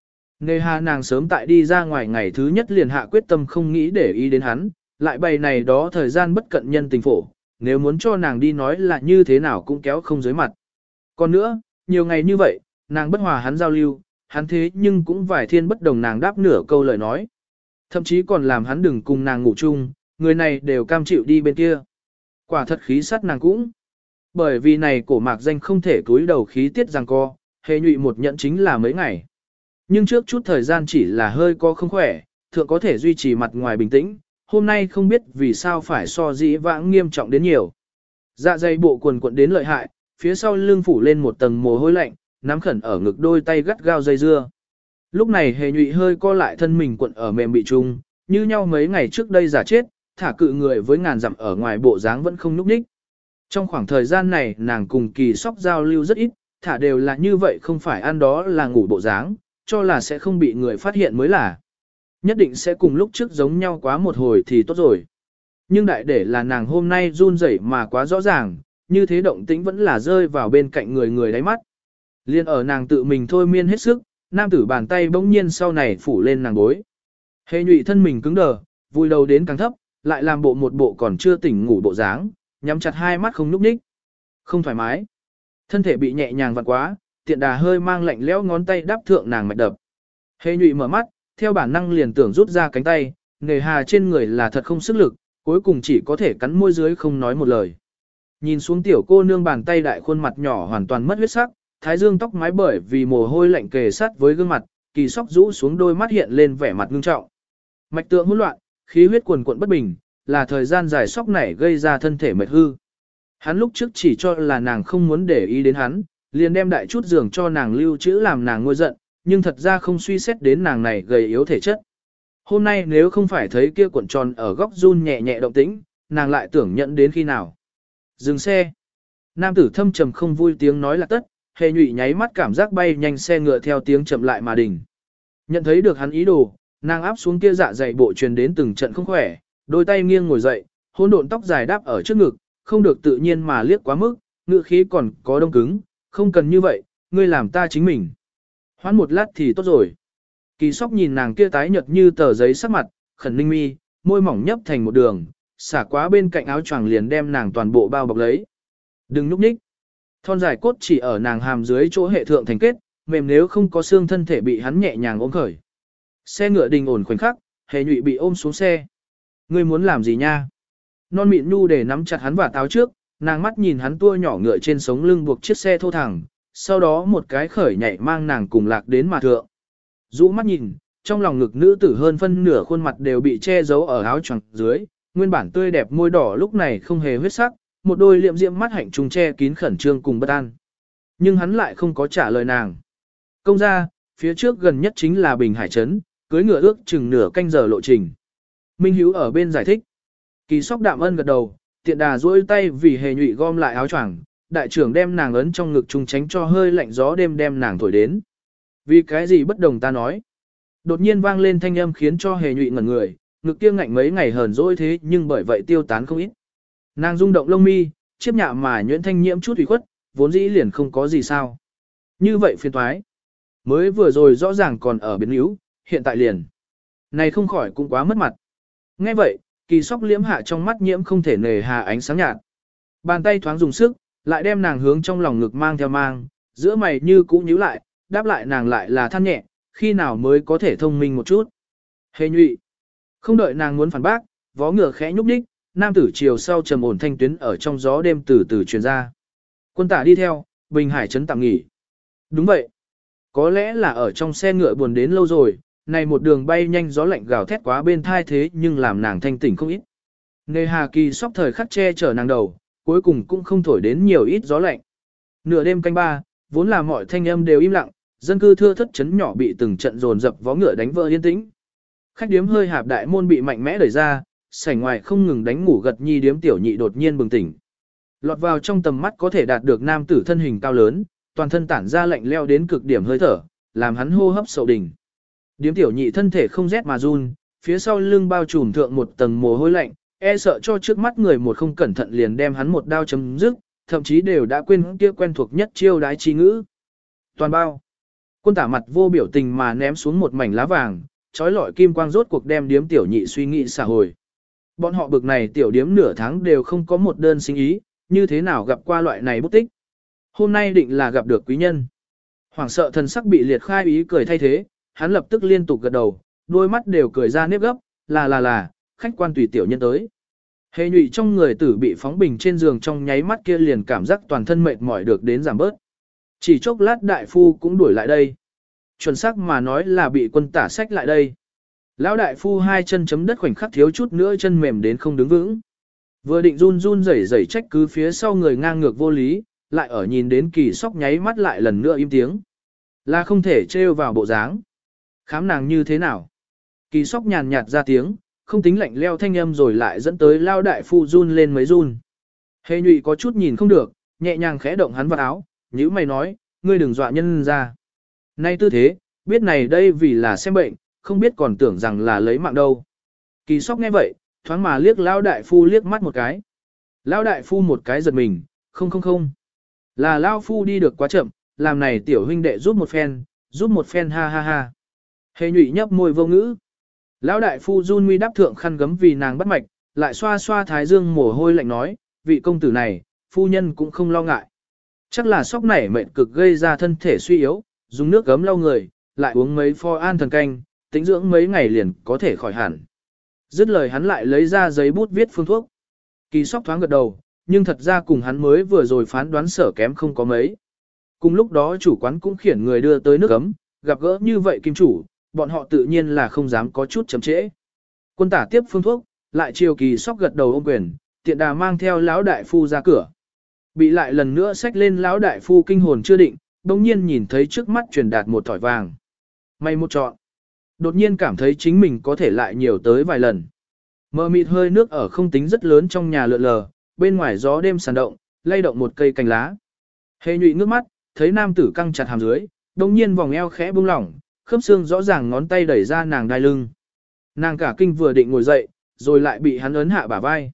Nề hà nàng sớm tại đi ra ngoài ngày thứ nhất liền hạ quyết tâm không nghĩ để ý đến hắn, lại bày này đó thời gian bất cận nhân tình phổ, nếu muốn cho nàng đi nói là như thế nào cũng kéo không dưới mặt. Còn nữa, nhiều ngày như vậy, nàng bất hòa hắn giao lưu, hắn thế nhưng cũng vài thiên bất đồng nàng đáp nửa câu lời nói. Thậm chí còn làm hắn đừng cùng nàng ngủ chung, người này đều cam chịu đi bên kia. Quả thật khí sắt nàng cũng. Bởi vì này cổ mạc danh không thể túi đầu khí tiết rằng co, hề nhụy một nhận chính là mấy ngày. Nhưng trước chút thời gian chỉ là hơi co không khỏe, thượng có thể duy trì mặt ngoài bình tĩnh, hôm nay không biết vì sao phải so dĩ vãng nghiêm trọng đến nhiều. Dạ dày bộ quần cuộn đến lợi hại, phía sau lưng phủ lên một tầng mồ hôi lạnh, nắm khẩn ở ngực đôi tay gắt gao dây dưa. Lúc này hề nhụy hơi co lại thân mình cuộn ở mềm bị trung, như nhau mấy ngày trước đây giả chết, thả cự người với ngàn dặm ở ngoài bộ dáng vẫn không nhúc nhích. Trong khoảng thời gian này nàng cùng Kỳ Sóc giao lưu rất ít, thả đều là như vậy không phải ăn đó là ngủ bộ dáng, cho là sẽ không bị người phát hiện mới là. Nhất định sẽ cùng lúc trước giống nhau quá một hồi thì tốt rồi. Nhưng đại để là nàng hôm nay run rẩy mà quá rõ ràng, như thế động tĩnh vẫn là rơi vào bên cạnh người đáy mắt. Liên ở nàng tự mình thôi miên hết sức, nam tử bàn tay bỗng nhiên sau này phủ lên nàng bối. Hề nhụy thân mình cứng đờ, vùi đầu đến càng thấp, lại làm bộ một bộ còn chưa tỉnh ngủ bộ dáng, nhắm chặt hai mắt không nhúc nhích. Không thoải mái. Thân thể bị nhẹ nhàng vặn quá, tiện đà hơi mang lạnh lẽo ngón tay đáp thượng nàng mạch đập. Hề nhụy mở mắt, theo bản năng liền tưởng rút ra cánh tay, nghề hà trên người là thật không sức lực, cuối cùng chỉ có thể cắn môi dưới không nói một lời. Nhìn xuống tiểu cô nương bàn tay đại khuôn mặt nhỏ hoàn toàn mất huyết sắc, thái dương tóc mái bởi vì mồ hôi lạnh kề sát với gương mặt, Kỳ Sóc rũ xuống đôi mắt hiện lên vẻ mặt ngưng trọng. Mạch tượng hỗn loạn, khí huyết cuồn cuộn bất bình, là thời gian dài sóc nảy gây ra thân thể mệt hư. Hắn lúc trước chỉ cho là nàng không muốn để ý đến hắn, liền đem đại chút giường cho nàng lưu trữ làm nàng nguôi giận, nhưng thật ra không suy xét đến nàng này gầy yếu thể chất. Hôm nay nếu không phải thấy kia cuộn tròn ở góc run nhẹ nhẹ động tĩnh, nàng lại tưởng nhận đến khi nào. Dừng xe. Nam tử thâm trầm không vui tiếng nói là tất, hề nhụy nháy mắt cảm giác bay nhanh xe ngựa theo tiếng chậm lại mà đình. Nhận thấy được hắn ý đồ, nàng áp xuống kia dạ dày bộ truyền đến từng trận không khỏe, đôi tay nghiêng ngồi dậy, hỗn độn tóc dài đáp ở trước ngực, không được tự nhiên mà liếc quá mức, ngựa khí còn có đông cứng, không cần như vậy, ngươi làm ta chính mình. Hoãn một lát thì tốt rồi. Kỳ Sóc nhìn nàng kia tái nhợt như tờ giấy sắc mặt, khẩn ninh mi, môi mỏng nhấp thành một đường, xả quá bên cạnh áo choàng liền đem nàng toàn bộ bao bọc lấy. Đừng núp ních. Thon dài cốt chỉ ở nàng hàm dưới chỗ hệ thượng thành kết, mềm nếu không có xương thân thể bị hắn nhẹ nhàng ôm khởi. Xe ngựa đình ổn khoảnh khắc, hề nhụy bị ôm xuống xe. Ngươi muốn làm gì nha? Non mịn nu để nắm chặt hắn và táo trước, nàng mắt nhìn hắn tua nhỏ ngựa trên sống lưng buộc chiếc xe thô thẳng, sau đó một cái khởi nhảy mang nàng cùng lạc đến mà thượng. Rũ mắt nhìn, trong lòng ngực nữ tử hơn phân nửa khuôn mặt đều bị che giấu ở áo choàng dưới, nguyên bản tươi đẹp môi đỏ lúc này không hề huyết sắc, một đôi liệm diễm mắt hạnh trùng che kín khẩn trương cùng bất an. Nhưng hắn lại không có trả lời nàng. Công ra, phía trước gần nhất chính là Bình Hải Trấn, cưới ngựa ước chừng nửa canh giờ lộ trình. Minh Hiếu ở bên giải thích. Kỳ Sóc đạm ân gật đầu, tiện đà duỗi tay vì hề nhụy gom lại áo choàng, đại trưởng đem nàng ấn trong ngực trung tránh cho hơi lạnh gió đêm đem nàng thổi đến. Vì cái gì bất đồng ta nói. Đột nhiên vang lên thanh âm khiến cho hề nhụy ngẩn người, ngực kia ngạnh mấy ngày hờn dỗi thế nhưng bởi vậy tiêu tán không ít. Nàng rung động lông mi, chiếp nhạ mà nhuyễn thanh nhiễm chút ủy khuất, vốn dĩ liền không có gì sao. Như vậy phiền toái. Mới vừa rồi rõ ràng còn ở biến yếu, hiện tại liền. Này không khỏi cũng quá mất mặt. Nghe vậy, Kỳ Sóc liễm hạ trong mắt nhiễm không thể nề hà ánh sáng nhạt. Bàn tay thoáng dùng sức, lại đem nàng hướng trong lòng ngực mang theo mang, giữa mày như cũ nhíu lại, đáp lại nàng lại là than nhẹ, khi nào mới có thể thông minh một chút. Hề nhụy. Không đợi nàng muốn phản bác, vó ngựa khẽ nhúc nhích, nam tử chiều sau trầm ổn thanh tuyến ở trong gió đêm từ từ truyền ra. Quân tả đi theo, Bình Hải Trấn tạm nghỉ. Đúng vậy. Có lẽ là ở trong xe ngựa buồn đến lâu rồi, này một đường bay nhanh gió lạnh gào thét quá bên thai thế nhưng làm nàng thanh tỉnh không ít. Nề hà Kỳ Sóc thời khắc che chở nàng đầu, cuối cùng cũng không thổi đến nhiều ít gió lạnh. Nửa đêm canh ba, vốn là mọi thanh âm đều im lặng, dân cư thưa thất chấn nhỏ bị từng trận dồn dập vó ngựa đánh vỡ yên tĩnh. Khách điếm hơi hạp đại môn bị mạnh mẽ đẩy ra, sảnh ngoài không ngừng đánh ngủ gật nhi điếm tiểu nhị đột nhiên bừng tỉnh. Lọt vào trong tầm mắt có thể đạt được nam tử thân hình cao lớn, toàn thân tản ra lạnh leo đến cực điểm hơi thở, làm hắn hô hấp sầu đỉnh. Điếm tiểu nhị thân thể không rét mà run, phía sau lưng bao trùm thượng một tầng mồ hôi lạnh, e sợ cho trước mắt người một không cẩn thận liền đem hắn một đao chấm dứt, thậm chí đều đã quên kia quen thuộc nhất chiêu đái chi ngữ. Toàn bao. Quân tả mặt vô biểu tình mà ném xuống một mảnh lá vàng, trói lọi kim quang rốt cuộc đem điếm tiểu nhị suy nghĩ xả hồi. Bọn họ bực này tiểu điếm nửa tháng đều không có một đơn sinh ý, như thế nào gặp qua loại này bút tích. Hôm nay định là gặp được quý nhân. Hoảng sợ thần sắc bị liệt khai ý cười thay thế, hắn lập tức liên tục gật đầu, đôi mắt đều cười ra nếp gấp, là, khách quan tùy tiểu nhân tới. Hề nhụy trong người tử bị phóng bình trên giường trong nháy mắt kia liền cảm giác toàn thân mệt mỏi được đến giảm bớt. Chỉ chốc lát đại phu cũng đuổi lại đây. Chuẩn xác mà nói là bị quân tả xách lại đây. Lão đại phu hai chân chấm đất khoảnh khắc thiếu chút nữa chân mềm đến không đứng vững. Vừa định run run rẩy rẩy trách cứ phía sau người ngang ngược vô lý, lại ở nhìn đến Kỳ Sóc nháy mắt lại lần nữa im tiếng. Là không thể trêu vào bộ dáng. Khám nàng như thế nào? Kỳ Sóc nhàn nhạt ra tiếng, không tính lạnh leo thanh âm rồi lại dẫn tới lao đại phu run lên mấy run. Hề nhụy có chút nhìn không được, nhẹ nhàng khẽ động hắn vào áo, nhữ mày nói, ngươi đừng dọa nhân ra. Nay tư thế, biết này đây vì là xem bệnh, không biết còn tưởng rằng là lấy mạng đâu. Kỳ Sóc nghe vậy, thoáng mà liếc lao đại phu liếc mắt một cái. Lao đại phu một cái giật mình, không. Là lao phu đi được quá chậm, làm này tiểu huynh đệ giúp một phen ha. Hề nhụy nhấp môi vô ngữ. Lão đại phu run nguy đáp thượng khăn gấm vì nàng bắt mạch, lại xoa xoa thái dương mồ hôi lạnh nói, vị công tử này, phu nhân cũng không lo ngại. Chắc là sóc nảy mệnh cực gây ra thân thể suy yếu, dùng nước gấm lau người, lại uống mấy pho an thần canh, tĩnh dưỡng mấy ngày liền có thể khỏi hẳn. Dứt lời hắn lại lấy ra giấy bút viết phương thuốc. Kỳ Sóc thoáng gật đầu, nhưng thật ra cùng hắn mới vừa rồi phán đoán sở kém không có mấy. Cùng lúc đó chủ quán cũng khiển người đưa tới nước ấm, gặp gỡ như vậy kim chủ, bọn họ tự nhiên là không dám có chút chậm trễ. Quân tả tiếp phương thuốc, lại chiều Kỳ Sóc gật đầu ôm quyền, tiện đà mang theo lão đại phu ra cửa. Bị lại lần nữa xách lên lão đại phu kinh hồn chưa định, đồng nhiên nhìn thấy trước mắt truyền đạt một thỏi vàng. May một chọn. Đột nhiên cảm thấy chính mình có thể lại nhiều tới vài lần. Mờ mịt hơi nước ở không tính rất lớn trong nhà lượn lờ, bên ngoài gió đêm sàn động, lay động một cây cành lá. Hề nhụy ngước mắt, thấy nam tử căng chặt hàm dưới, đồng nhiên vòng eo khẽ buông lỏng, khớp xương rõ ràng ngón tay đẩy ra nàng đai lưng. Nàng cả kinh vừa định ngồi dậy, rồi lại bị hắn ấn hạ bả vai.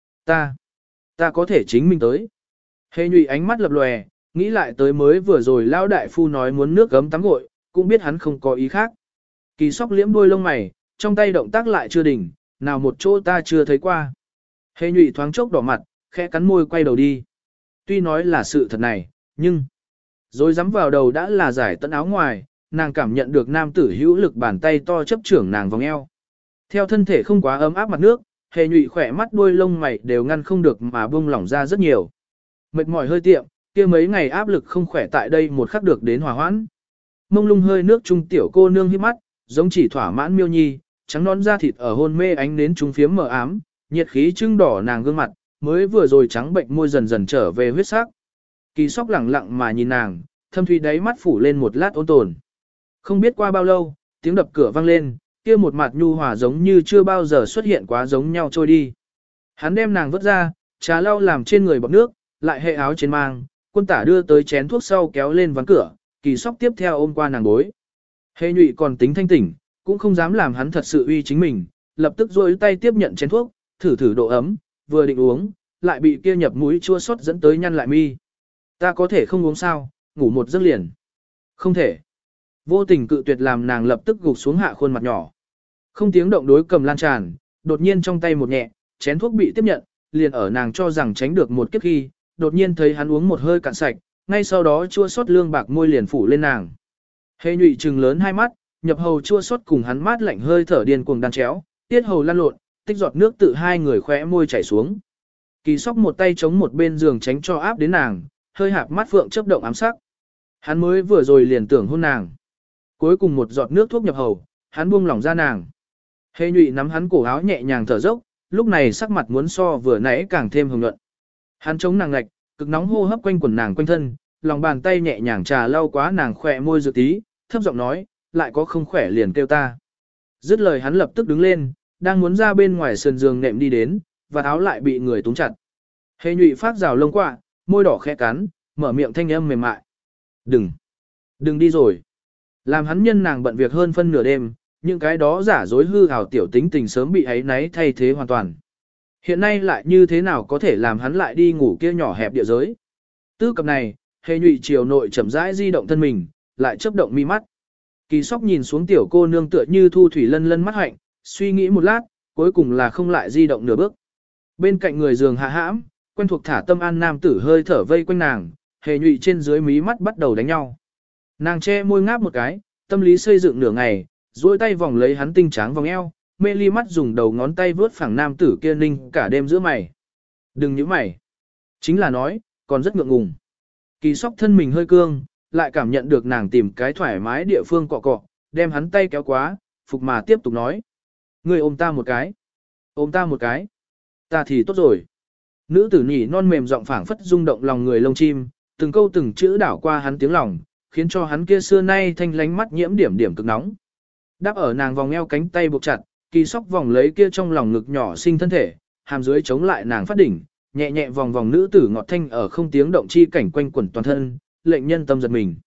Ta có thể chính mình tới. Hề nhụy ánh mắt lập lòe, nghĩ lại tới mới vừa rồi lão đại phu nói muốn nước gấm tắm gội, cũng biết hắn không có ý khác. Kỳ Sóc liễm đuôi lông mày, trong tay động tác lại chưa đỉnh, nào một chỗ ta chưa thấy qua. Hề nhụy thoáng chốc đỏ mặt, khẽ cắn môi quay đầu đi. Tuy nói là sự thật này, nhưng rồi dám vào đầu đã là giải tận áo ngoài, nàng cảm nhận được nam tử hữu lực bàn tay to chấp trưởng nàng vòng eo. Theo thân thể không quá ấm áp mặt nước, hề nhụy khỏe mắt đuôi lông mày đều ngăn không được mà buông lỏng ra rất nhiều. Mệt mỏi hơi tiệm, kia mấy ngày áp lực không khỏe tại đây một khắc được đến hòa hoãn. Mông lung hơi nước trung tiểu cô nương hít mắt, giống chỉ thỏa mãn miêu nhi, trắng nón da thịt ở hôn mê ánh nến trung phiếm mờ ám, nhiệt khí trưng đỏ nàng gương mặt, mới vừa rồi trắng bệnh môi dần dần trở về huyết sắc. Kỳ Sóc lẳng lặng mà nhìn nàng, thâm thủy đáy mắt phủ lên một lát ôn tồn. Không biết qua bao lâu, tiếng đập cửa vang lên, kia một mặt nhu hòa giống như chưa bao giờ xuất hiện quá giống nhau trôi đi. Hắn đem nàng vớt ra, trà lau làm trên người bọt nước, lại hệ áo trên mang, quân tả đưa tới chén thuốc sau kéo lên ván cửa, Kỳ Sóc tiếp theo ôm qua nàng bối. Hề nhụy còn tính thanh tỉnh, cũng không dám làm hắn thật sự uy chính mình, lập tức duỗi tay tiếp nhận chén thuốc, thử độ ấm, vừa định uống, lại bị kia nhập mũi chua xót dẫn tới nhăn lại mi. Ta có thể không uống sao, ngủ một giấc liền. Không thể. Vô tình cự tuyệt làm nàng lập tức gục xuống hạ khuôn mặt nhỏ. Không tiếng động đối cầm lan tràn, đột nhiên trong tay một nhẹ, chén thuốc bị tiếp nhận, liền ở nàng cho rằng tránh được một kiếp khi, đột nhiên thấy hắn uống một hơi cạn sạch, ngay sau đó chua xót lương bạc môi liền phủ lên nàng. Hề nhụy trừng lớn hai mắt, nhập hầu chua xót cùng hắn mát lạnh hơi thở điên cuồng đan chéo, tiết hầu lăn lộn, tích giọt nước tự hai người khóe môi chảy xuống. Kỳ Sóc một tay chống một bên giường tránh cho áp đến nàng, hơi hạp mắt phượng chớp động ám sắc. Hắn mới vừa rồi liền tưởng hôn nàng. Cuối cùng một giọt nước thuốc nhập hầu, hắn buông lỏng ra nàng. Hề nhụy nắm hắn cổ áo nhẹ nhàng thở dốc, lúc này sắc mặt muốn so vừa nãy càng thêm hồng nhuận. Hắn chống nàng ngạch, cực nóng hô hấp quanh quần nàng quanh thân, lòng bàn tay nhẹ nhàng trà lau quá nàng khỏe môi dự tí, thấp giọng nói, lại có không khỏe liền kêu ta. Dứt lời hắn lập tức đứng lên, đang muốn ra bên ngoài sườn giường nệm đi đến, và áo lại bị người túm chặt. Hề nhụy phát rào lông quạ, môi đỏ khẽ cắn, mở miệng thanh âm mềm mại. Đừng đi rồi. Làm hắn nhân nàng bận việc hơn phân nửa đêm, những cái đó giả dối hư hào tiểu tính tình sớm bị ấy náy thay thế hoàn toàn. Hiện nay lại như thế nào có thể làm hắn lại đi ngủ kia nhỏ hẹp địa giới. Tư cập này, hề nhụy chiều nội chậm rãi di động thân mình, lại chớp động mi mắt. Kỳ Sóc nhìn xuống tiểu cô nương tựa như thu thủy lân lân mắt hạnh, suy nghĩ một lát, cuối cùng là không lại di động nửa bước. Bên cạnh người giường hạ hãm, quen thuộc thả tâm an nam tử hơi thở vây quanh nàng, hề nhụy trên dưới mí mắt bắt đầu đánh nhau. Nàng che môi ngáp một cái, tâm lý xây dựng nửa ngày, duỗi tay vòng lấy hắn tinh tráng vòng eo, mê ly mắt dùng đầu ngón tay vướt phẳng nam tử kia ninh cả đêm giữa mày. Đừng nhíu mày. Chính là nói, còn rất ngượng ngùng. Kỳ Sóc thân mình hơi cương, lại cảm nhận được nàng tìm cái thoải mái địa phương cọ cọ, đem hắn tay kéo quá, phục mà tiếp tục nói. Ngươi ôm ta một cái. Ôm ta một cái. Ta thì tốt rồi. Nữ tử nhỉ non mềm giọng phảng phất rung động lòng người lông chim, từng câu từng chữ đảo qua hắn tiếng lòng, khiến cho hắn kia xưa nay thanh lánh mắt nhiễm điểm điểm cực nóng. Đáp ở nàng vòng eo cánh tay buộc chặt, Kỳ Sóc vòng lấy kia trong lòng ngực nhỏ sinh thân thể, hàm dưới chống lại nàng phát đỉnh, nhẹ nhẹ vòng vòng nữ tử ngọt thanh ở không tiếng động chi cảnh quanh quẩn toàn thân, lệnh nhân tâm giật mình.